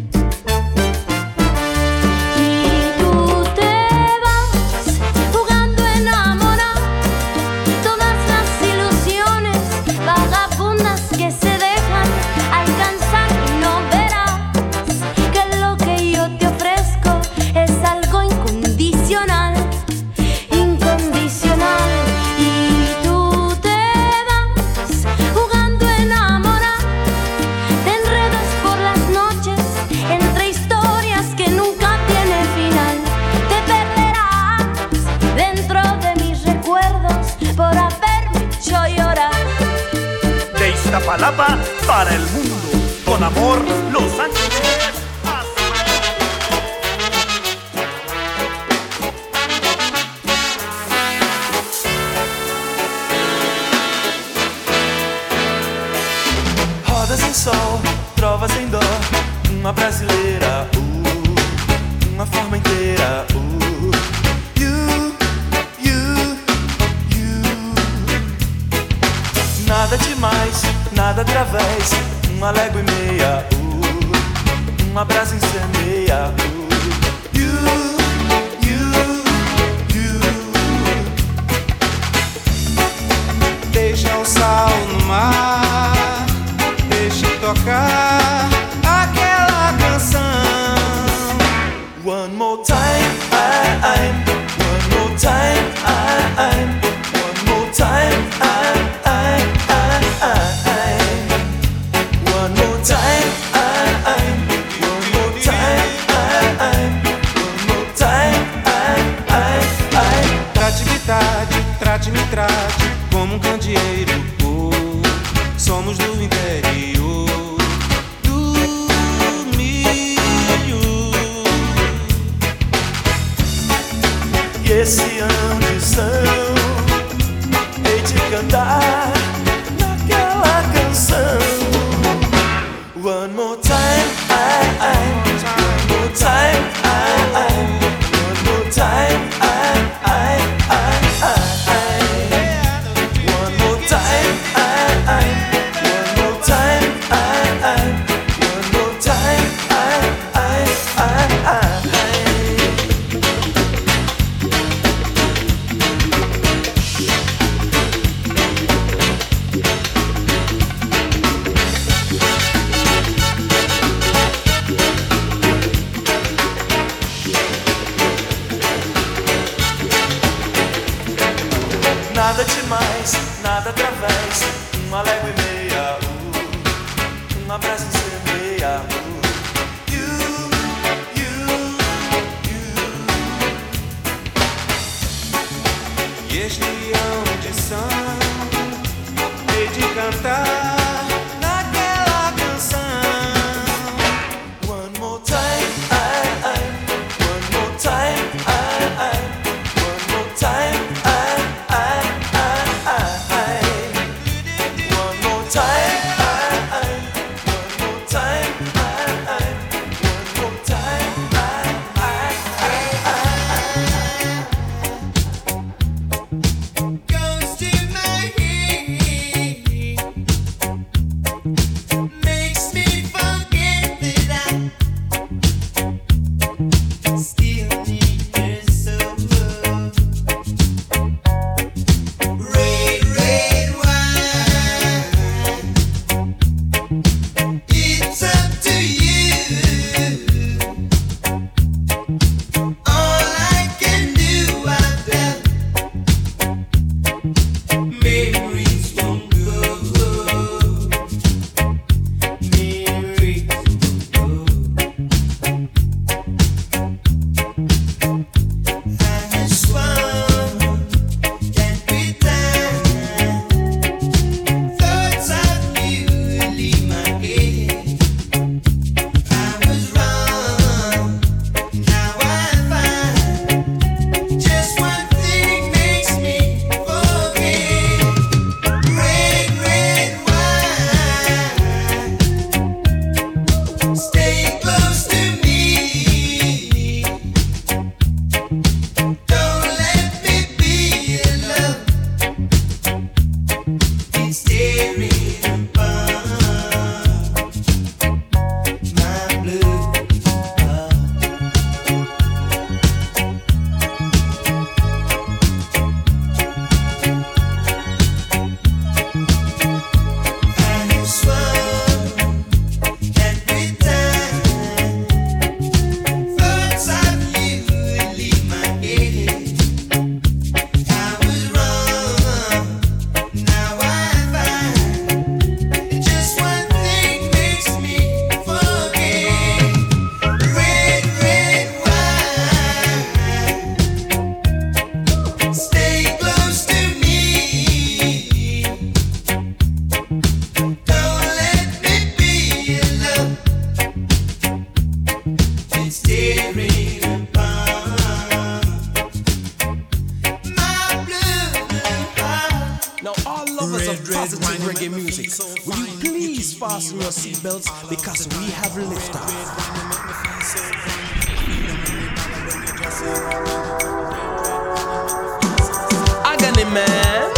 Y tú te vas jugando a enamorar todas las ilusiones vagabundas que se dejan alcanzar y no verás que lo que yo te ofrezco es algo incondicional, incondicional. Y tú te vas jugando a enamorar, te enredas por las noches entre historias que nunca tienen final. Te perderás dentro de mis recuerdos por haberme hecho llorar. De Iztapalapa para el mundo, con amor, Los Ángeles. Rodas em sol, trovas em dó, uma brasileira, uh, uma forma inteira, uh, you, you, you. Nada demais, nada através, uma légua e meia, uh, uma brasa incendeia, uh, you, you, you. Deixa o sal no mar, deixa tocar aquela canção. One more time, I, I, one more time, I, I, one more time, I, I, I, I, one more time, I, I, one more time, I, I, one more time, I, I, I. Trate-me, trate, trate-me, trate como um candeeiro, oh, somos do interior do milho. E esse ambição, hei de cantar naquela canção. One more time, I, I, one more time, I, I, one more time, I, I, I, I. One more time, I, I, one more time, I, I, one more time, I, I, I, I. Nada demais, nada através, uma légua e meia, uh, uma brasa incendeia, uh, you, you, you. E este audição, hei de cantar naquela canção. One more time, I, I, one more time, I, I, one more time, I, I, I, I. lovers of positive reggae music, will you please fasten your seatbelts because we have liftoff. Agony man.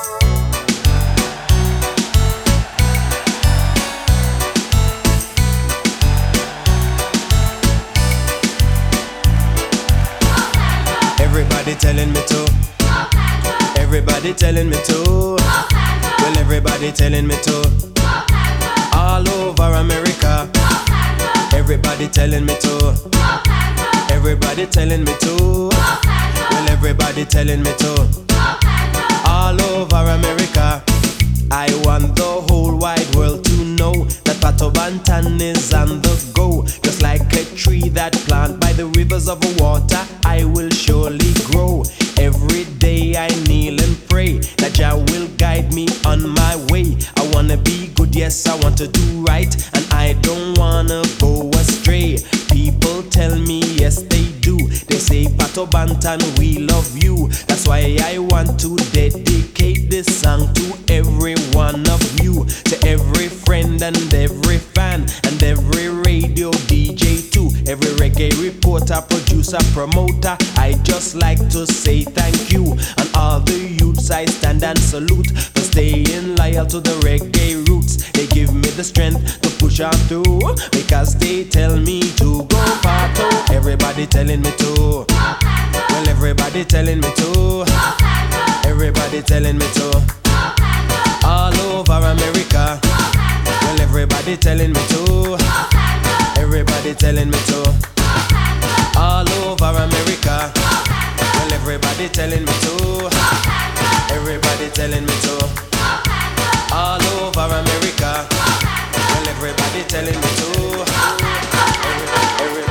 Everybody telling me to. Everybody telling me to. Well, everybody telling me to. All over America. Everybody telling me to. Everybody telling me to. Well, everybody telling me to. All over America. I want the whole wide world to know that Pato Banton is on the go. Just like a tree that planted by the rivers of water, I will surely grow. Every day I kneel and pray that Jah will guide me on my way. I wanna be good, yes, I want to do right, and I don't wanna go astray. People tell me, yes, they do. They say, Pato Banton, we love you. That's why I want to dedicate this song to every one of you, to every friend and every fan, and every radio D J too, every reggae reporter, producer, promoter. I just like to say thank you, and all the youths I stand and salute for staying loyal to the reggae roots. They give me the strength to push on through, because they tell me to go Pato. Everybody telling me to. Well, everybody telling me to. Everybody telling me to. All over America. Well, everybody telling me to. Everybody telling me to. All over America. Well, everybody telling me to. Everybody telling me to. All over America. Well, everybody telling me to. Everybody, everybody.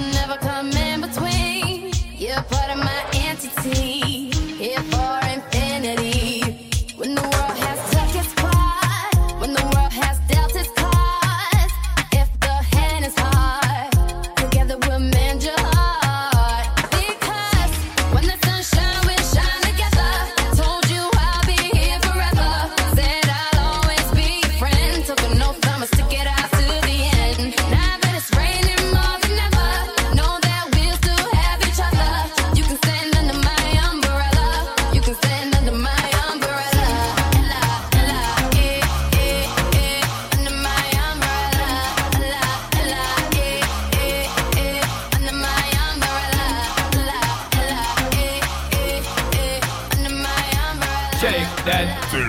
never come in between. You're part of my entity, here for infinity. When the world has took its part, when the world has dealt its cards, if the hand is hard, together we'll mend your heart. Because when the sun shines, we shine together. Told you I'll be here forever. Said I'll always be your friend. Took an oath, I'ma stick it out to the end. Now that it's raining more than ever, know that we'll still have each other. You can stand under my umbrella. You can stand under my umbrella. Ella, Ella, eh, eh, eh, under my umbrella. Ella, Ella, eh, eh, eh, under my umbrella. Ella, Ella, eh, eh, eh, under my umbrella. Shake that.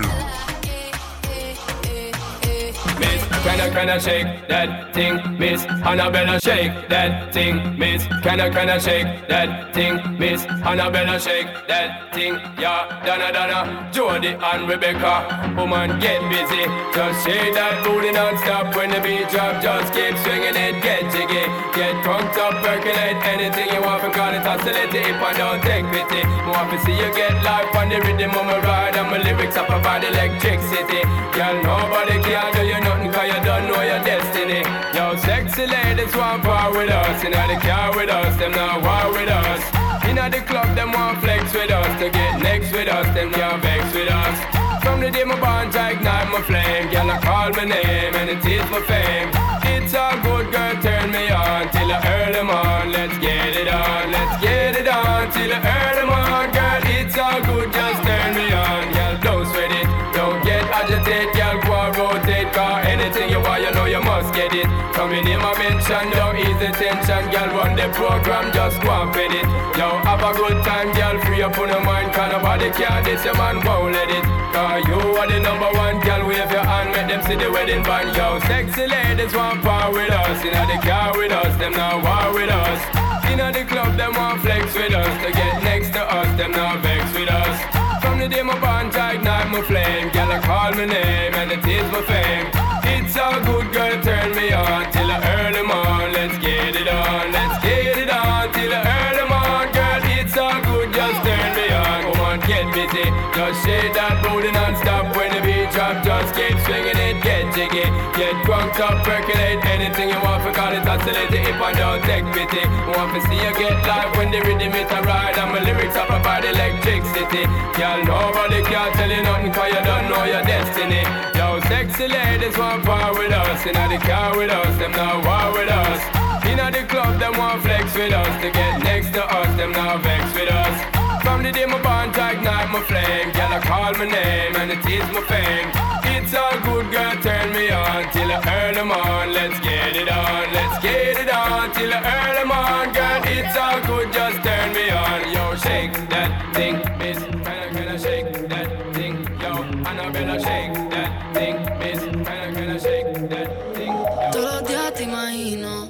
Miss, can I, can I shake that thing, Miss Annabella, shake that thing, Miss. Can I, can I shake that thing, Miss Annabella, shake that thing, yeah. Donna, Donna, Jody and Rebecca, woman, get busy. Just shake that booty non-stop when the beat drop. Just keep swinging it, get jiggy, get crunked up, percolate anything you want. Because it's oscillating if I don't take pity. More to see you get life on the rhythm of my ride, and my lyrics up about electricity. Girl, nobody can do you nothing, cause you don't know your destiny. Yo, sexy ladies want part with us. Inna the car with us, them not war with us. Inna the club, them want flex with us. To get next with us, them can't vex with us. From the day my bond, I ignite my flame. Girl, I call my name, and it is my fame. It's a good girl, turn me on till I earn them on. Let's get it on, let's get it on till I earn them on. Girl, it's all good, just turn me on. Girl, don't sweat it, don't get agitated. Girl, go and rotate, cause anything you want, you know you must get it. Coming in my mention, don't ease the tension. Girl, run the program, just go and fit it. Yo, have a good time, girl, free up on your mind. Cause nobody care, this your man won't let it. Cause you are the number one, girl, wave your hand, make them see the wedding band. Yo, sexy ladies want part with us. Inna the car with us, them not war with us. Inna the club, them want flex with us. To get next to us, them not vex with us. From the day my bond, I ignite my flame. Girl, I call my name, and it is my fame. It's all good, girl, turn me on till I earn them on. Let's get it on, let's get it on till I earn them on. Girl, it's all good, just turn me on. Come on, get busy, just shake that booty non-stop. When the beat drop, just keep swinging it, get jiggy, get drunk up, percolate anything you want. Because it's oscillating if I don't take pity. Want to see you get live when the rhythm is a ride, and my lyrics up about electricity. Girl, nobody can tell you nothing, cause you don't know your destiny. Yo, sexy ladies want part with us. Inna the car with us, them not war with us. Inna the club, them want flex with us. To get next to us, them not vex with us. From the day my bond, I ignite my flame. Girl, I call my name, and it is my fame. It's all good, girl, turn me on till I earn them on. Let's get it on, let's get it on till I earn them on. Girl, it's all good, just turn me on. Yo, shake that thing, miss. Can I, can I shake that thing? Yo, Annabella, shake that thing, miss. Can I, can I shake that thing? Todos los días te imagino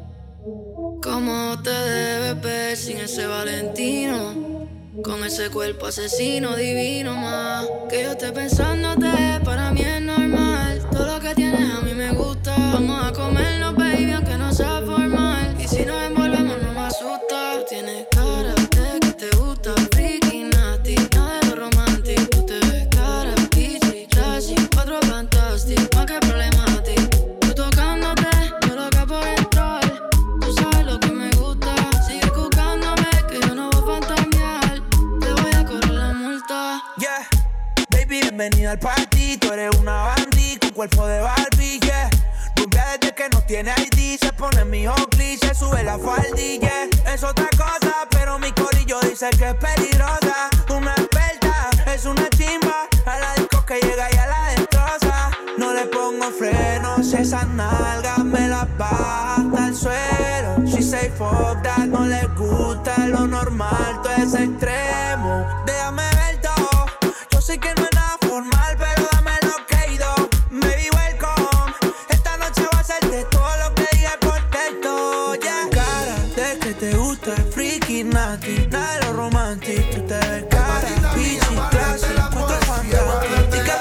cómo te debes ver sin ese Valentino. Con ese cuerpo asesino divino más. Que yo esté pensándote, para mí es normal. Todo lo que tienes a mí me gusta. Vamos a comernos, baby, aunque no sea formal. Y si nos envolvemos no me asusta. Tú tienes cara de que te gusta freaky, nasty, nada de lo romántico. Tú te ves cara, peachy, classy, cuatro fantastic, más que problemático. Tú tocándote, yo loca por entrar. Tú sabes lo que me gusta. Sigue buscándome, que yo no voy a fantamear. Te voy a correr la multa. Yeah, baby, bienvenida al party. Tú eres una bandí con cuerpo de Barbie, yeah. Rumbia desde que no tiene I D. Se pone mi Oakley, se sube la faldilla. Es otra cosa, pero mi corillo dice que es peligrosa. Una experta, es una chimba. A la disco que llega y a la destroza. No le pongo frenos, esas nalgas me las baja hasta el suelo. She say fuck that, no le gusta lo normal, todo es extremo. Déjame ver todo, yo sé que no es nada formal, pero dame lo que he ido. Baby, welcome, esta noche va a ser de todo lo que diga por texto, yeah. Cara de que te gusta el freaky, nasty, nada de lo romántico. Tú te ves cara, bitchy, classy, cuatro fantastic, y que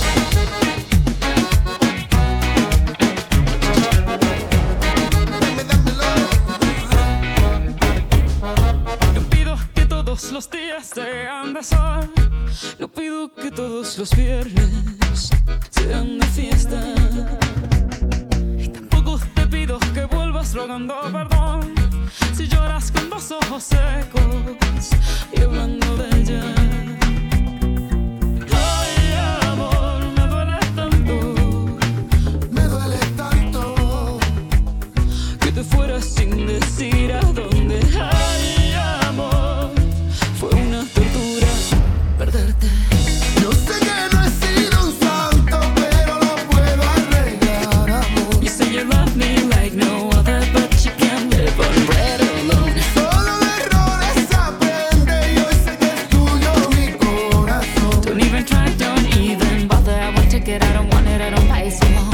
problemático. pido que todos los viernes sean de fiesta. Y tampoco te pido que vuelvas rogando perdón si lloras con los ojos secos y hablando de ella. Ay, amor, me duele tanto, me duele tanto que te fueras sin decir a dónde. Ay, amor, fue una tortura perderte. Yo sé que no he sido un santo, pero lo puedo arreglar, amor. You say you love me like no other, but you can't live on bread alone. Solo de errores aprende y hoy sé que es tuyo mi corazón. Don't even try, don't even bother. I want to get, I don't want it, I don't buy it so long.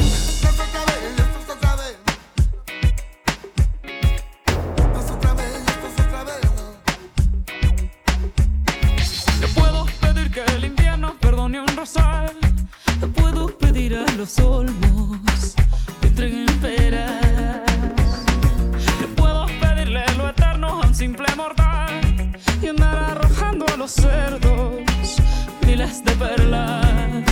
No puedo pedir que el invierno perdone un rosal. No puedo pedir a los olmos que entreguen peras. No puedo pedirle lo eterno a un simple mortal y andar arrojando a los cerdos miles de perlas.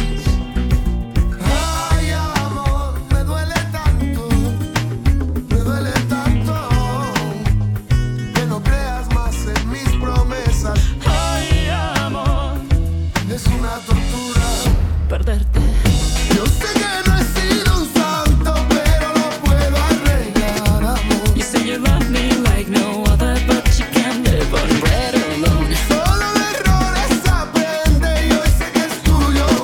Ay, amor, me duele tanto, me duele tanto que no creas más en mis promesas. Ay, amor, es una tortura perderte. Yo sé que no he sido un santo, pero lo puedo arreglar, amor. You say you love me like no other, but you can't live on bread alone. Solo de errores aprende y hoy sé que es tuyo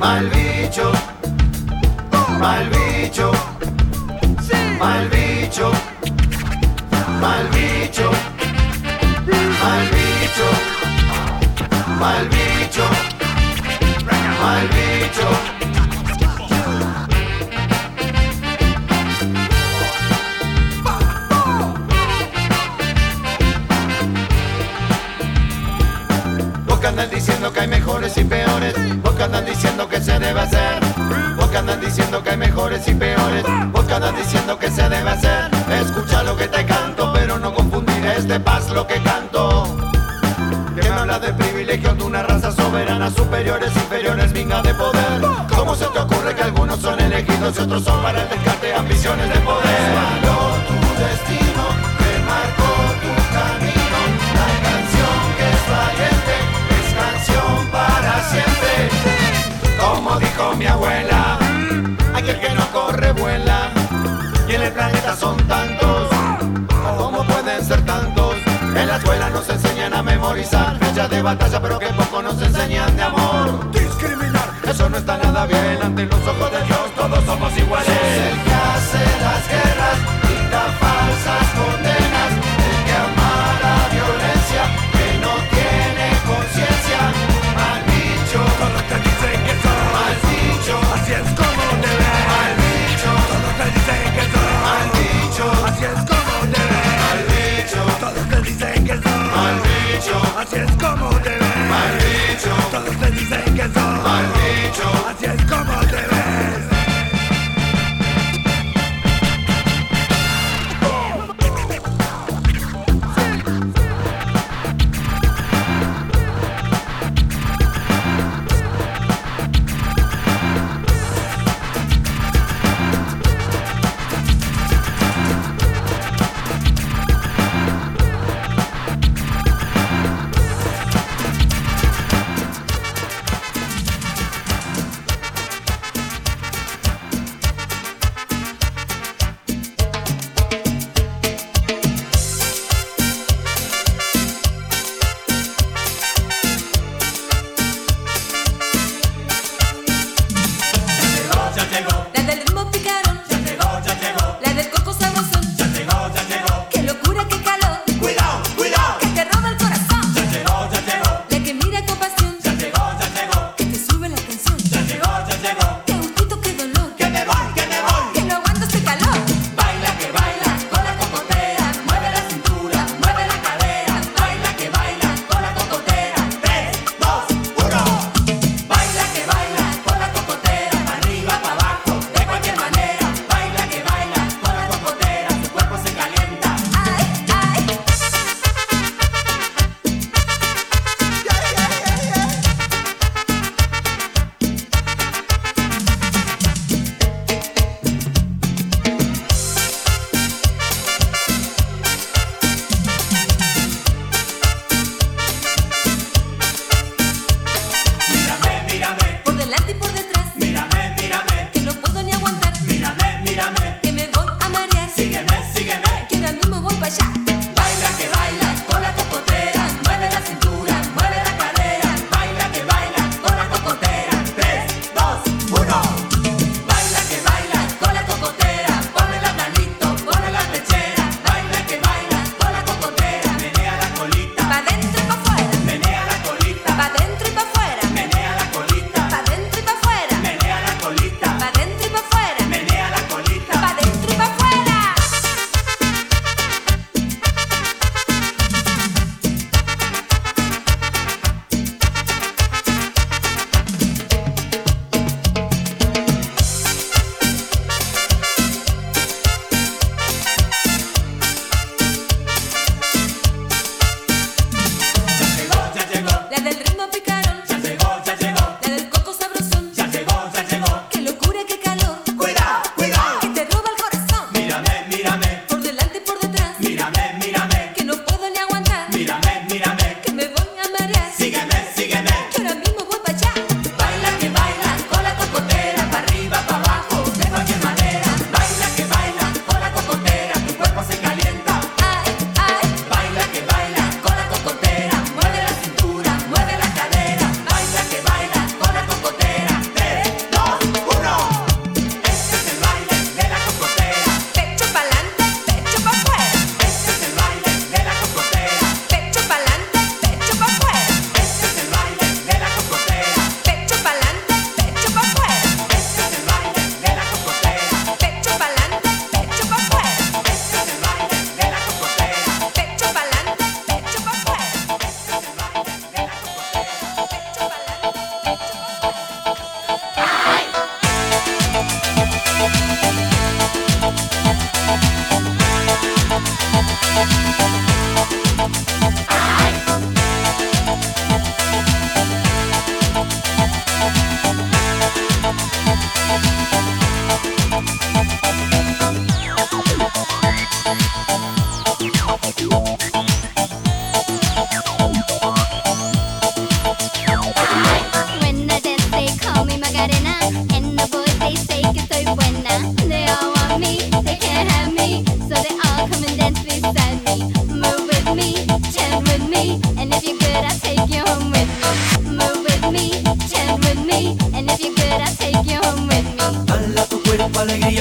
mal bicho, mal bicho, mal bicho, mal bicho, mal bicho, mal bicho, mal bicho. Vos que andan diciendo que hay mejores y peores, vos que andan diciendo que se debe hacer, vos que andan diciendo que hay mejores y peores, vos que andan diciendo que se debe hacer. Escucha lo que te canto, pero no confundir este paz lo que canto. Que me habla de privilegios de una raza soberana, superiores, inferiores, vinga de poder. ¿Cómo se te ocurre que algunos son elegidos y otros son para el descarte, ambiciones de poder? Malo tu destino, que marcó tu camino. La canción que es valiente es canción para siempre. Como dijo mi abuela, aquel que no corre vuela. Y en el planeta son tantos, ¿cómo pueden ser tantos? En la escuela nos enseñan a memorizar fechas de batalla, pero que poco nos enseñan de amor. Discriminar, eso no está nada bien. Ante los ojos de Dios todos somos iguales. Es el que hace las guerras, dicta falsas condenas, el que ama la violencia, que no tiene conciencia. Mal bicho, todos te dicen que son mal bicho, así es como te ves. Mal bicho, todos te dicen que son mal bicho, así es como te ves. Mal bicho, todos te dicen que son mal bicho, así es como te ves. Mal bicho, todos te dicen que son mal bicho, así es como te ves.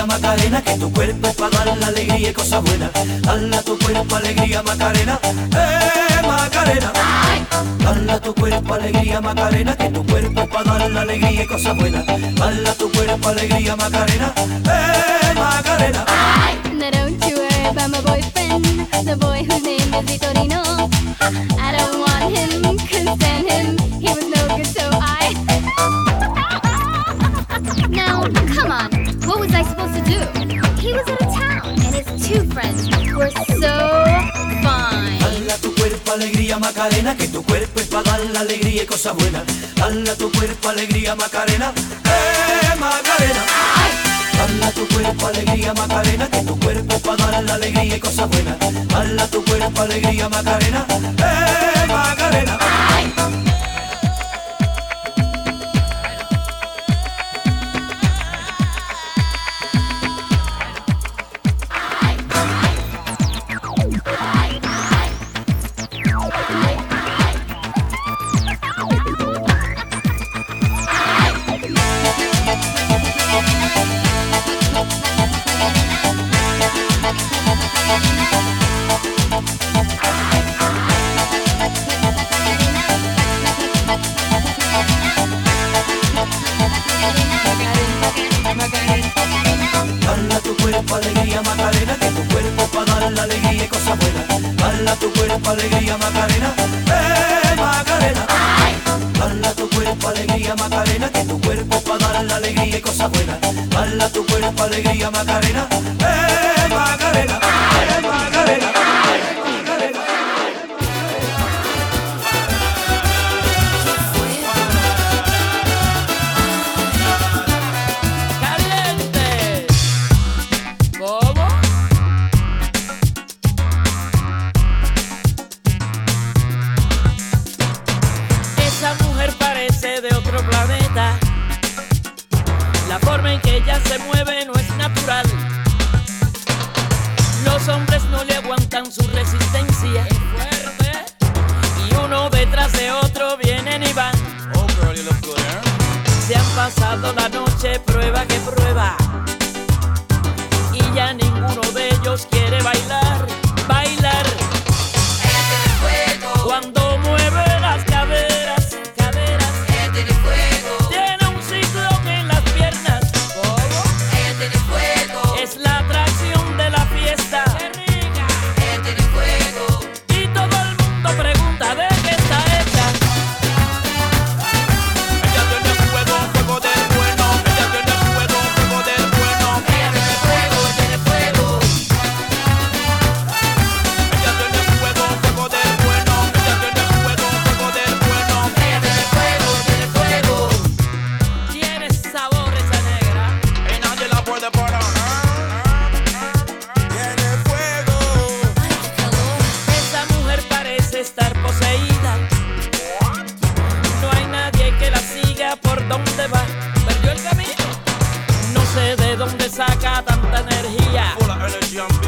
alegría Macarena, que tu cuerpo es para dar la alegría y cosas buenas. Dale a tu cuerpo alegría Macarena, eh Macarena. Dale a tu cuerpo alegría Macarena, que tu cuerpo es para dar la alegría y cosas buenas. Dale a tu cuerpo alegría Macarena, eh Macarena. Now don't you worry about my boyfriend, the boy whose name is Vitorino. I don't want him, couldn't stand him, he was no good, so I... Now, come on, what was I supposed to do? He was out of town, and his two friends were so fine. Dale a tu cuerpo alegría Macarena, que tu cuerpo es para dar la alegría y cosas buenas. Dale a tu cuerpo alegría Macarena, eh Macarena. Dale a tu cuerpo alegría Macarena, que tu cuerpo es para dar la alegría y cosas buenas. Dale a tu cuerpo alegría Macarena, eh Macarena. Dale a tu cuerpo alegría Macarena, que tu cuerpo para dar la alegría y cosas buenas. Dale a tu cuerpo alegría Macarena, eh Macarena. Dale a tu cuerpo alegría Macarena, que tu cuerpo para dar la alegría y cosas buenas. Dale a tu cuerpo alegría Macarena, eh Macarena, eh Macarena. La forma en que ella se mueve no es natural. Los hombres no le aguantan su resistencia. Es fuerte. Y uno detrás de otro vienen y van. Oh girl, you look good, eh? Se han pasado la noche prueba que prueba. Y ya ninguno de ellos quiere bailar, bailar. Cuando mueve las caderas, caderas. Tiene un ciclón en las piernas. Es la atracción de la fiesta. Y todo el mundo pregunta de qué está hecha. Ella tiene fuego, fuego del bueno. Ella tiene fuego, fuego del bueno. Ella tiene fuego, tiene fuego. Ella tiene fuego, fuego del bueno. Ella tiene fuego, fuego del bueno. Ella tiene fuego, tiene fuego. Tiene sabor esa negra. Y nadie la puede parar. Tiene fuego. Esa mujer parece estar poseída. No hay nadie que la siga por donde va. Perdió el camino. No sé de dónde saca tanta energía. Full of energy and